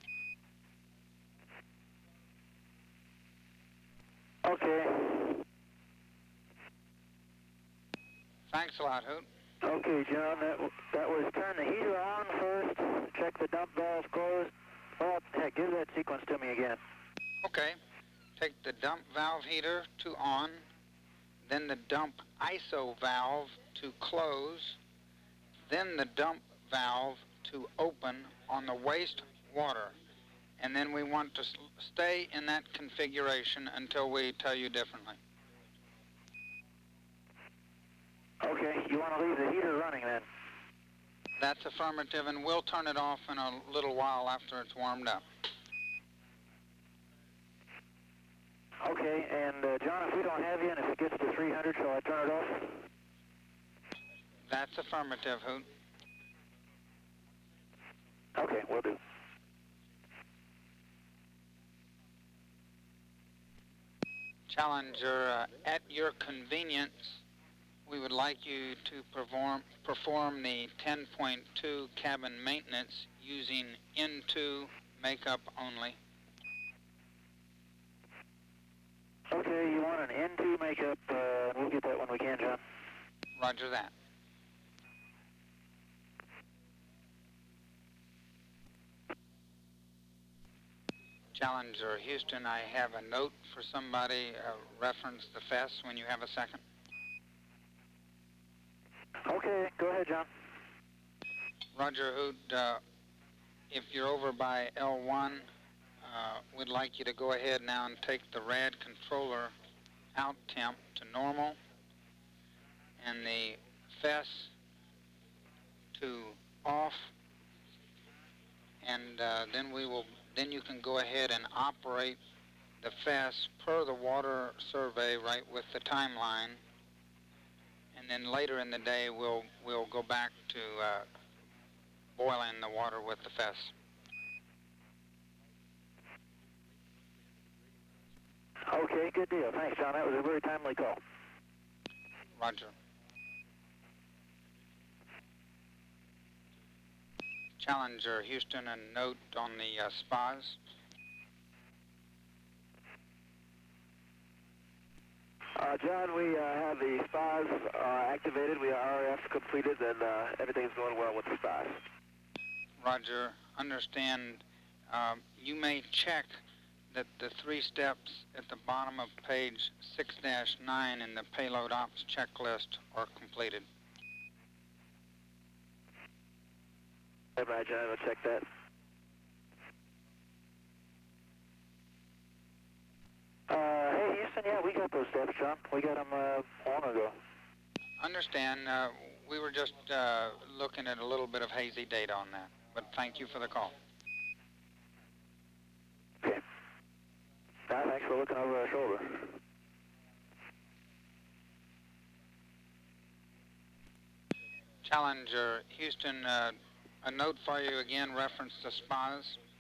Okay. Thanks a lot, Hoot. Okay, John, that, that was turn the heater on first, check the dump valve closed. Well, heck, give that sequence to me again. Okay. Take the dump valve heater to on, then the dump I S O valve to close, then the dump valve to open on the waste water. And then we want to stay in that configuration until we tell you differently. Okay, you want to leave the heater running then? That's affirmative, and we'll turn it off in a little while after it's warmed up. Okay, and uh, John, if we don't have you and if it gets to three hundred, shall I turn it off? That's affirmative, Hoot. Okay, will do. Challenger, uh, at your convenience, we would like you to perform, perform the ten point two cabin maintenance using N two makeup only. Okay, you want an N two makeup, uh, we'll get that when we can, John. Roger that. Challenger Houston, I have a note for somebody, uh, reference the F E S when you have a second. Okay, go ahead, John. Roger, Hoot, uh, if you're over by L one, uh, we'd like you to go ahead now and take the rad controller out temp to normal and the F E S to off, and uh, then we will then you can go ahead and operate the F E S per the water survey right with the timeline, and then later in the day we'll we'll go back to uh, boiling the water with the F E S. Okay, good deal. Thanks, John. That was a very timely call. Roger. Challenger Houston, a note on the uh, spas. Uh, John, we uh, have the spas uh, activated. We are R F completed, and uh, everything's going well with the spas. Roger. Understand, um, you may check that the three steps at the bottom of page six dash nine in the payload ops checklist are completed. Hey, right, John, we'll check that. Uh, hey, Houston, yeah, we got those steps, John. We got them uh, long ago. Understand, uh, we were just uh, looking at a little bit of hazy data on that, but thank you for the call. Okay. Now, thanks for looking over our shoulder. Challenger, Houston, uh, a note for you again, reference to spas.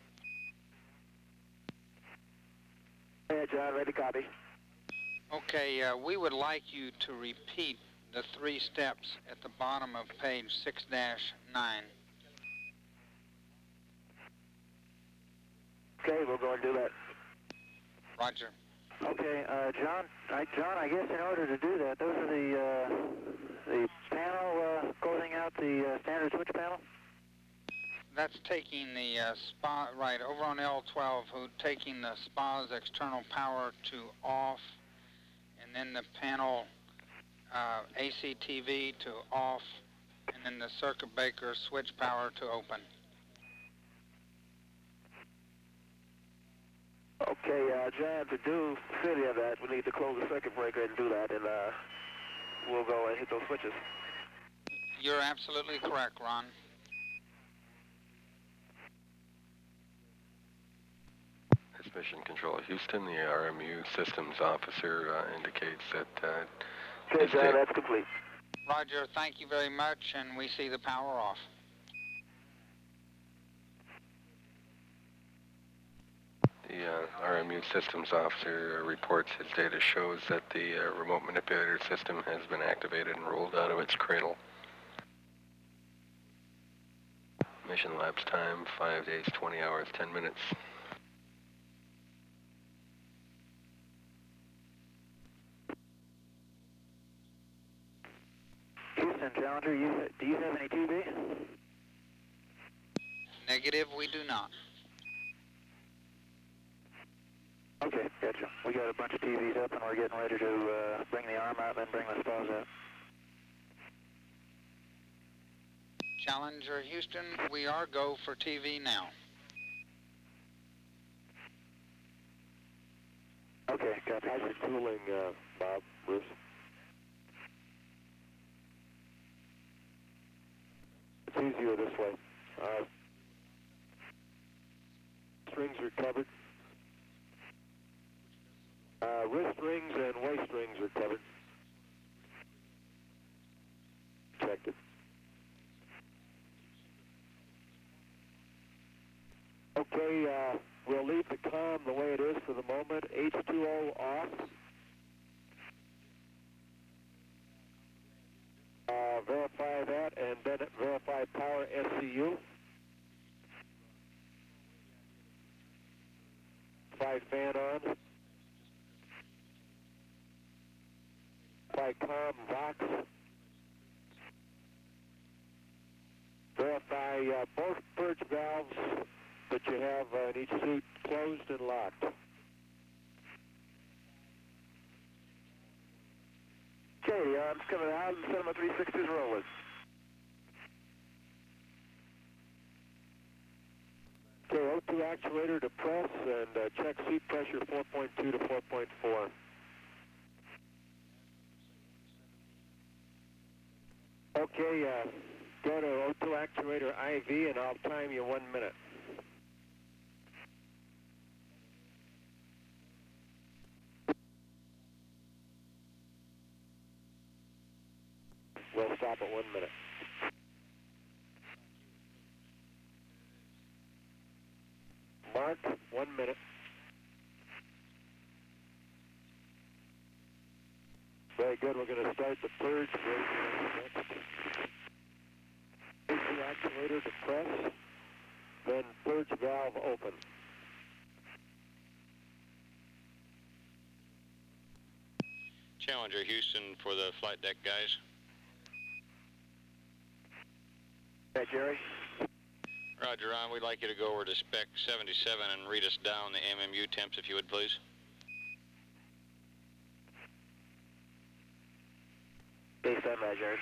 Hey, John, ready to copy. Okay, uh, we would like you to repeat the three steps at the bottom of page six dash nine. Okay, we'll go and do that. Roger. Okay, uh, John, I, John, I guess in order to do that, those are the, uh, the panel uh, closing out the uh, standard switch panel? That's taking the uh, spa, right, over on L twelve, who taking the spa's external power to off, and then the panel uh, A C T V to off, and then the circuit breaker switch power to open. Okay, uh, John, to do any of that, we need to close the circuit breaker and do that, and uh, we'll go and hit those switches. You're absolutely correct, Ron. This Mission Control Houston, the R M U systems officer uh, indicates that... Uh, okay, John, that's complete. Roger, thank you very much, and we see the power off. The uh, R M U systems officer uh, reports his data shows that the uh, remote manipulator system has been activated and rolled out of its cradle. Mission lapse time, five days, twenty hours, ten minutes. Houston, Challenger, you, do you have any T V? Negative, we do not. Okay, gotcha. We got a bunch of T Vs up and we're getting ready to uh, bring the arm out and then bring the spas out. Challenger, Houston, we are go for T V now. Okay, gotcha. How's your tooling, uh, Bob, Bruce? It's easier this way. Uh, strings are covered. Uh, wrist rings and waist rings are covered. Checked it. Okay, uh, we'll leave the comm the way it is for the moment. H two O off. Uh, verify that and then verify power S C U. Five fan on. By comm Vox. Verify uh, both purge valves that you have uh, in each suit closed and locked. Okay, uh, I'm coming out and Cinema three sixty is rolling. Okay, O two actuator to press and uh, check seat pressure four point two to four point four. Okay, uh, go to O two actuator I V and I'll time you one minute. We'll stop at one minute. Mark, one minute. Very good, we're going to start the purge. O two actuator to press, then purge valve open. Challenger Houston for the flight deck guys. Hey, Jerry. Roger, Ron. We'd like you to go over to spec seventy-seven and read us down the M M U temps if you would, please. Okay, stand by, Jerry.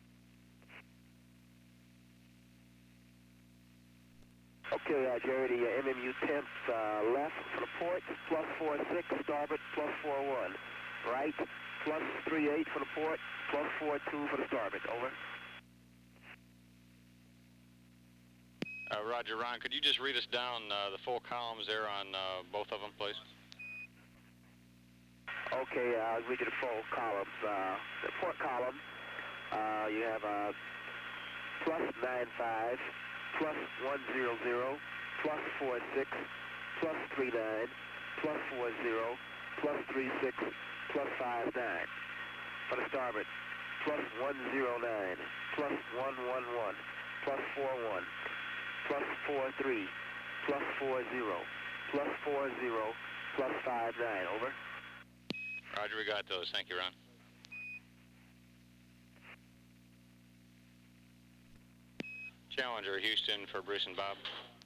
Okay, uh, Jerry, the uh, M M U temps uh, left for the port, plus four six, starboard, plus four one. Right, plus three eight for the port, plus four two for the starboard. Over. Uh, Roger, Ron. Could you just read us down uh, the full columns there on uh, both of them, please? Okay, uh, I'll read you the full columns. Uh, the port column, uh, you have uh, plus nine five, plus one zero zero, plus four six, plus three nine, plus four zero, plus three six, plus five nine. For the starboard, plus one zero nine, plus one one one, plus four one, plus four three, plus four zero, plus four zero, plus five nine. Over. Roger, we got those. Thank you, Ron. Challenger Houston for Bruce and Bob.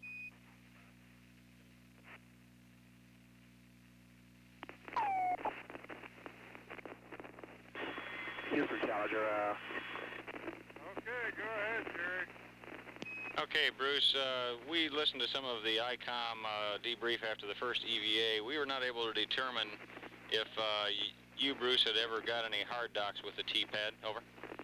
Houston, Challenger. Uh... Okay, go ahead, Jerry. Okay, Bruce, uh, we listened to some of the I COM uh, debrief after the first E V A. We were not able to determine if uh, you, Bruce, had ever got any hard docks with the T-pad. Over.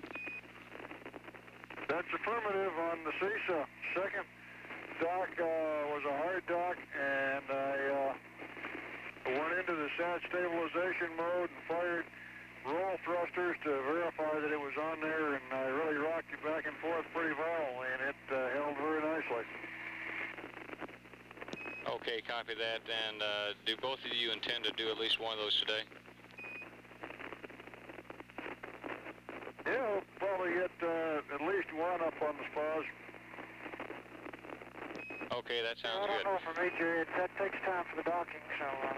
That's affirmative on the C I S A. Second dock uh, was a hard dock, and I uh, went into the sat stabilization mode and fired roll thrusters to verify that it was on there, and I really rocked it back and forth pretty well, and it uh, held very nicely. Okay, copy that. And uh, do both of you intend to do at least one of those today? Yeah, we'll probably get uh, at least one up on the spas. Okay, that sounds I don't good. know for me, Jerry. That takes time for the docking, so... Uh,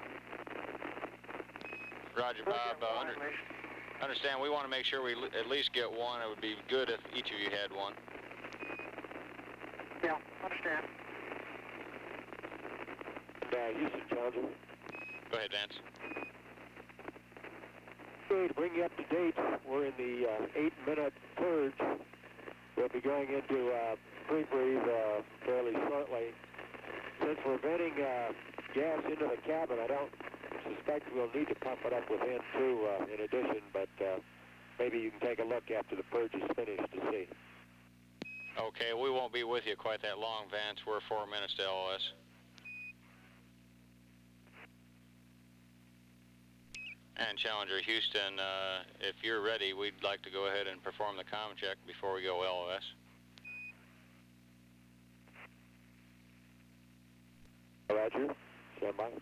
Roger, Bob. Uh, under, understand, we want to make sure we l at least get one. It would be good if each of you had one. Yeah, understand. And, uh, Houston, Challenger. Go ahead, Vance. Okay, to bring you up to date, we're in the uh, eight-minute purge. We'll be going into uh, pre-breathe uh, fairly shortly. Since we're venting uh, gas into the cabin, I don't suspect we'll need to pump it up with N two uh, in addition, but uh, maybe you can take a look after the purge is finished to see. Okay, we won't be with you quite that long, Vance. We're four minutes to L O S. And Challenger Houston, uh, if you're ready, we'd like to go ahead and perform the comm check before we go L O S. Roger. Stand by.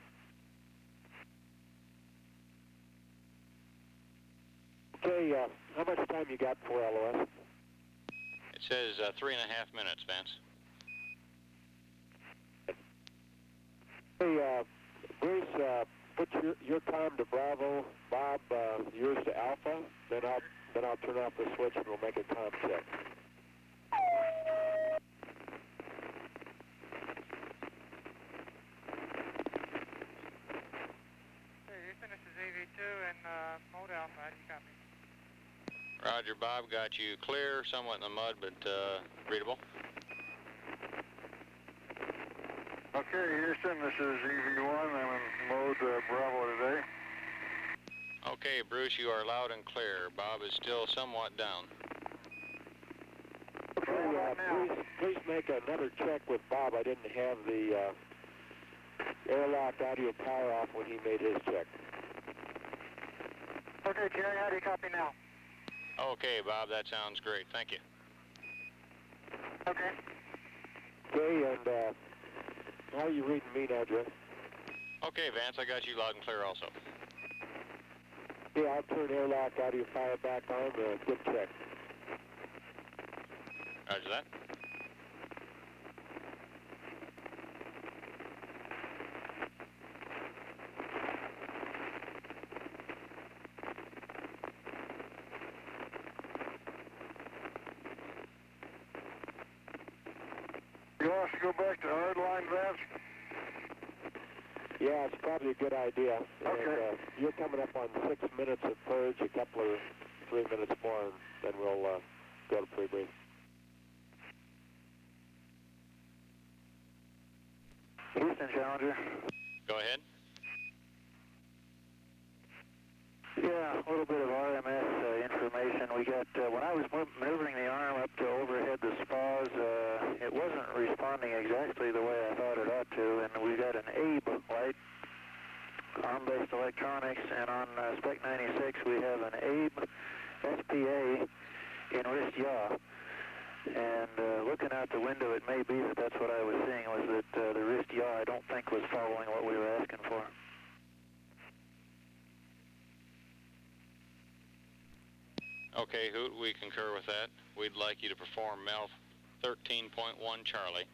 Okay, uh, how much time you got for L O S? It says uh, three and a half minutes, Vance. Hey, uh, Bruce, uh, put your, your time to Bravo, Bob, uh, yours to Alpha, then I'll, then I'll turn off the switch and we'll make a comm check. Hey, Houston, this is A V two and uh, mode Alpha. How do you copy? Roger, Bob. Got you clear, somewhat in the mud, but uh, readable. Okay, Houston, this is E V one. I'm in mode uh, Bravo today. Okay, Bruce, you are loud and clear. Bob is still somewhat down. Okay, uh, please, please make another check with Bob. I didn't have the uh, airlock audio power off when he made his check. Okay, Jerry, how do you copy now? Okay, Bob, that sounds great. Thank you. Okay. Okay, and uh, how are you reading me now, Jeff? Okay, Vance, I got you loud and clear also. Yeah, I'll turn airlock audio power back on. Uh, good check. Roger that. go back to hardline, Vance? Yeah, it's probably a good idea. Okay. And, uh, you're coming up on six minutes of purge, a couple of three minutes more, and then we'll uh, go to pre-brief. Houston Challenger. Go ahead. Yeah, a little bit of R M S uh, information. We got, uh, when I was mo- maneuvering the arm up to overhead the spas, uh, it wasn't responding exactly the way I thought it ought to, and we got an A B E light, arm-based electronics, and on uh, Spec ninety-six we have an A B E S P A in wrist yaw. And uh, looking out the window, it may be that that's what I was seeing, was that uh, the wrist yaw I don't think was following what we were asking for. Okay, Hoot, we concur with that. We'd like you to perform M E L thirteen point one Charlie.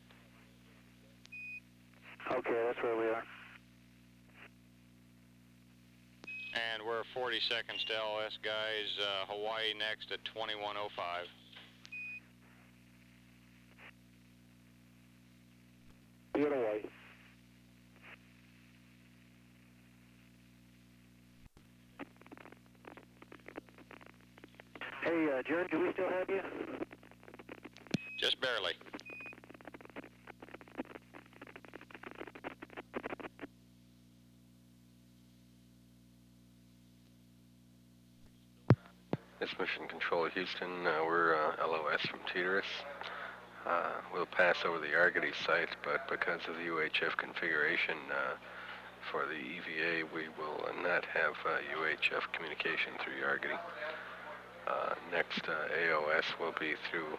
Okay, that's where we are. And we're forty seconds to L S, guys. Uh, Hawaii next at twenty-one oh five. Be it away. Hey, uh, Jared, do we still have you? Just barely. This Mission Control Houston, uh, we're uh, L O S from Teteris. Uh, we'll pass over the Argody site, but because of the U H F configuration uh, for the E V A, we will not have uh, U H F communication through Argody. Uh, next uh, A O S will be through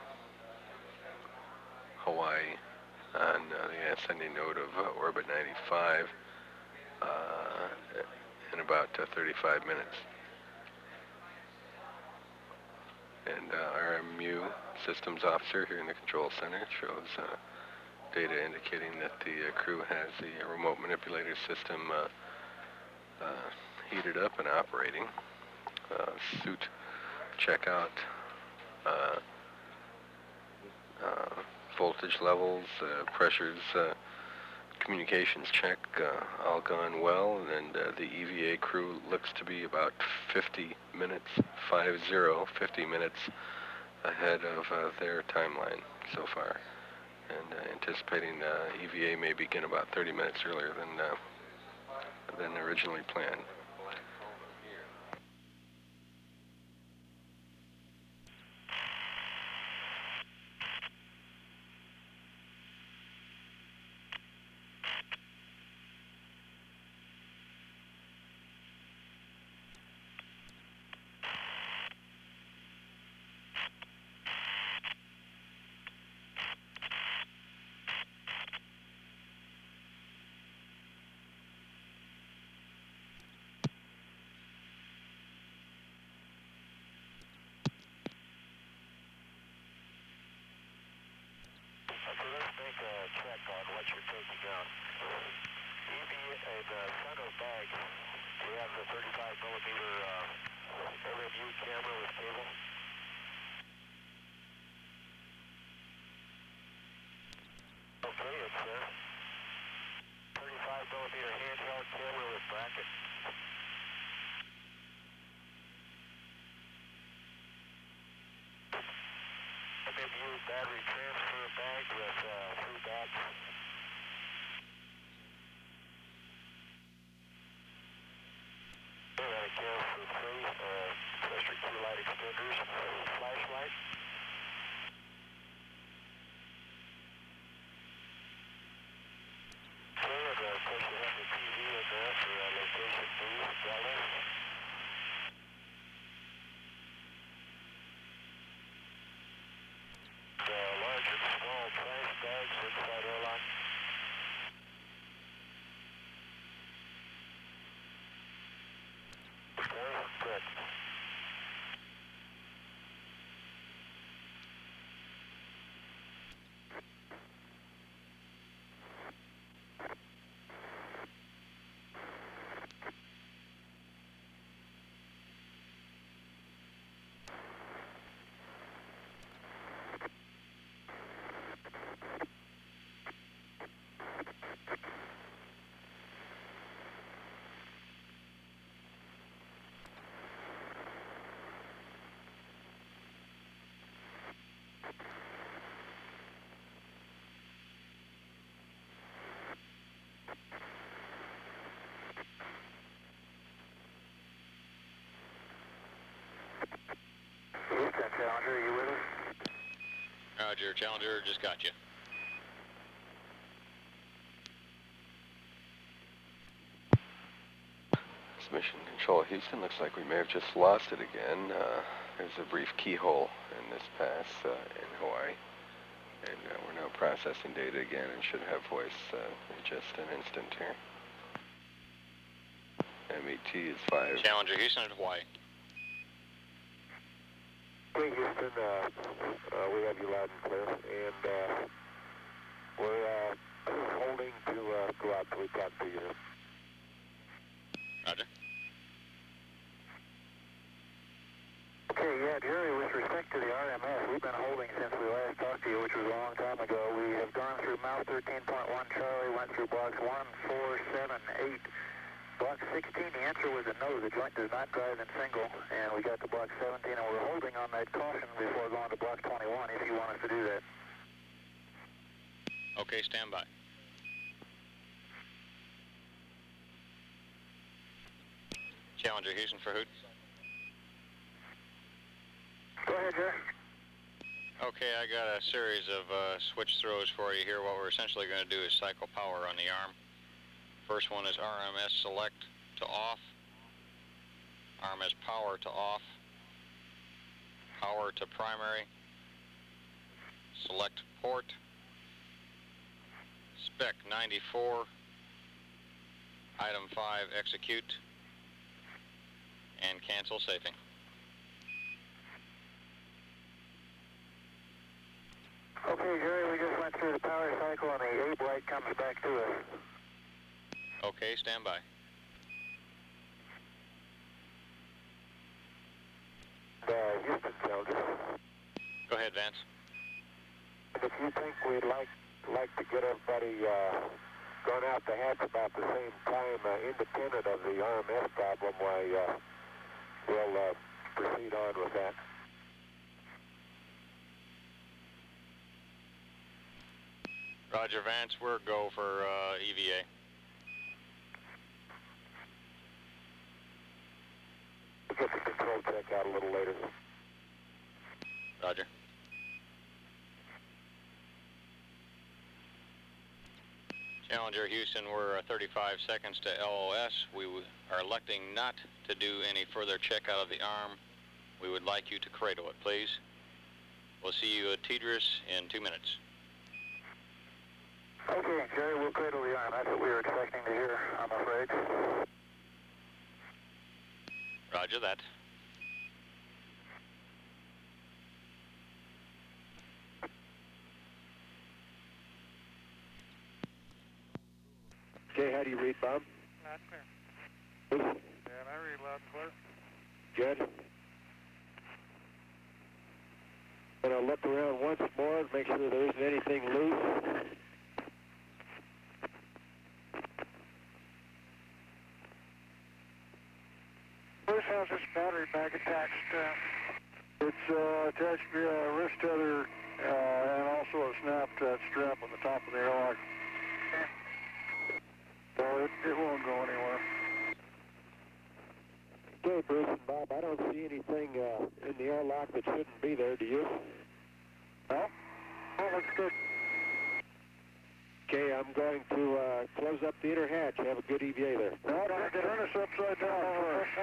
Hawaii on uh, the ascending node of uh, Orbit ninety-five uh, in about uh, thirty-five minutes. And uh, our M U systems officer here in the control center shows uh, data indicating that the uh, crew has the uh, remote manipulator system uh, uh, heated up and operating. Uh, suit checkout, uh, uh, voltage levels, uh, pressures, uh, communications check, uh, all gone well, and uh, the E V A crew looks to be about fifty minutes, five zero, fifty minutes ahead of uh, their timeline so far, and uh, anticipating uh, E V A may begin about thirty minutes earlier than uh, than originally planned. Okay, let's make a check on what you're taking down. E V A, uh, the center bag, we have the thirty-five millimeter uh, M M U camera with cable. Okay, it's there. thirty-five millimeter handheld camera with bracket. M M U battery transfer bag with uh, three backs. We got a camera for three, uh, electric key light extenders, flashlight. Okay, and uh, of course you have the T V in there for uh, location boost, Delta. The large and small trash bags inside airlock. Okay, good. Roger, Challenger, just got you. This Mission Control Houston, looks like we may have just lost it again. Uh, there's a brief keyhole in this pass uh, in Hawaii. And uh, we're now processing data again and should have voice uh, in just an instant here. M E T is five. Challenger, Houston at Hawaii. Okay, Houston, uh, uh, we have you loud and clear, and uh, we're uh, holding to uh, go out till we talk to you. Roger. Okay, yeah, Jerry, with respect to the R M S, we've been holding since we last talked to you, which was a long time ago. We have gone through Mouse thirteen point one Charlie, went through blocks one, four, seven, eight. Block sixteen, the answer was a no. The joint does not drive in single, and we got to block seventeen, and we're holding on that caution before going to block twenty-one if you want us to do that. Okay, stand by. Challenger, Houston for Hoot. Go ahead, Jerry. Okay, I got a series of uh, switch throws for you here. What we're essentially going to do is cycle power on the arm. First one is R M S select to off, R M S power to off, power to primary, select port, spec ninety-four, item five execute, and cancel safing. Okay, Jerry, we just went through the power cycle, and the Abe light comes back to us. Okay, stand by. Uh, Houston, Challenger. Go ahead, Vance. If you think we'd like like to get everybody uh, going out the hatch about the same time, uh, independent of the R M S problem, why uh, we'll uh, proceed on with that. Roger, Vance, we're go for uh, E V A. We'll get the control check out a little later. Roger. Challenger, Houston, we're uh, thirty-five seconds to L O S. We w are electing not to do any further check out of the arm. We would like you to cradle it, please. We'll see you at Tidris in two minutes. Okay, Jerry, we'll cradle the arm. That's what we were expecting to hear, I'm afraid. Roger that. Okay, how do you read, Bob? Loud and clear. Yeah, I read loud and clear. Good. Gonna look around once more, make sure there isn't anything loose. Bruce, how's this battery bag attached? Uh, it's uh, attached via a wrist tether uh, and also a snap uh, strap on the top of the airlock. So it, it won't go anywhere. Okay, Bruce and Bob, I don't see anything uh, in the airlock that shouldn't be there, do you? No? That looks good. Okay, I'm going to uh, close up the inner hatch. Have a good E V A there. No, turn us upside down first.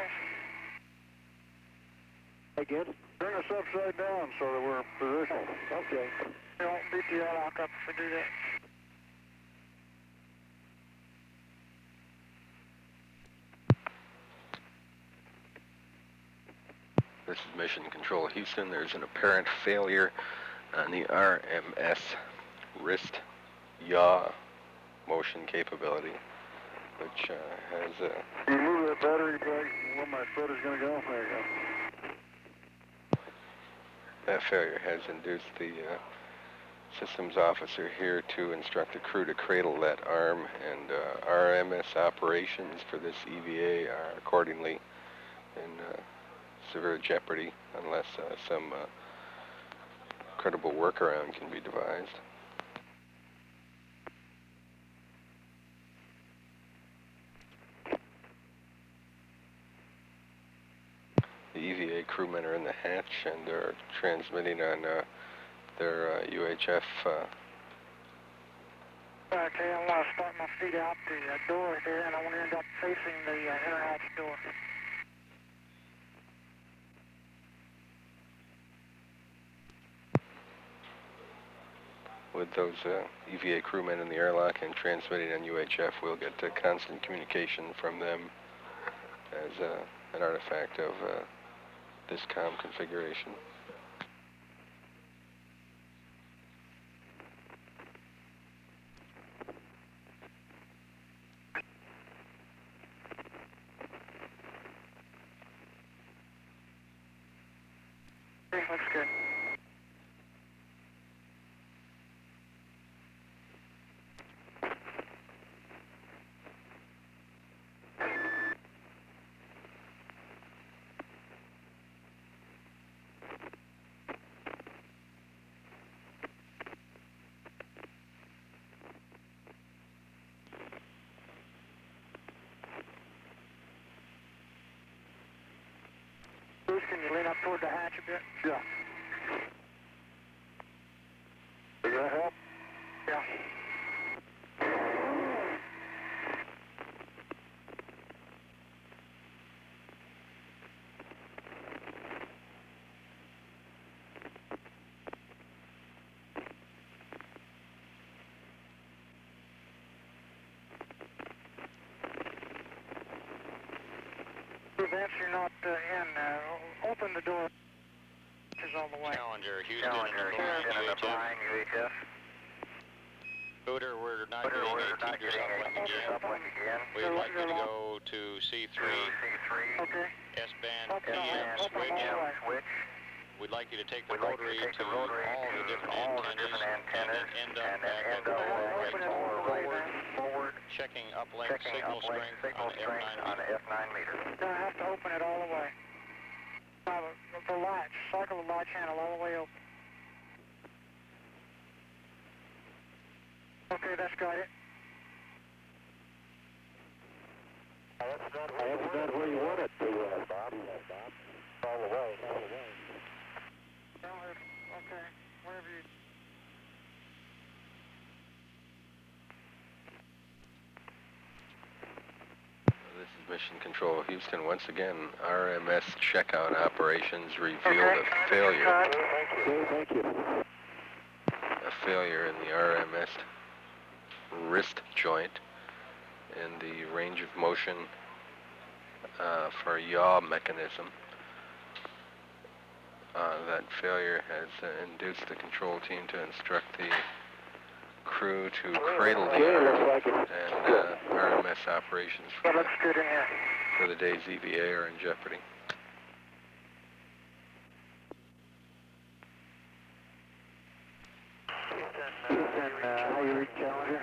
Again? Turn us upside down so that we're positioned. Okay. You won't beat the airlock up if we do that. This is Mission Control Houston. There's an apparent failure on the R M S wrist yaw motion capability, which uh, has a... You move that battery back where my foot is going to go. There you go. That failure has induced the uh, systems officer here to instruct the crew to cradle that arm, and uh, R M S operations for this E V A are accordingly in uh, severe jeopardy unless uh, some uh, credible workaround can be devised. The E V A crewmen are in the hatch and are transmitting on uh, their uh, U H F. Uh, Okay, I want to start my feet out the uh, door here, and I want to end up facing the uh, inner hatch door. with those uh, E V A crewmen in the airlock and transmitting on U H F, we'll get uh, constant communication from them as uh, an artifact of uh, this comm configuration. Okay, looks good. Bruce, can you lean up toward the hatch a bit? Yeah. Does that help? Yeah. Vance, you're not uh, in. Uh, open the door. Is all the way. Challenger, Houston, Challenger, and Houston, and the the flying U H F. Hooter, we're not Hooter, getting we're a not Teeter getting a uplink Teeter again. uplink again. We'd like you to go to C three, C three, Okay. S-band, Okay, P M, open switch. all the way. switch. We'd like you to take the We'd like you rotary to take to the rotary all to the different all the antennas, different antennas, and then end up and then back end at up the lower back right at the lower right forward, forward, checking uplink checking signal uplink strength signal on F strength nine on meter. F nine meter. Now I have to open it all the way. Now the, the latch, cycle the latch handle all the way open. Okay, that's got it. That's not where, that's not where you want it to, uh, Bob. Bob. All the way. All the way. Well, if, okay, whatever you... This is Mission Control Houston. Once again, R M S checkout operations revealed Okay. a failure. Thank you. Thank you. A failure in the R M S wrist joint and the range of motion uh, for yaw mechanism. Uh, that failure has uh, induced the control team to instruct the crew to cradle the Okay, arm, looks like it. and uh, R M S operations for That the, looks good in here. for the day's E V A are in jeopardy. Houston, uh, how you read Challenger?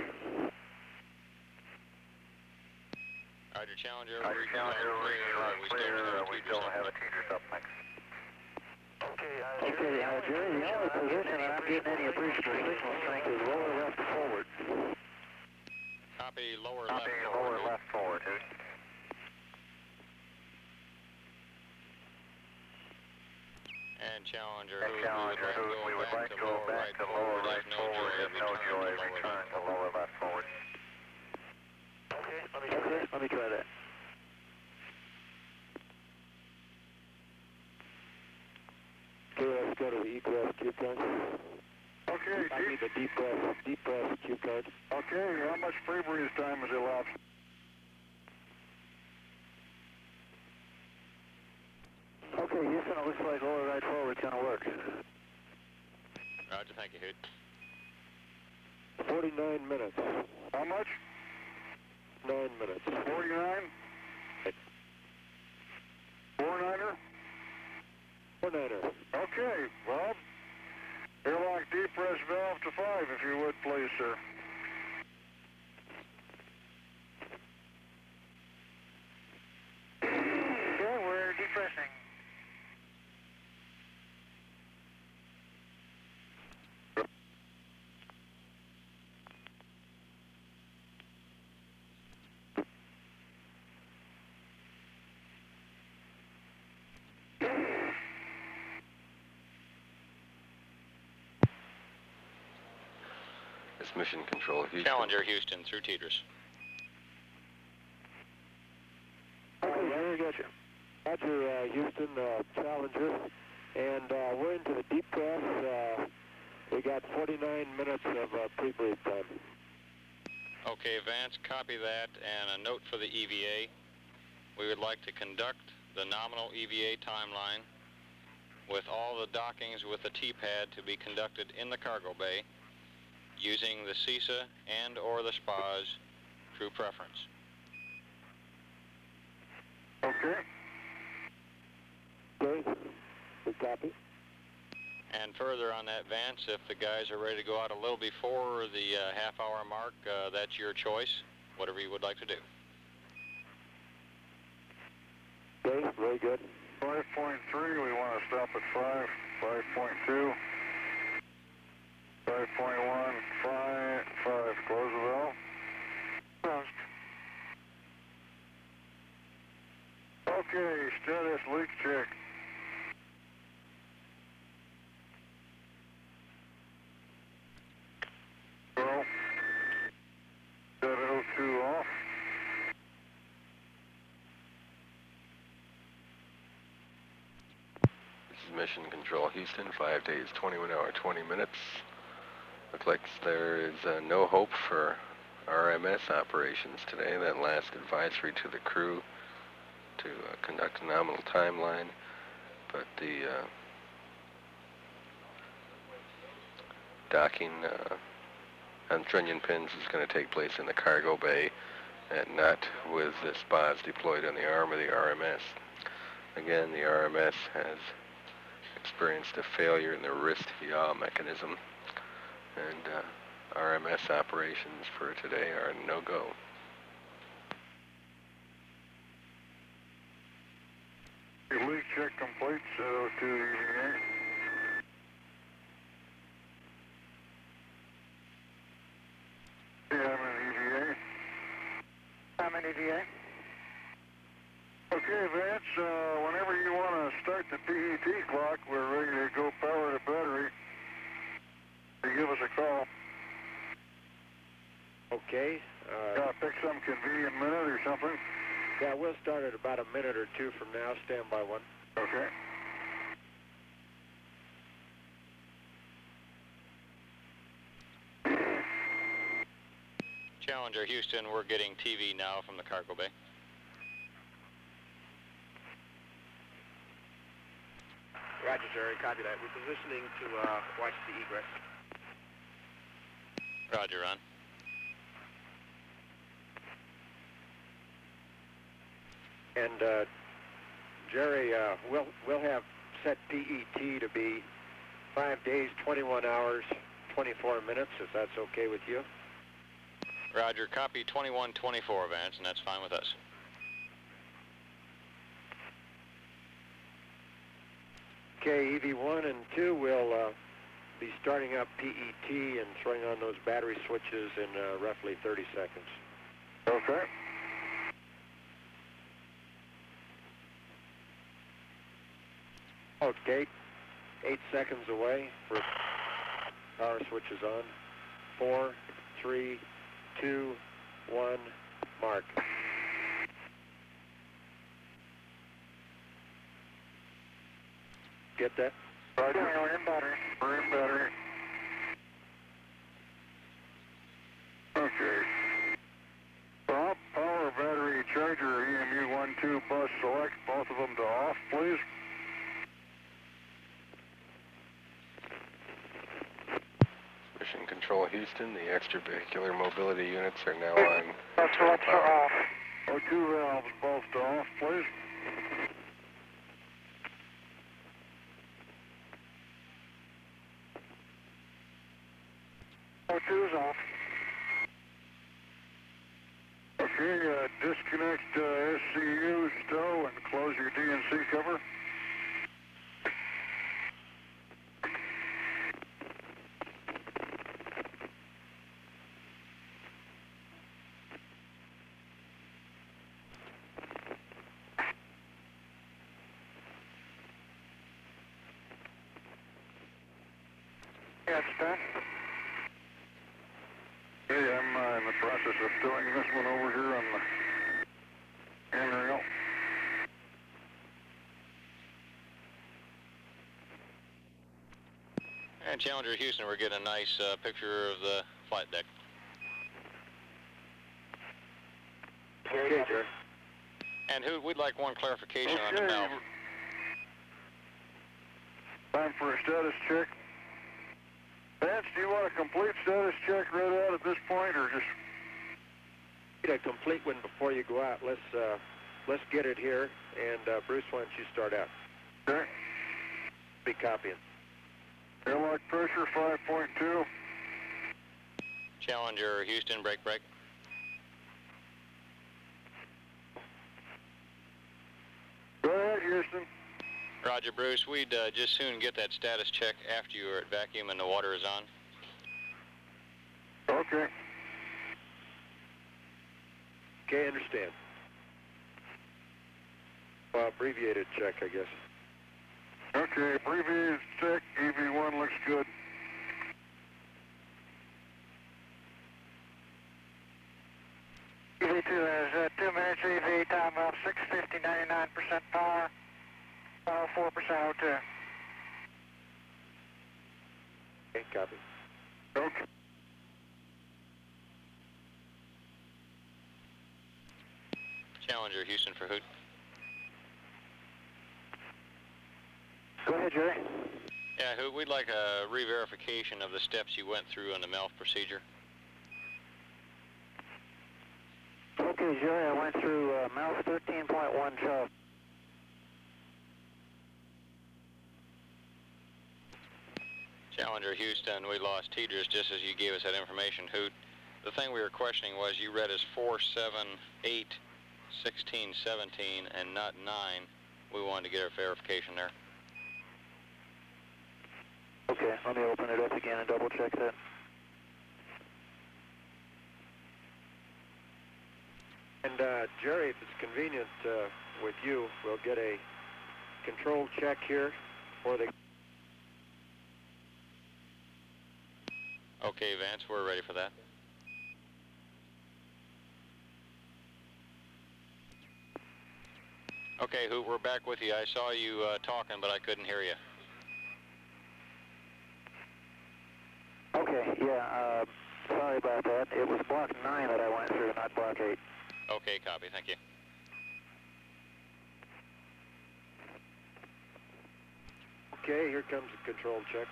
Roger, Challenger, Roger, reading Challenger, loud and reading clear. loud and We clear. still Uh, we still don't have a uplink. Teeter uplink. Okay, uh, Okay, uh, Jerry, the only position that I'm getting any appreciable signal strength is lower left forward. Copy, lower Copy, left lower forward. left forward, dude. And Challenger, And who Challenger, who we would like to go back to lower right forward. If no joy, return to lower left forward. Okay, let me, okay, let me try that. Okay, let's go to the egress cue card. Okay, I need the deep breath, deep breath cue card. okay, how much free breathe time is elapsed? Okay, Houston, it looks like lower right forward's gonna work. Roger, thank you, Hoot. forty-nine minutes. How much? Nine minutes. forty-nine? Four-niner? Four-niner. Okay, Bob. Airlock depress valve to five, if you would, please, sir. Okay, we're depressing. This Mission Control, Houston. Challenger, Houston, through Tetris. Okay, very good. Roger, uh, Houston, uh, Challenger. And uh, we're into the deep press. Uh, we got forty-nine minutes of uh, pre-brief time. Okay, Vance, copy that, and a note for the E V A. We would like to conduct the nominal E V A timeline with all the dockings with the T-pad to be conducted in the cargo bay using the C I S A and or the S P A S crew preference. Okay. Okay, we copy. And further on that, Vance, if the guys are ready to go out a little before the uh, half-hour mark, uh, that's your choice, whatever you would like to do. Okay, very good. five point three, we want to stop at five. five point two. five point one, five, five, close the valve. Closed. Okay, status leak check. Well, set O two off. This is Mission Control, Houston, five days, twenty-one hour, twenty minutes. Looks like there is uh, no hope for R M S operations today. That last advisory to the crew to uh, conduct a nominal timeline, but the uh, docking uh, on trunnion pins is going to take place in the cargo bay and not with the S P A S deployed on the arm of the R M S. Again, the R M S has experienced a failure in the wrist yaw mechanism, and uh, R M S operations for today are no-go. Leak check complete, set O two E V A. Yeah, I'm in E V A. I'm in E V A. Okay, Vance, uh, whenever you want to start the P E T clock, we're ready to go power the battery. You give us a call. Okay. Uh, Gotta pick some convenient minute or something. yeah, we'll start at about a minute or two from now. Stand by one. Okay. Challenger, Houston, we're getting T V now from the cargo bay. Roger, Jerry. Copy that. We're positioning to uh, watch the egress. Roger, Ron. And uh, Jerry, uh, we'll we'll have set P E T to be five days, twenty-one hours, twenty-four minutes, if that's okay with you. Roger, copy twenty-one twenty-four, Vance, and that's fine with us. Okay, E V one and two will uh, be starting up P E T and throwing on those battery switches in uh, roughly thirty seconds. Okay. Okay, eight seconds away for power switches on. Four, three, two, one, mark. Get that? Roger. We're in battery. We're in battery. Okay. Stop, power, battery, charger, E M U one two bus, select both of them to off, please. Mission Control, Houston, the extravehicular mobility units are now on. That's right for off. O two valves both to off, please. O two's off. Okay, uh, disconnect uh, S C U, stow, and close your D N C cover. Yes, done. process of filling this one over here on the handrail. And Challenger Houston, we're getting a nice uh, picture of the flight deck. Okay, Jerry. And who we'd like one clarification on the Okay. mouth. Time for a status check. Vance, do you want a complete status check right out at this point, or just Get a complete one before you go out. Let's uh, let's get it here, and uh, Bruce, why don't you start out? okay? Be copying. Airlock pressure five point two. Challenger Houston, break, break. Go ahead, Houston. Roger, Bruce. We'd uh, just soon get that status check after you are at vacuum and the water is on. Okay. Okay, understand. Well, abbreviated check, I guess. Okay, abbreviated check. E V one looks good. E V two has uh, two minutes E V, time of six fifty, ninety-nine percent power, uh, four percent O two. Okay, copy. Okay. Challenger Houston for Hoot. Go ahead, Jerry. Yeah, Hoot, we'd like a re-verification of the steps you went through on the mouth procedure. Okay, Jerry, I went through uh, mouth thirteen point one choke. Challenger Houston, we lost Teeders just as you gave us that information, Hoot. The thing we were questioning was you read as four, seven, eight, sixteen, seventeen, and not nine. We wanted to get our verification there. Okay, let me open it up again and double check that. And uh, Jerry, if it's convenient uh, with you, we'll get a control check here for the... Okay, Vance, we're ready for that. Okay, Hoot, we're back with you. I saw you uh, talking, but I couldn't hear you. Okay, yeah, uh, sorry about that. It was block nine that I went through, not block eight. Okay, copy. Thank you. Okay, here comes the control check.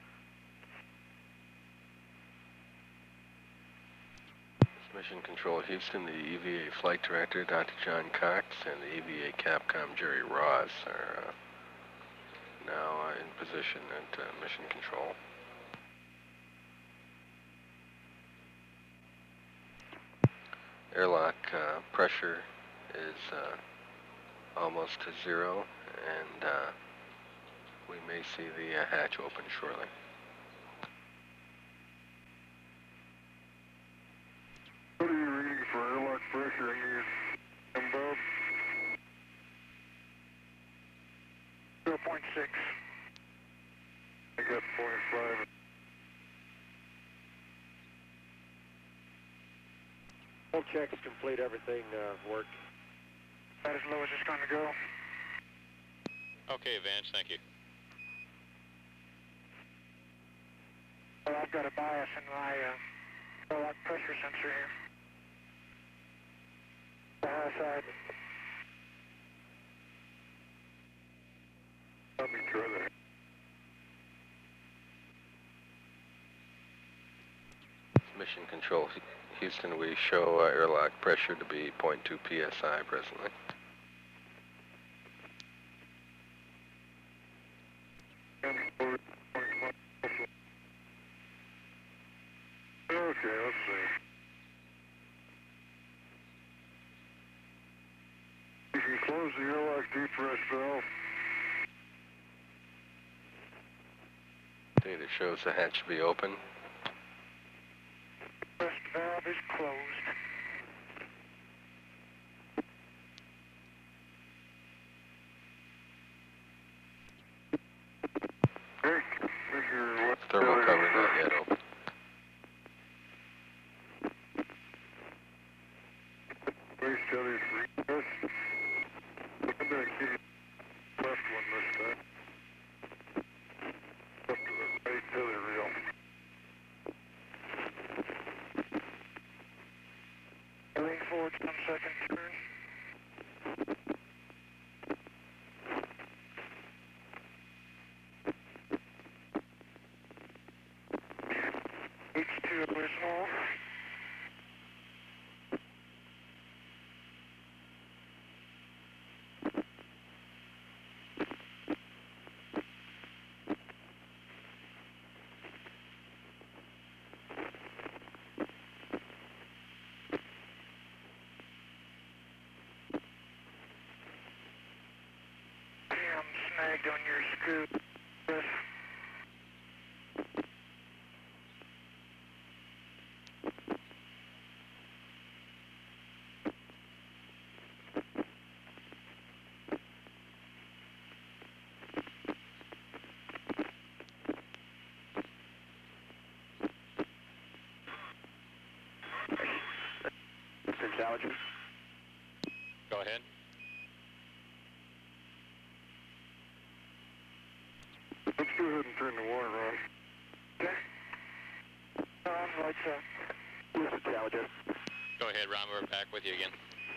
Mission Control Houston, the E V A Flight Director, Doctor John Cox, and the E V A Capcom, Jerry Ross, are uh, now uh, in position at uh, Mission Control. Airlock uh, pressure is uh, almost to zero, and uh, we may see the uh, hatch open shortly. What are you reading for airlock pressure in your above? zero point six. I got point five. All checks complete, everything uh, worked. About as low as it's going to go. Okay, Vance, thank you. Well, I've got a bias in my uh, airlock pressure sensor here. The high side. Let me try that. Mission Control Houston, we show uh, airlock pressure to be zero point two P S I presently. Okay, let's see. You can close the airlock depress valve. Data shows the hatch to be open. First valve is closed. Okay, figure what... Thermal cover not yet open. snagged on your screw. Yes. Challenger. Go ahead. Let's go ahead and turn the water on. Okay. On, lights up. Listen, Challenger. Go ahead, Ron. We're back with you again.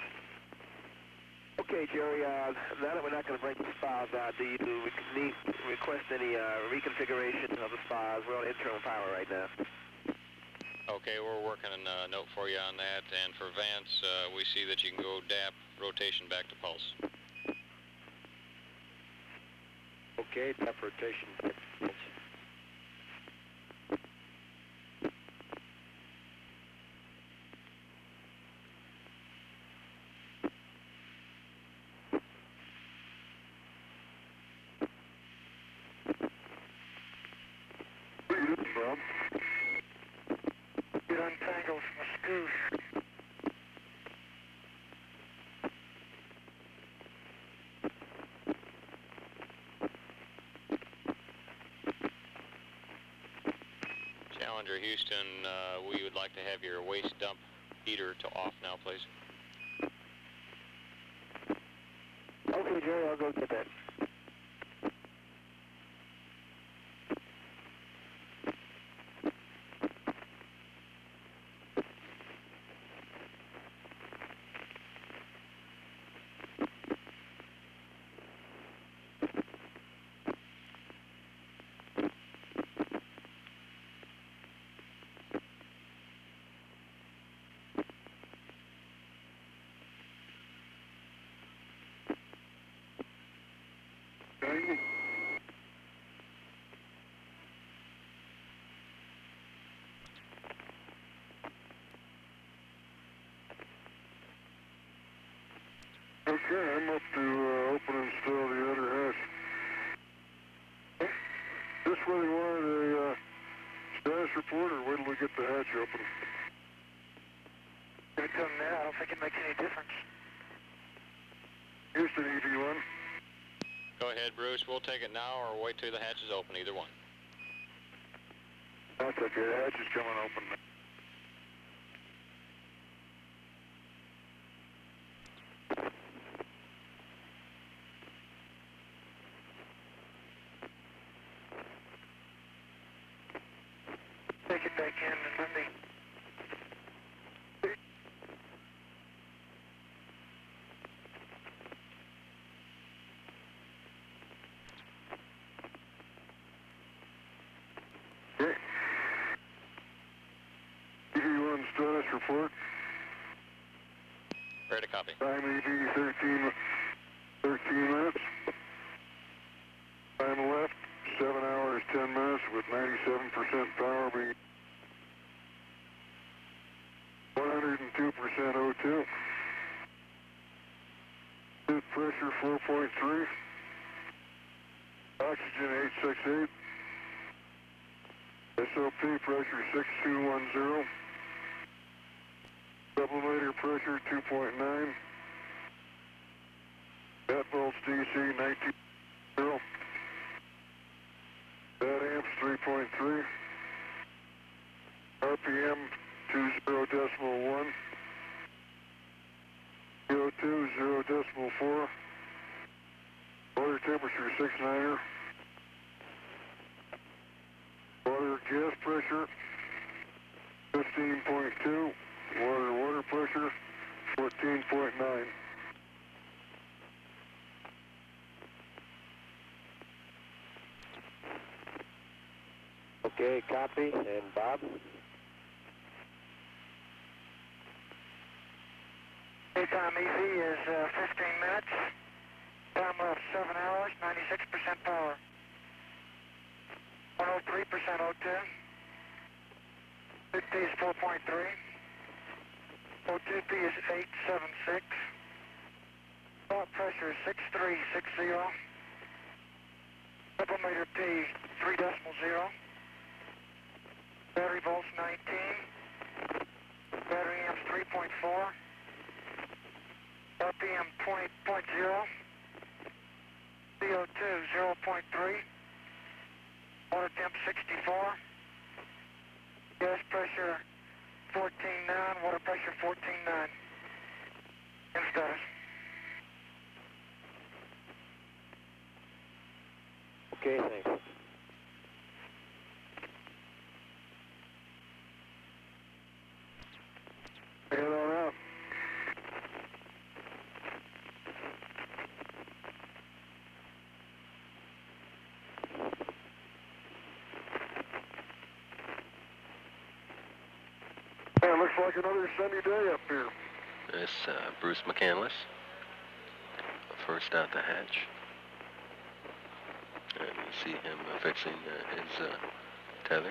Okay, Jerry, uh, now that we're not going to break the spas out, do you need, request any uh, reconfiguration of the spas? We're on internal power right now. Okay, we're working a note for you on that, and for Vance, uh, we see that you can go D A P, rotation back to pulse. Okay, D A P rotation back to pulse. Bob? Get untangled from the screws. Challenger Houston, uh, we would like to have your waste dump heater to off now, please. Okay, Jerry, I'll go get that. Angle. Okay, I'm up to uh, open and install the other hatch. Just whether you wanted a uh, status report or wait till we get the hatch open. Gonna come now, I don't think it makes any difference. Houston E V one. Go ahead, Bruce. We'll take it now or wait till the hatch is open, either one. That's okay, the hatch is coming open now. Take it back in and let me... Okay. E V one status report. Ready to copy. Time E V thirteen, thirteen minutes. Time left, seven hours, ten minutes with ninety-seven percent power being one hundred two percent O two. Fluid pressure four point three. Oxygen eight six eight. S O P pressure six two one zero. Sublimator pressure two point nine. Bat volts D C nineteen zero. Bat amps three point three. R P M two zero decimal one. C O two zero decimal four. Water temperature six niner. Water gas pressure fifteen point two. Water water pressure fourteen point nine. Okay, copy. And Bob? Daytime E V is uh, fifteen minutes. Time left seven hours, ninety-six percent power. one oh three percent O two. fifty is four point three. O two P is eight seven six. Watt pressure is six three six zero. Sublimator P, three decimal zero. Battery volts nineteen. Battery amps three point four. R P M twenty point zero. C O two zero point three. Water temp sixty-four. Gas pressure fourteen nine. Water pressure fourteen nine. And status. Okay, thanks. Head on out. Yeah, looks like another sunny day up here. This uh, Bruce McCandless, first out the hatch. And you see him uh, fixing uh, his uh, tether.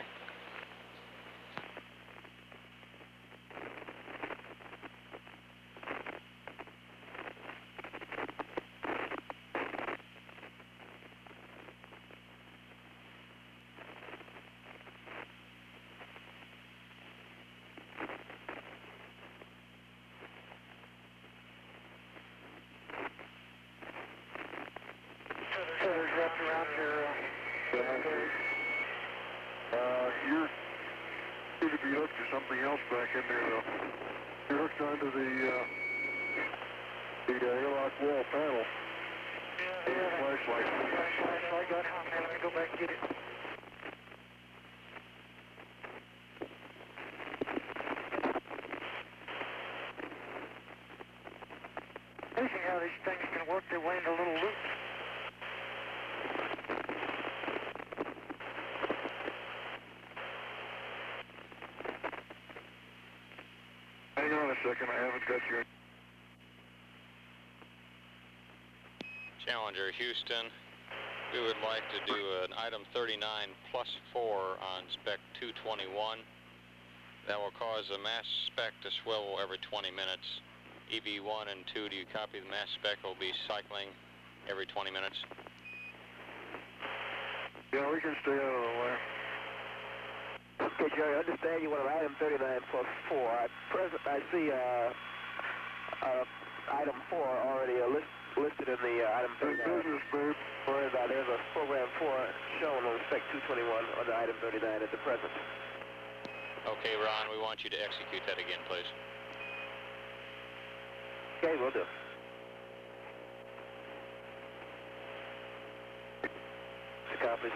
Tether's wrapped around your uh, Uh, you're need to be hooked to something else back in there, though. You're hooked onto the uh, the uh, airlock wall panel. yeah, Your flashlight. flashlight got hung there. Let me go back and get it. Amazing how these things can work their way into little loops. Hang on a second, I haven't got your... Challenger Houston, we would like to do an item thirty-nine plus four on spec two twenty-one. That will cause the mass spec to swivel every twenty minutes. E V one and two, do you copy? The mass spec will be cycling every twenty minutes. Yeah, we can stay out of the way. Okay, Jerry, I understand you want an item thirty-nine plus four. At present, I see uh, uh, item four already uh, list, listed in the uh, item thirty-nine. Business, babe. Whereas uh, there's a program four shown on spec two twenty-one on the item thirty-nine at the present. Okay, Ron, we want you to execute that again, please. Okay, we'll do. It's accomplished.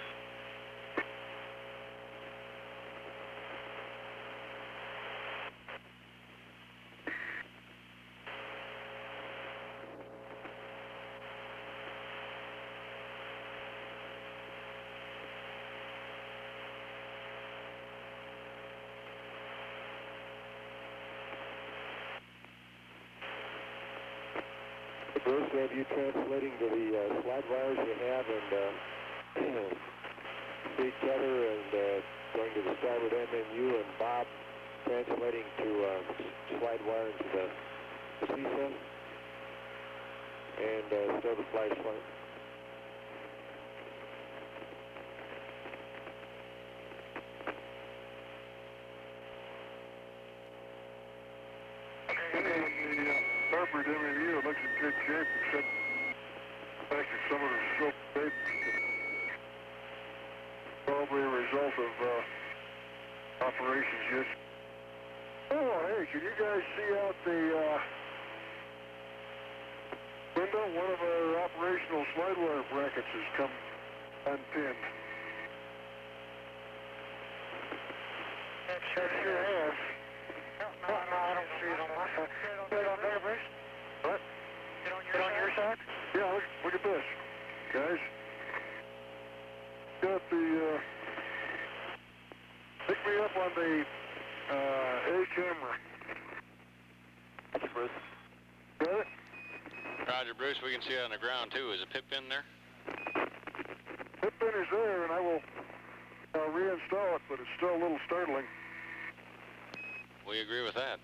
Bruce, have you translating to the uh, slide wires you have and uh, speed tether and uh, going to the starboard M M U and Bob translating to uh, slide wire into the, the C S A and uh, stow the flashlight. Starboard M M U looks in good shape, except the fact that some of the scope tape probably a result of uh, operations yes. Oh, hey, can you guys see out the uh, window? One of our operational slide wire brackets has come unpinned. It sure sure has. No, no, no, I don't see it on my side. Right on there, Bruce? What? Is it on your side? Yeah, look, look at this, guys. Got the, uh, pick me up on the, uh, A camera. That's Bruce. Got it? Roger, Bruce, we can see it on the ground, too. Is a pip in there? Pip pin is there, and I will uh, reinstall it, but it's still a little startling. We agree with that.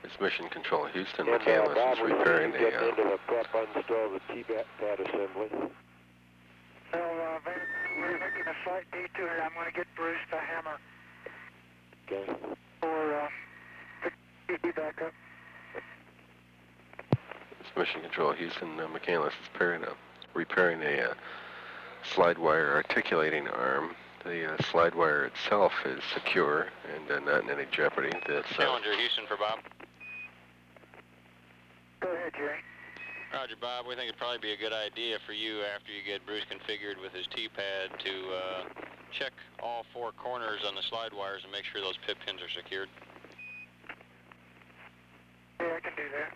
This Mission Control, Houston. And, uh, McCandless Bob, is we repairing see the... you getting Uh, into the prep uninstall the T-pad assembly. So, uh, we're making a slight detour. I'm going to get Bruce to hammer Okay. for uh, the T V backup. this Mission Control, Houston. Uh, McCandless is repairing a, repairing a uh, slide wire articulating arm. The uh, slide wire itself is secure and uh, not in any jeopardy. That's, uh, Challenger, Houston for Bob. Go ahead, Jerry. Roger, Bob. We think it'd probably be a good idea for you, after you get Bruce configured with his T-pad, to uh, check all four corners on the slide wires and make sure those pip pins are secured. Yeah, I can do that.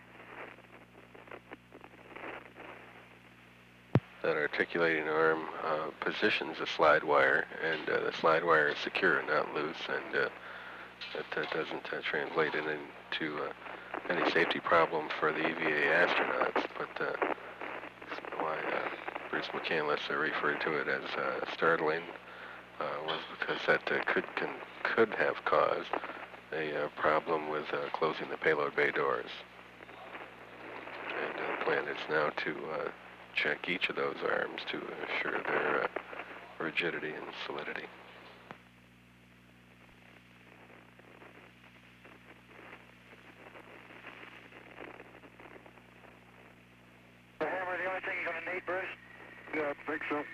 that articulating arm uh, positions the slide wire, and uh, the slide wire is secure and not loose, and uh, that uh, doesn't uh, translate it into uh, any safety problem for the E V A astronauts, but uh, that's why uh, Bruce McCandless uh, referred to it as uh, startling, uh, was because that uh, could can, could have caused a uh, problem with uh, closing the payload bay doors. And uh, the plan is now to uh, check each of those arms to assure their uh, rigidity and solidity. The hammer, the only thing you're going to need, Bruce? Yeah, I think so.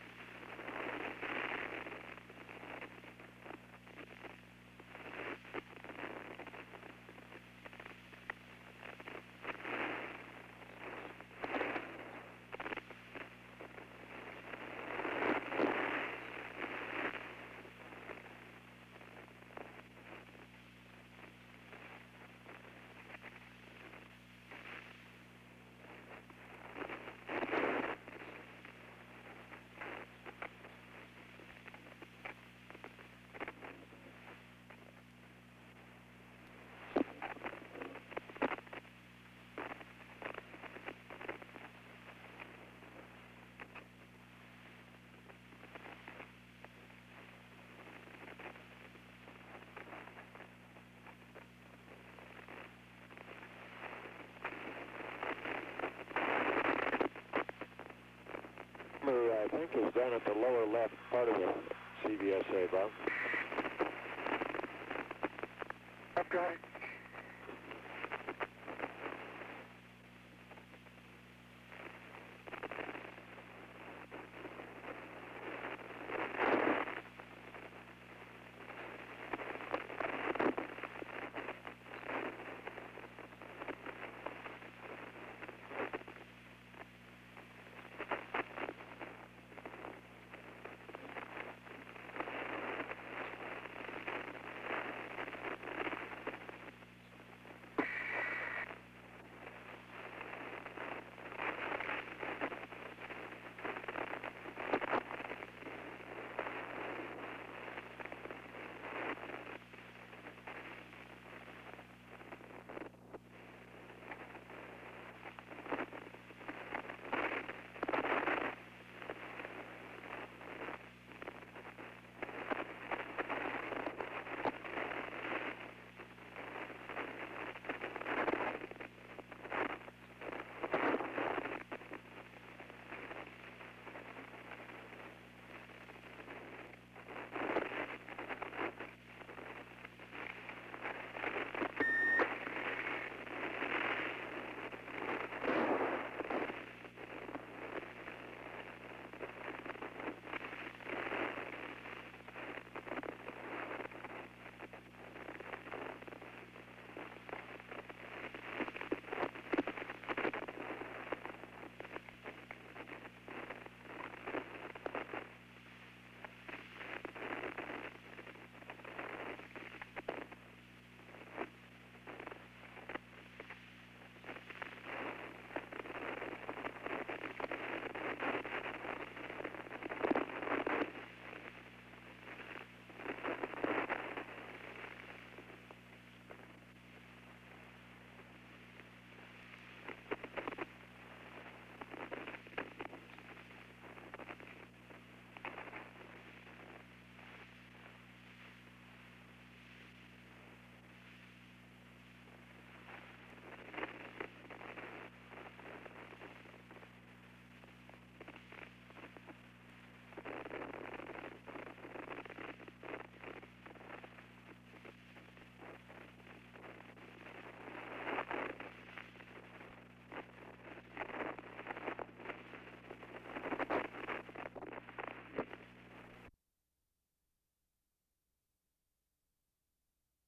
I think is down at the lower left part of the C V S A, Bob. I've got it.